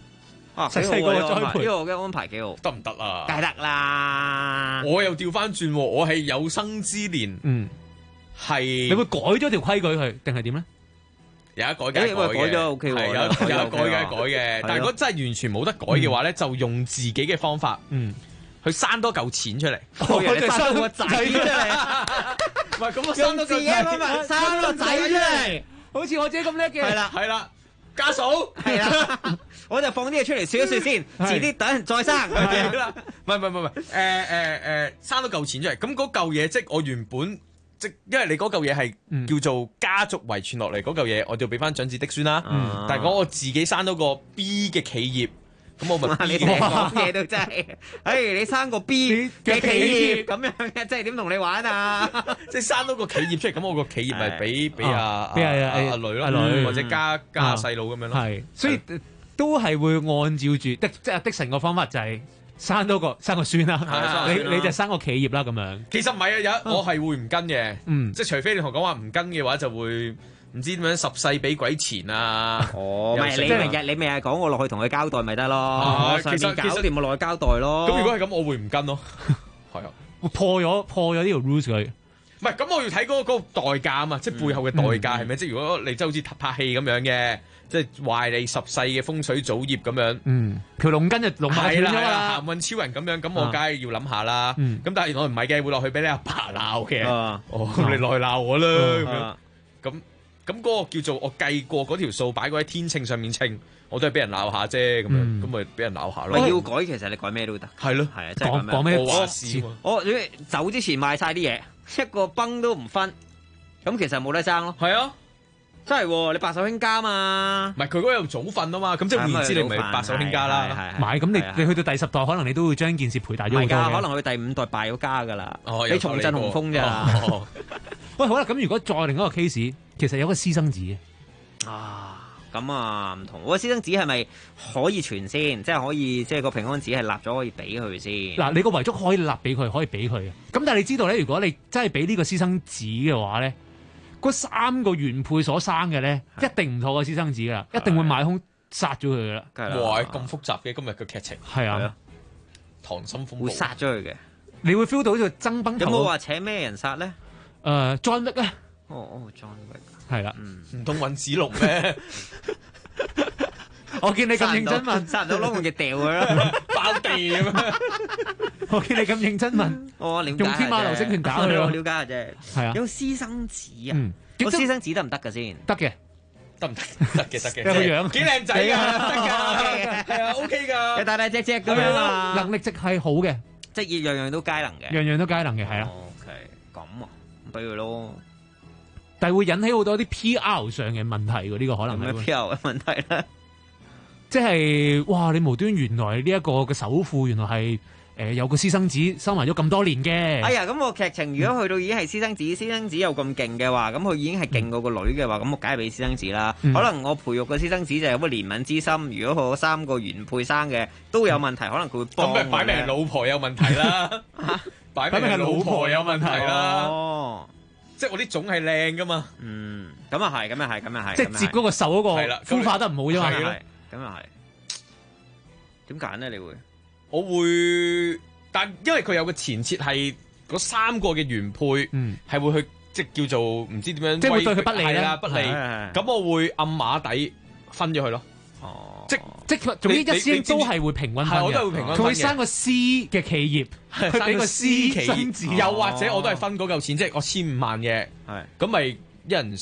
細細個栽培呢個嘅安排幾好， 得唔得啊？ 梗係得啦。 我又調翻轉，我係有生之年，係你會改咗條規矩佢，定係點咧？ 有一改嘅，改咗 OK 係有改嘅。但係如果真係完全冇得改嘅話咧，就用自己嘅方法，去生多嚿錢出嚟。 我哋生個仔出嚟， 唔係咁，我生多個仔，生個仔出嚟， 好似我自己咁叻嘅。 係啦，家嫂係啦，我就放啲嘢出嚟説一説先，遲啲等人再生。 係啦，唔係，生多嚿錢出嚟，咁嗰嚿嘢即係我原本。因為你嗰嚿嘢係叫做家族遺傳落嚟嗰嚿嘢，我就俾翻長子嫡孫啦。但係我自己生到個 B 嘅企業，咁我咪你哋講嘢都真係，你生個 B 嘅企業咁樣嘅，即係點同你玩啊？ 即係生到個企業出嚟，咁我個企業咪俾阿女咯， 女或者加細佬咁樣咯。 係，所以都係會按照住即係的神個方法就係。生個孫啦，你就生個企業啦咁樣。 其實唔係啊，我係會唔跟嘅，即係除非你同我講話唔跟嘅話，就會唔知點樣十世俾鬼錢啊。 哦，咪你咪係講我落去同佢交代咪得咯。其實搞掂我落去交代咯。 咁如果係咁，我會唔跟咯。係啊， 破咗呢條 rules 佢。 唔係，咁我要睇嗰個代價啊嘛，即係背後嘅代價係咪？即係如果你真係好似拍戲咁樣嘅。即係壞你十世嘅風水祖業咁樣， 條龍筋就龍馬斷咗啦， 行運超人咁樣，咁我梗係要諗下啦。咁但係原來唔係嘅，會落去俾你阿爸鬧嘅。咁你落去鬧我啦咁樣。咁嗰個叫做我計過嗰條數擺過喺天秤上面稱，我都係俾人鬧下啫。咁樣咁咪俾人鬧下咯。 要改其實你改咩都得。 係咯， 係啊，即係講咩我話事。 我走之前賣晒啲嘢，一個崩都唔分，咁其實冇得爭咯。 係啊。 真係喎，你白手興家嘛？ 唔係佢嗰個有早瞓啊嘛，咁即係換言之，你唔係白手興家啦。 唔係咁，你去到第10代，可能你都會將件事賠大咗好多嘅。 可能去第5代敗咗家噶啦。你重振雄風咋？ 喂，好啦，咁如果再另一個 case，其實有個私生子嘅。 咁啊唔同。個私生子係咪可以傳先？即係可以，即係個平安紙係立咗可以俾佢先。 嗱，你個遺囑可以立俾佢，可以俾佢嘅。咁但係你知道咧，如果你真係俾呢個私生子嘅話咧，嗰3個原配所生嘅咧，一定唔妥個私生子噶啦，一定會買兇殺咗佢噶啦。 哇！咁複雜嘅今日嘅劇情。 係啊， 溏心風暴會殺咗佢嘅。 你會 feel 到呢個爭崩頭。 有冇話請咩人殺咧 ？John Wick 咧。 John Wick。 係啦。 唔通揾子龍咩？ 我見你咁認真問， 殺唔到攞門嘅掉佢啦， 爆地咁樣。 我見你咁認真問，用天馬流星拳打佢咯， 了解下啫。 係啊， 有私生子啊，個私生子得唔得噶先？ 得嘅， 得唔得？得嘅， 個樣幾靚仔噶，得㗎，係啊 ，OK 㗎， 又大大隻隻咁樣啊， 能力值係好嘅， 即係樣樣都皆能嘅， 樣樣都皆能嘅，係啊。 OK，咁啊，俾佢咯。 但係會引起好多啲 PR 上嘅問題喎，呢個可能係咩 PR 嘅問題咧？ 即係哇！你無端原來呢一個嘅首富原來係有個私生子收埋咗咁多年嘅。 哎呀，咁個劇情如果去到已經係私生子，私生子又咁勁嘅話，咁佢已經係勁過個女嘅話，咁我梗係俾私生子啦。可能我培育個私生子就有個憐憫之心。如果佢3個原配生嘅都有問題，可能佢會幫。 咁咪擺明係老婆有問題啦，擺明係老婆有問題啦。 哦， 即係我啲種係靚噶嘛。 咁啊係，咁啊係，咁啊係。 即係接嗰個受嗰個孵化得唔好啫嘛。 咁又係，點揀咧？你會？ 我會，但因為佢有個前設係嗰3個嘅原配，係會去即係叫做唔知點樣， 即係會對佢不利啦， 不利。咁我會暗碼底分咗佢咯。 哦， 即係總之一先都係會平均分嘅。 我都係會平均分嘅。 佢會生個 C 嘅企業，佢俾個 C 企業， 又或者我都係分嗰嚿錢，即係我15萬嘅，咁咪一人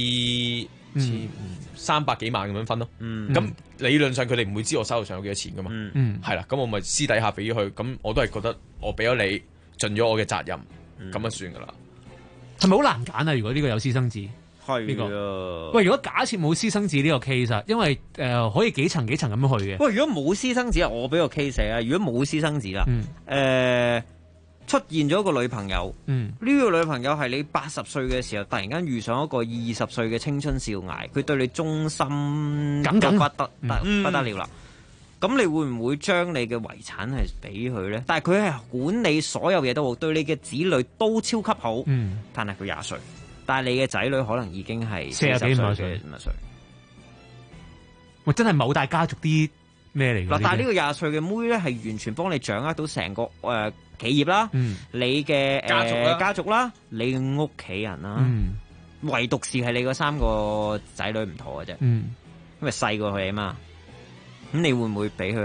300幾萬咁樣分咯，咁理論上佢哋唔會知我手頭上有幾多錢噶嘛，係啦，咁我咪私底下俾咗佢，咁我都係覺得我俾咗你，盡咗我嘅責任，咁就算噶啦。 係咪好難揀啊？如果呢個有私生子， 係呢個喂，如果假設冇私生子呢個 case，因為可以幾層幾層咁樣去嘅。 喂，如果冇私生子，我俾個 case 啊。如果冇私生子啦，出現咗個女朋友，呢個女朋友係你80歲嘅時候，突然間遇上一個20歲嘅青春少艾，佢對你忠心不得了啦。咁你會唔會將你嘅遺產係俾佢咧？但係佢係管理所有嘢都好，對你嘅子女都超級好。但係佢20歲，但係你嘅仔女可能已經係40幾50歲。 喂，真係某大家族啲咩嚟㗎？ 嗱，但係呢個廿歲嘅妹咧，係完全幫你掌握到成個企業啦，你嘅家族啦，你嘅屋企人啦，唯獨是係你嗰3個仔女唔妥嘅啫，因為細過佢啊嘛，咁你會唔會俾佢？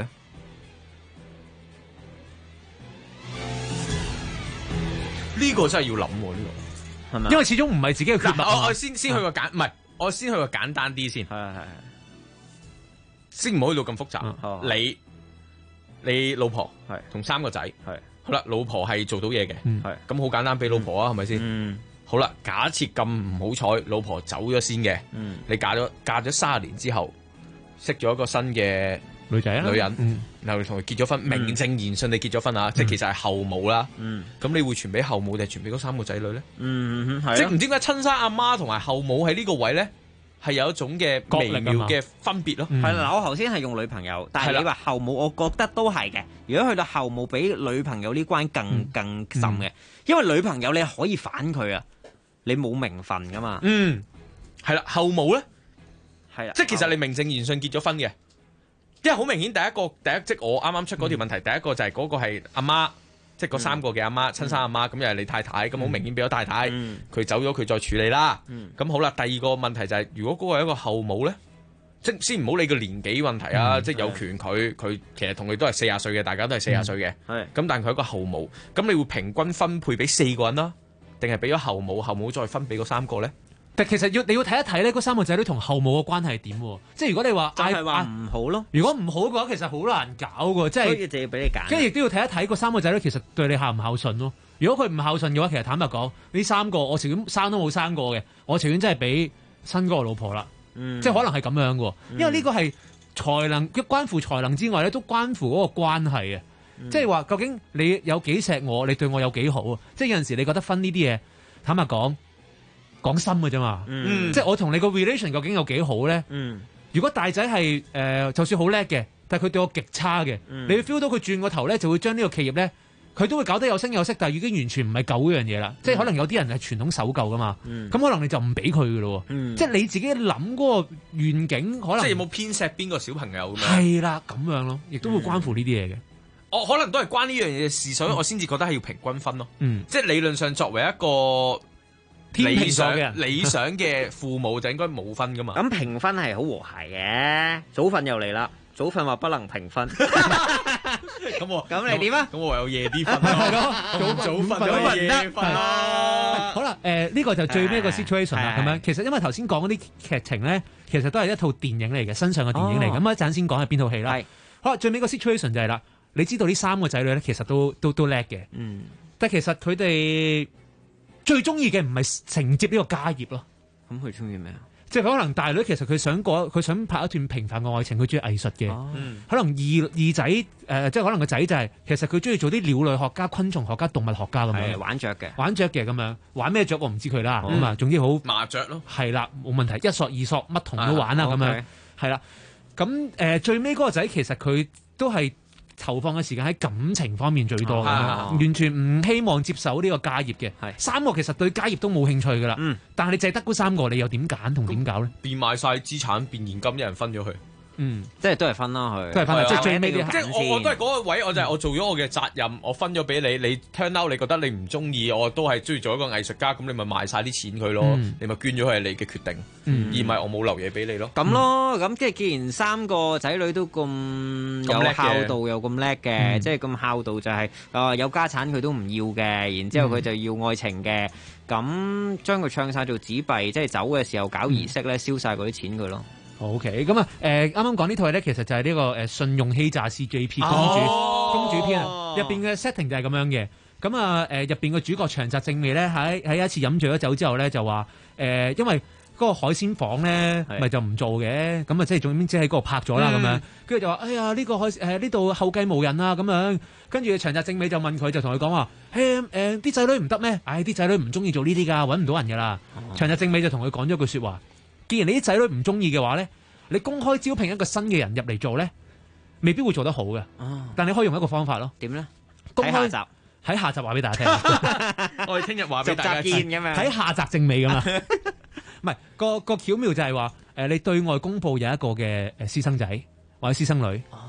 呢個真係要諗喎，呢個係咪？ 因為始終唔係自己嘅決定。 我先去個唔係，我先去個簡單啲先。係。先唔好去到咁複雜。你老婆係同3個仔係。好啦，老婆係做到嘢嘅，係咁好簡單俾老婆啊，係咪先？好啦，假設咁唔好彩，老婆走咗先嘅，你嫁咗30年之後，識咗一個新嘅女人， 然後同佢結咗婚，名正言順地結咗婚啊，即係其實係後母啦。咁你會傳俾後母定係傳俾嗰3個仔女咧？即係唔知點解親生阿媽同埋後母喺呢個位咧，係有一種嘅微妙嘅分別咯。 係啦，我頭先係用女朋友，但係你話後母，我覺得都係嘅。如果去到後母比女朋友呢關更深嘅，因為女朋友你可以反佢啊，你冇名分噶嘛。 係啦，後母咧， 係啦， 即係其實你名正言順結咗婚嘅。因為好明顯，第一即我啱啱出嗰條問題，第一個就係嗰個係阿媽，即係嗰3個嘅阿媽，親生阿媽，咁又係你太太，咁好明顯俾咗太太，佢走咗佢再處理啦。咁好啦，第二個問題就係，如果嗰個係一個後母咧，即係先唔好理個年紀問題啊，即係有權佢其實同佢都係40歲嘅，大家都係40歲嘅，咁但係佢係一個後母，咁你會平均分配俾4個人啦，定係俾咗後母再分俾嗰3個咧？ 但其實你要睇一睇咧，嗰3個仔女同後母嘅關係係點喎？即係如果你話就係話唔好咯， 如果唔好嘅話，其實好難搞嘅，即係所以就要俾你揀。 跟住亦都要睇一睇嗰3個仔女其實對你孝唔孝順咯。如果佢唔孝順嘅話，其實坦白講，呢3個我情願生都冇生過嘅，我情願真係俾新嗰個老婆啦。即係可能係咁樣嘅，因為呢個係才能，一關乎才能之外咧，都關乎嗰個關係啊。即係話究竟你有幾錫我，你對我有幾好啊？即係有陣時你覺得分呢啲嘢，坦白講。講心嘅啫嘛，即係我同你個 relation 究竟有幾好咧？如果大仔係就算好叻嘅，但係佢對我極差嘅，你會 feel 到佢轉個頭咧，就會將呢個企業咧，佢都會搞得有聲有色，但係已經完全唔係舊嗰樣嘢啦。即係可能有啲人係傳統守舊噶嘛，咁可能你就唔俾佢嘅咯。即係你自己諗嗰個願景，可能即係有冇偏錫邊個小朋友咁樣？ 係啦，咁樣咯，亦都會關乎呢啲嘢嘅。 我可能都係關呢樣嘢嘅事，所以我先至覺得係要平均分咯。即係理論上作為一個理想嘅父母就應該冇分噶嘛？ 咁評分係好和諧嘅。早瞓又嚟啦，早瞓話不能評分。咁你點啊？ 咁我唯有夜啲瞓咯。早瞓就夜瞓啦。 好啦，呢個就最尾一個 situation 啦，咁樣。其實因為頭先講嗰啲劇情咧，其實都係一套電影嚟嘅，新上嘅電影嚟。咁一陣先講係邊套戲啦。好啦，最尾個 situation 就係啦，你知道呢3個仔女咧，其實都叻嘅。但其實佢哋最中意嘅唔係承接呢個家業咯， 咁佢中意咩啊？ 即係可能大女其實佢想拍一段平凡嘅愛情，佢中意藝術嘅。可能二仔即係可能個仔就係其實佢中意做啲鳥類學家、昆蟲學家、動物學家咁樣。 玩雀嘅咁樣，玩咩雀我唔知佢啦。咁啊，總之好麻雀咯。 係啦，冇問題，一索二索乜同都玩啦咁樣。係啦，咁最尾嗰個仔其實佢都係投放嘅時間喺感情方面最多嘅，完全唔希望接手呢個家業嘅。3個其實對家業都冇興趣噶啦，但係你淨係得嗰3個，你又點揀同點搞咧？ 變賣晒資產，變現金，一人分咗佢。 即係都係分啦，佢都係分，即係最尾啲。 即係我都係嗰個位，我就係我做咗我嘅責任，我分咗俾你，你 turn out 你覺得你唔中意，我都係中意做一個藝術家，咁你咪賣晒啲錢佢咯，你咪捐咗佢係你嘅決定，而唔係我冇留嘢俾你咯。 咁咯，咁即係既然3個仔女都咁有孝道又咁叻嘅，即係咁孝道就係有家產佢都唔要嘅，然之後佢就要愛情嘅，咁將佢唱晒做紙幣，即係走嘅時候搞儀式咧，燒晒嗰啲錢佢咯。 OK， 咁啊，啱啱講呢套戲咧，其實就係呢個信用欺詐師 JP 公主篇入邊嘅 setting 就係咁樣嘅。咁啊，入邊個主角長澤正美咧喺一次飲醉咗酒之後咧，就話因為嗰個海鮮房咧咪就唔做嘅，咁啊即係總之喺嗰度拍咗啦咁樣，跟住就話哎呀呢度後繼無人啊咁樣，跟住長澤正美就問佢，就同佢講話啲仔女唔得咩？啲仔女唔中意做呢啲㗎，揾唔到人㗎啦。長澤正美就同佢講咗句説話。既然你啲仔女唔中意嘅話咧，你公開招聘一個新嘅人入嚟做咧，未必會做得好嘅。但你可以用一個方法咯。 點咧？ 公開喺下集話俾大家聽。 我哋聽日話俾大家知咁樣。 喺下集正美㗎嘛。唔係個巧妙就係話你對外公佈有一個嘅私生仔或者私生女，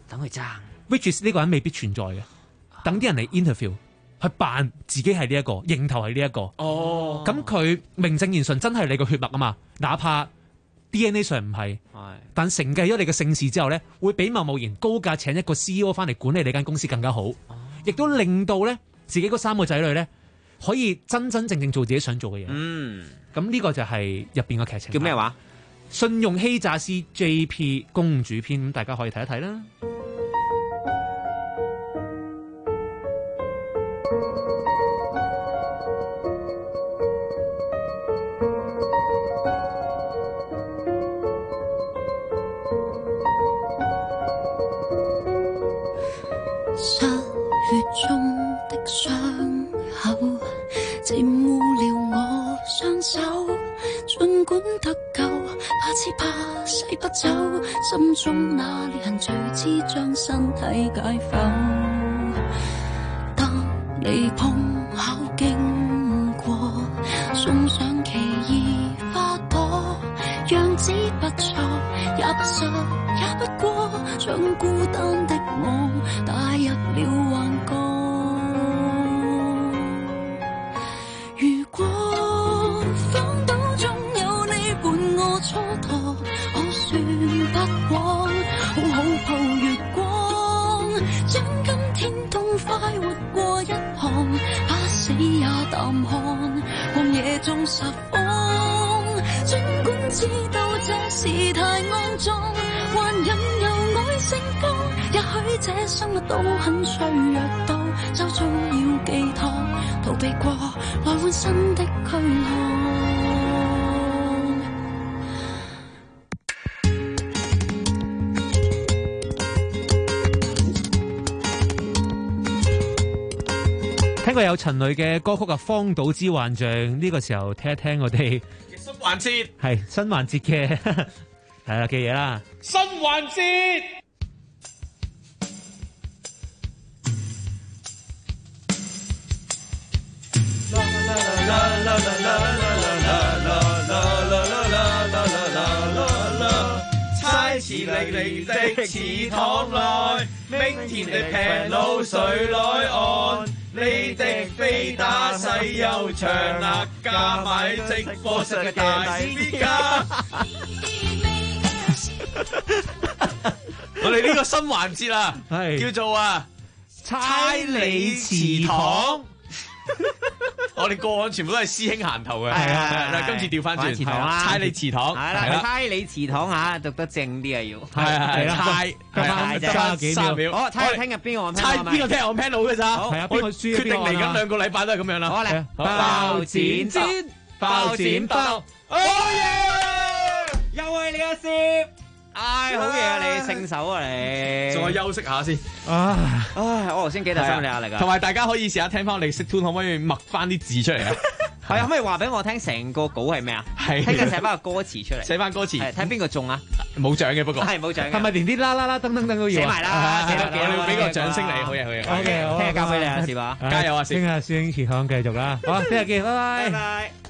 等佢爭。 which is 呢個人未必存在嘅，等啲人嚟 interview，去扮自己係呢一個，認頭係呢一個。 哦， 咁佢名正言順真係你個血脈啊嘛，哪怕 DNA 上唔係，但承繼咗你嘅姓氏之後咧，會比貿貿然高價請一個 CEO 翻嚟管理你間公司更加好，亦都令到咧自己嗰3個仔女咧可以真真正正做自己想做嘅嘢。咁呢個就係入邊嘅劇情。 叫咩話？ 信用欺詐師 JP 公主篇，咁大家可以睇一睇啦。 7月中的傷口沾污了我雙手，儘管得救，怕只怕洗不走，心中那裂痕隨之將身體解剖。當你碰巧經過，送上奇異花朵，樣子不錯，也不失，也不過，將孤單的我帶入了幻覺。如果荒島中有你伴我蹉跎，可算不枉，好好抱月光，將今天痛快活過一行，怕死也淡看，曠野中拾荒。儘管知道這事太骯髒，還任由愛成功，也許這生物都很脆弱到，就終要寄託，逃避過來換新的軀殼。 聽過有陳蕾嘅歌曲啊，《荒島之幻象》，呢個時候聽一聽我哋新環節， 係新環節嘅係啦嘅嘢啦。 新環節，猜詞歷歷的池塘內，明天的平路誰來岸？你的飛打細又長啊，加埋直播室嘅大 speaker。我哋呢個新環節啊，叫做猜你祠堂。我哋過往全部都係師兄行頭嘅，係今次調翻轉，猜你祠堂， 係啦，猜你祠堂嚇，讀得正啲啊要， 係猜加幾秒， 好，猜聽日邊個猜邊個聽我 plan 到嘅咋？ 係啊，邊個輸決定嚟緊2個禮拜都係咁樣啦。 好嚟， 包剪剪，包剪包，好嘢！ 又係你嘅事。唉，好嘢啊！你勝手啊你， 再休息下先。 唉，我頭先幾大心理壓力啊！ 同埋大家可以試下聽翻我哋識 tune，可唔可以默翻啲字出嚟啊？ 係啊，可唔可以話俾我聽成個稿係咩啊？ 係聽日寫翻個歌詞出嚟， 寫翻歌詞， 睇邊個中啊？ 冇獎嘅不過， 係冇獎嘅。 係咪連啲啦啦啦噔噔噔都要寫埋啦？寫多幾我哋俾個掌聲你，好嘢好嘢。 OK，好， 聽日交俾你啊，是吧？ 加油啊！ 聽日師兄祠堂繼續啦，好，聽日見，拜拜。 拜拜。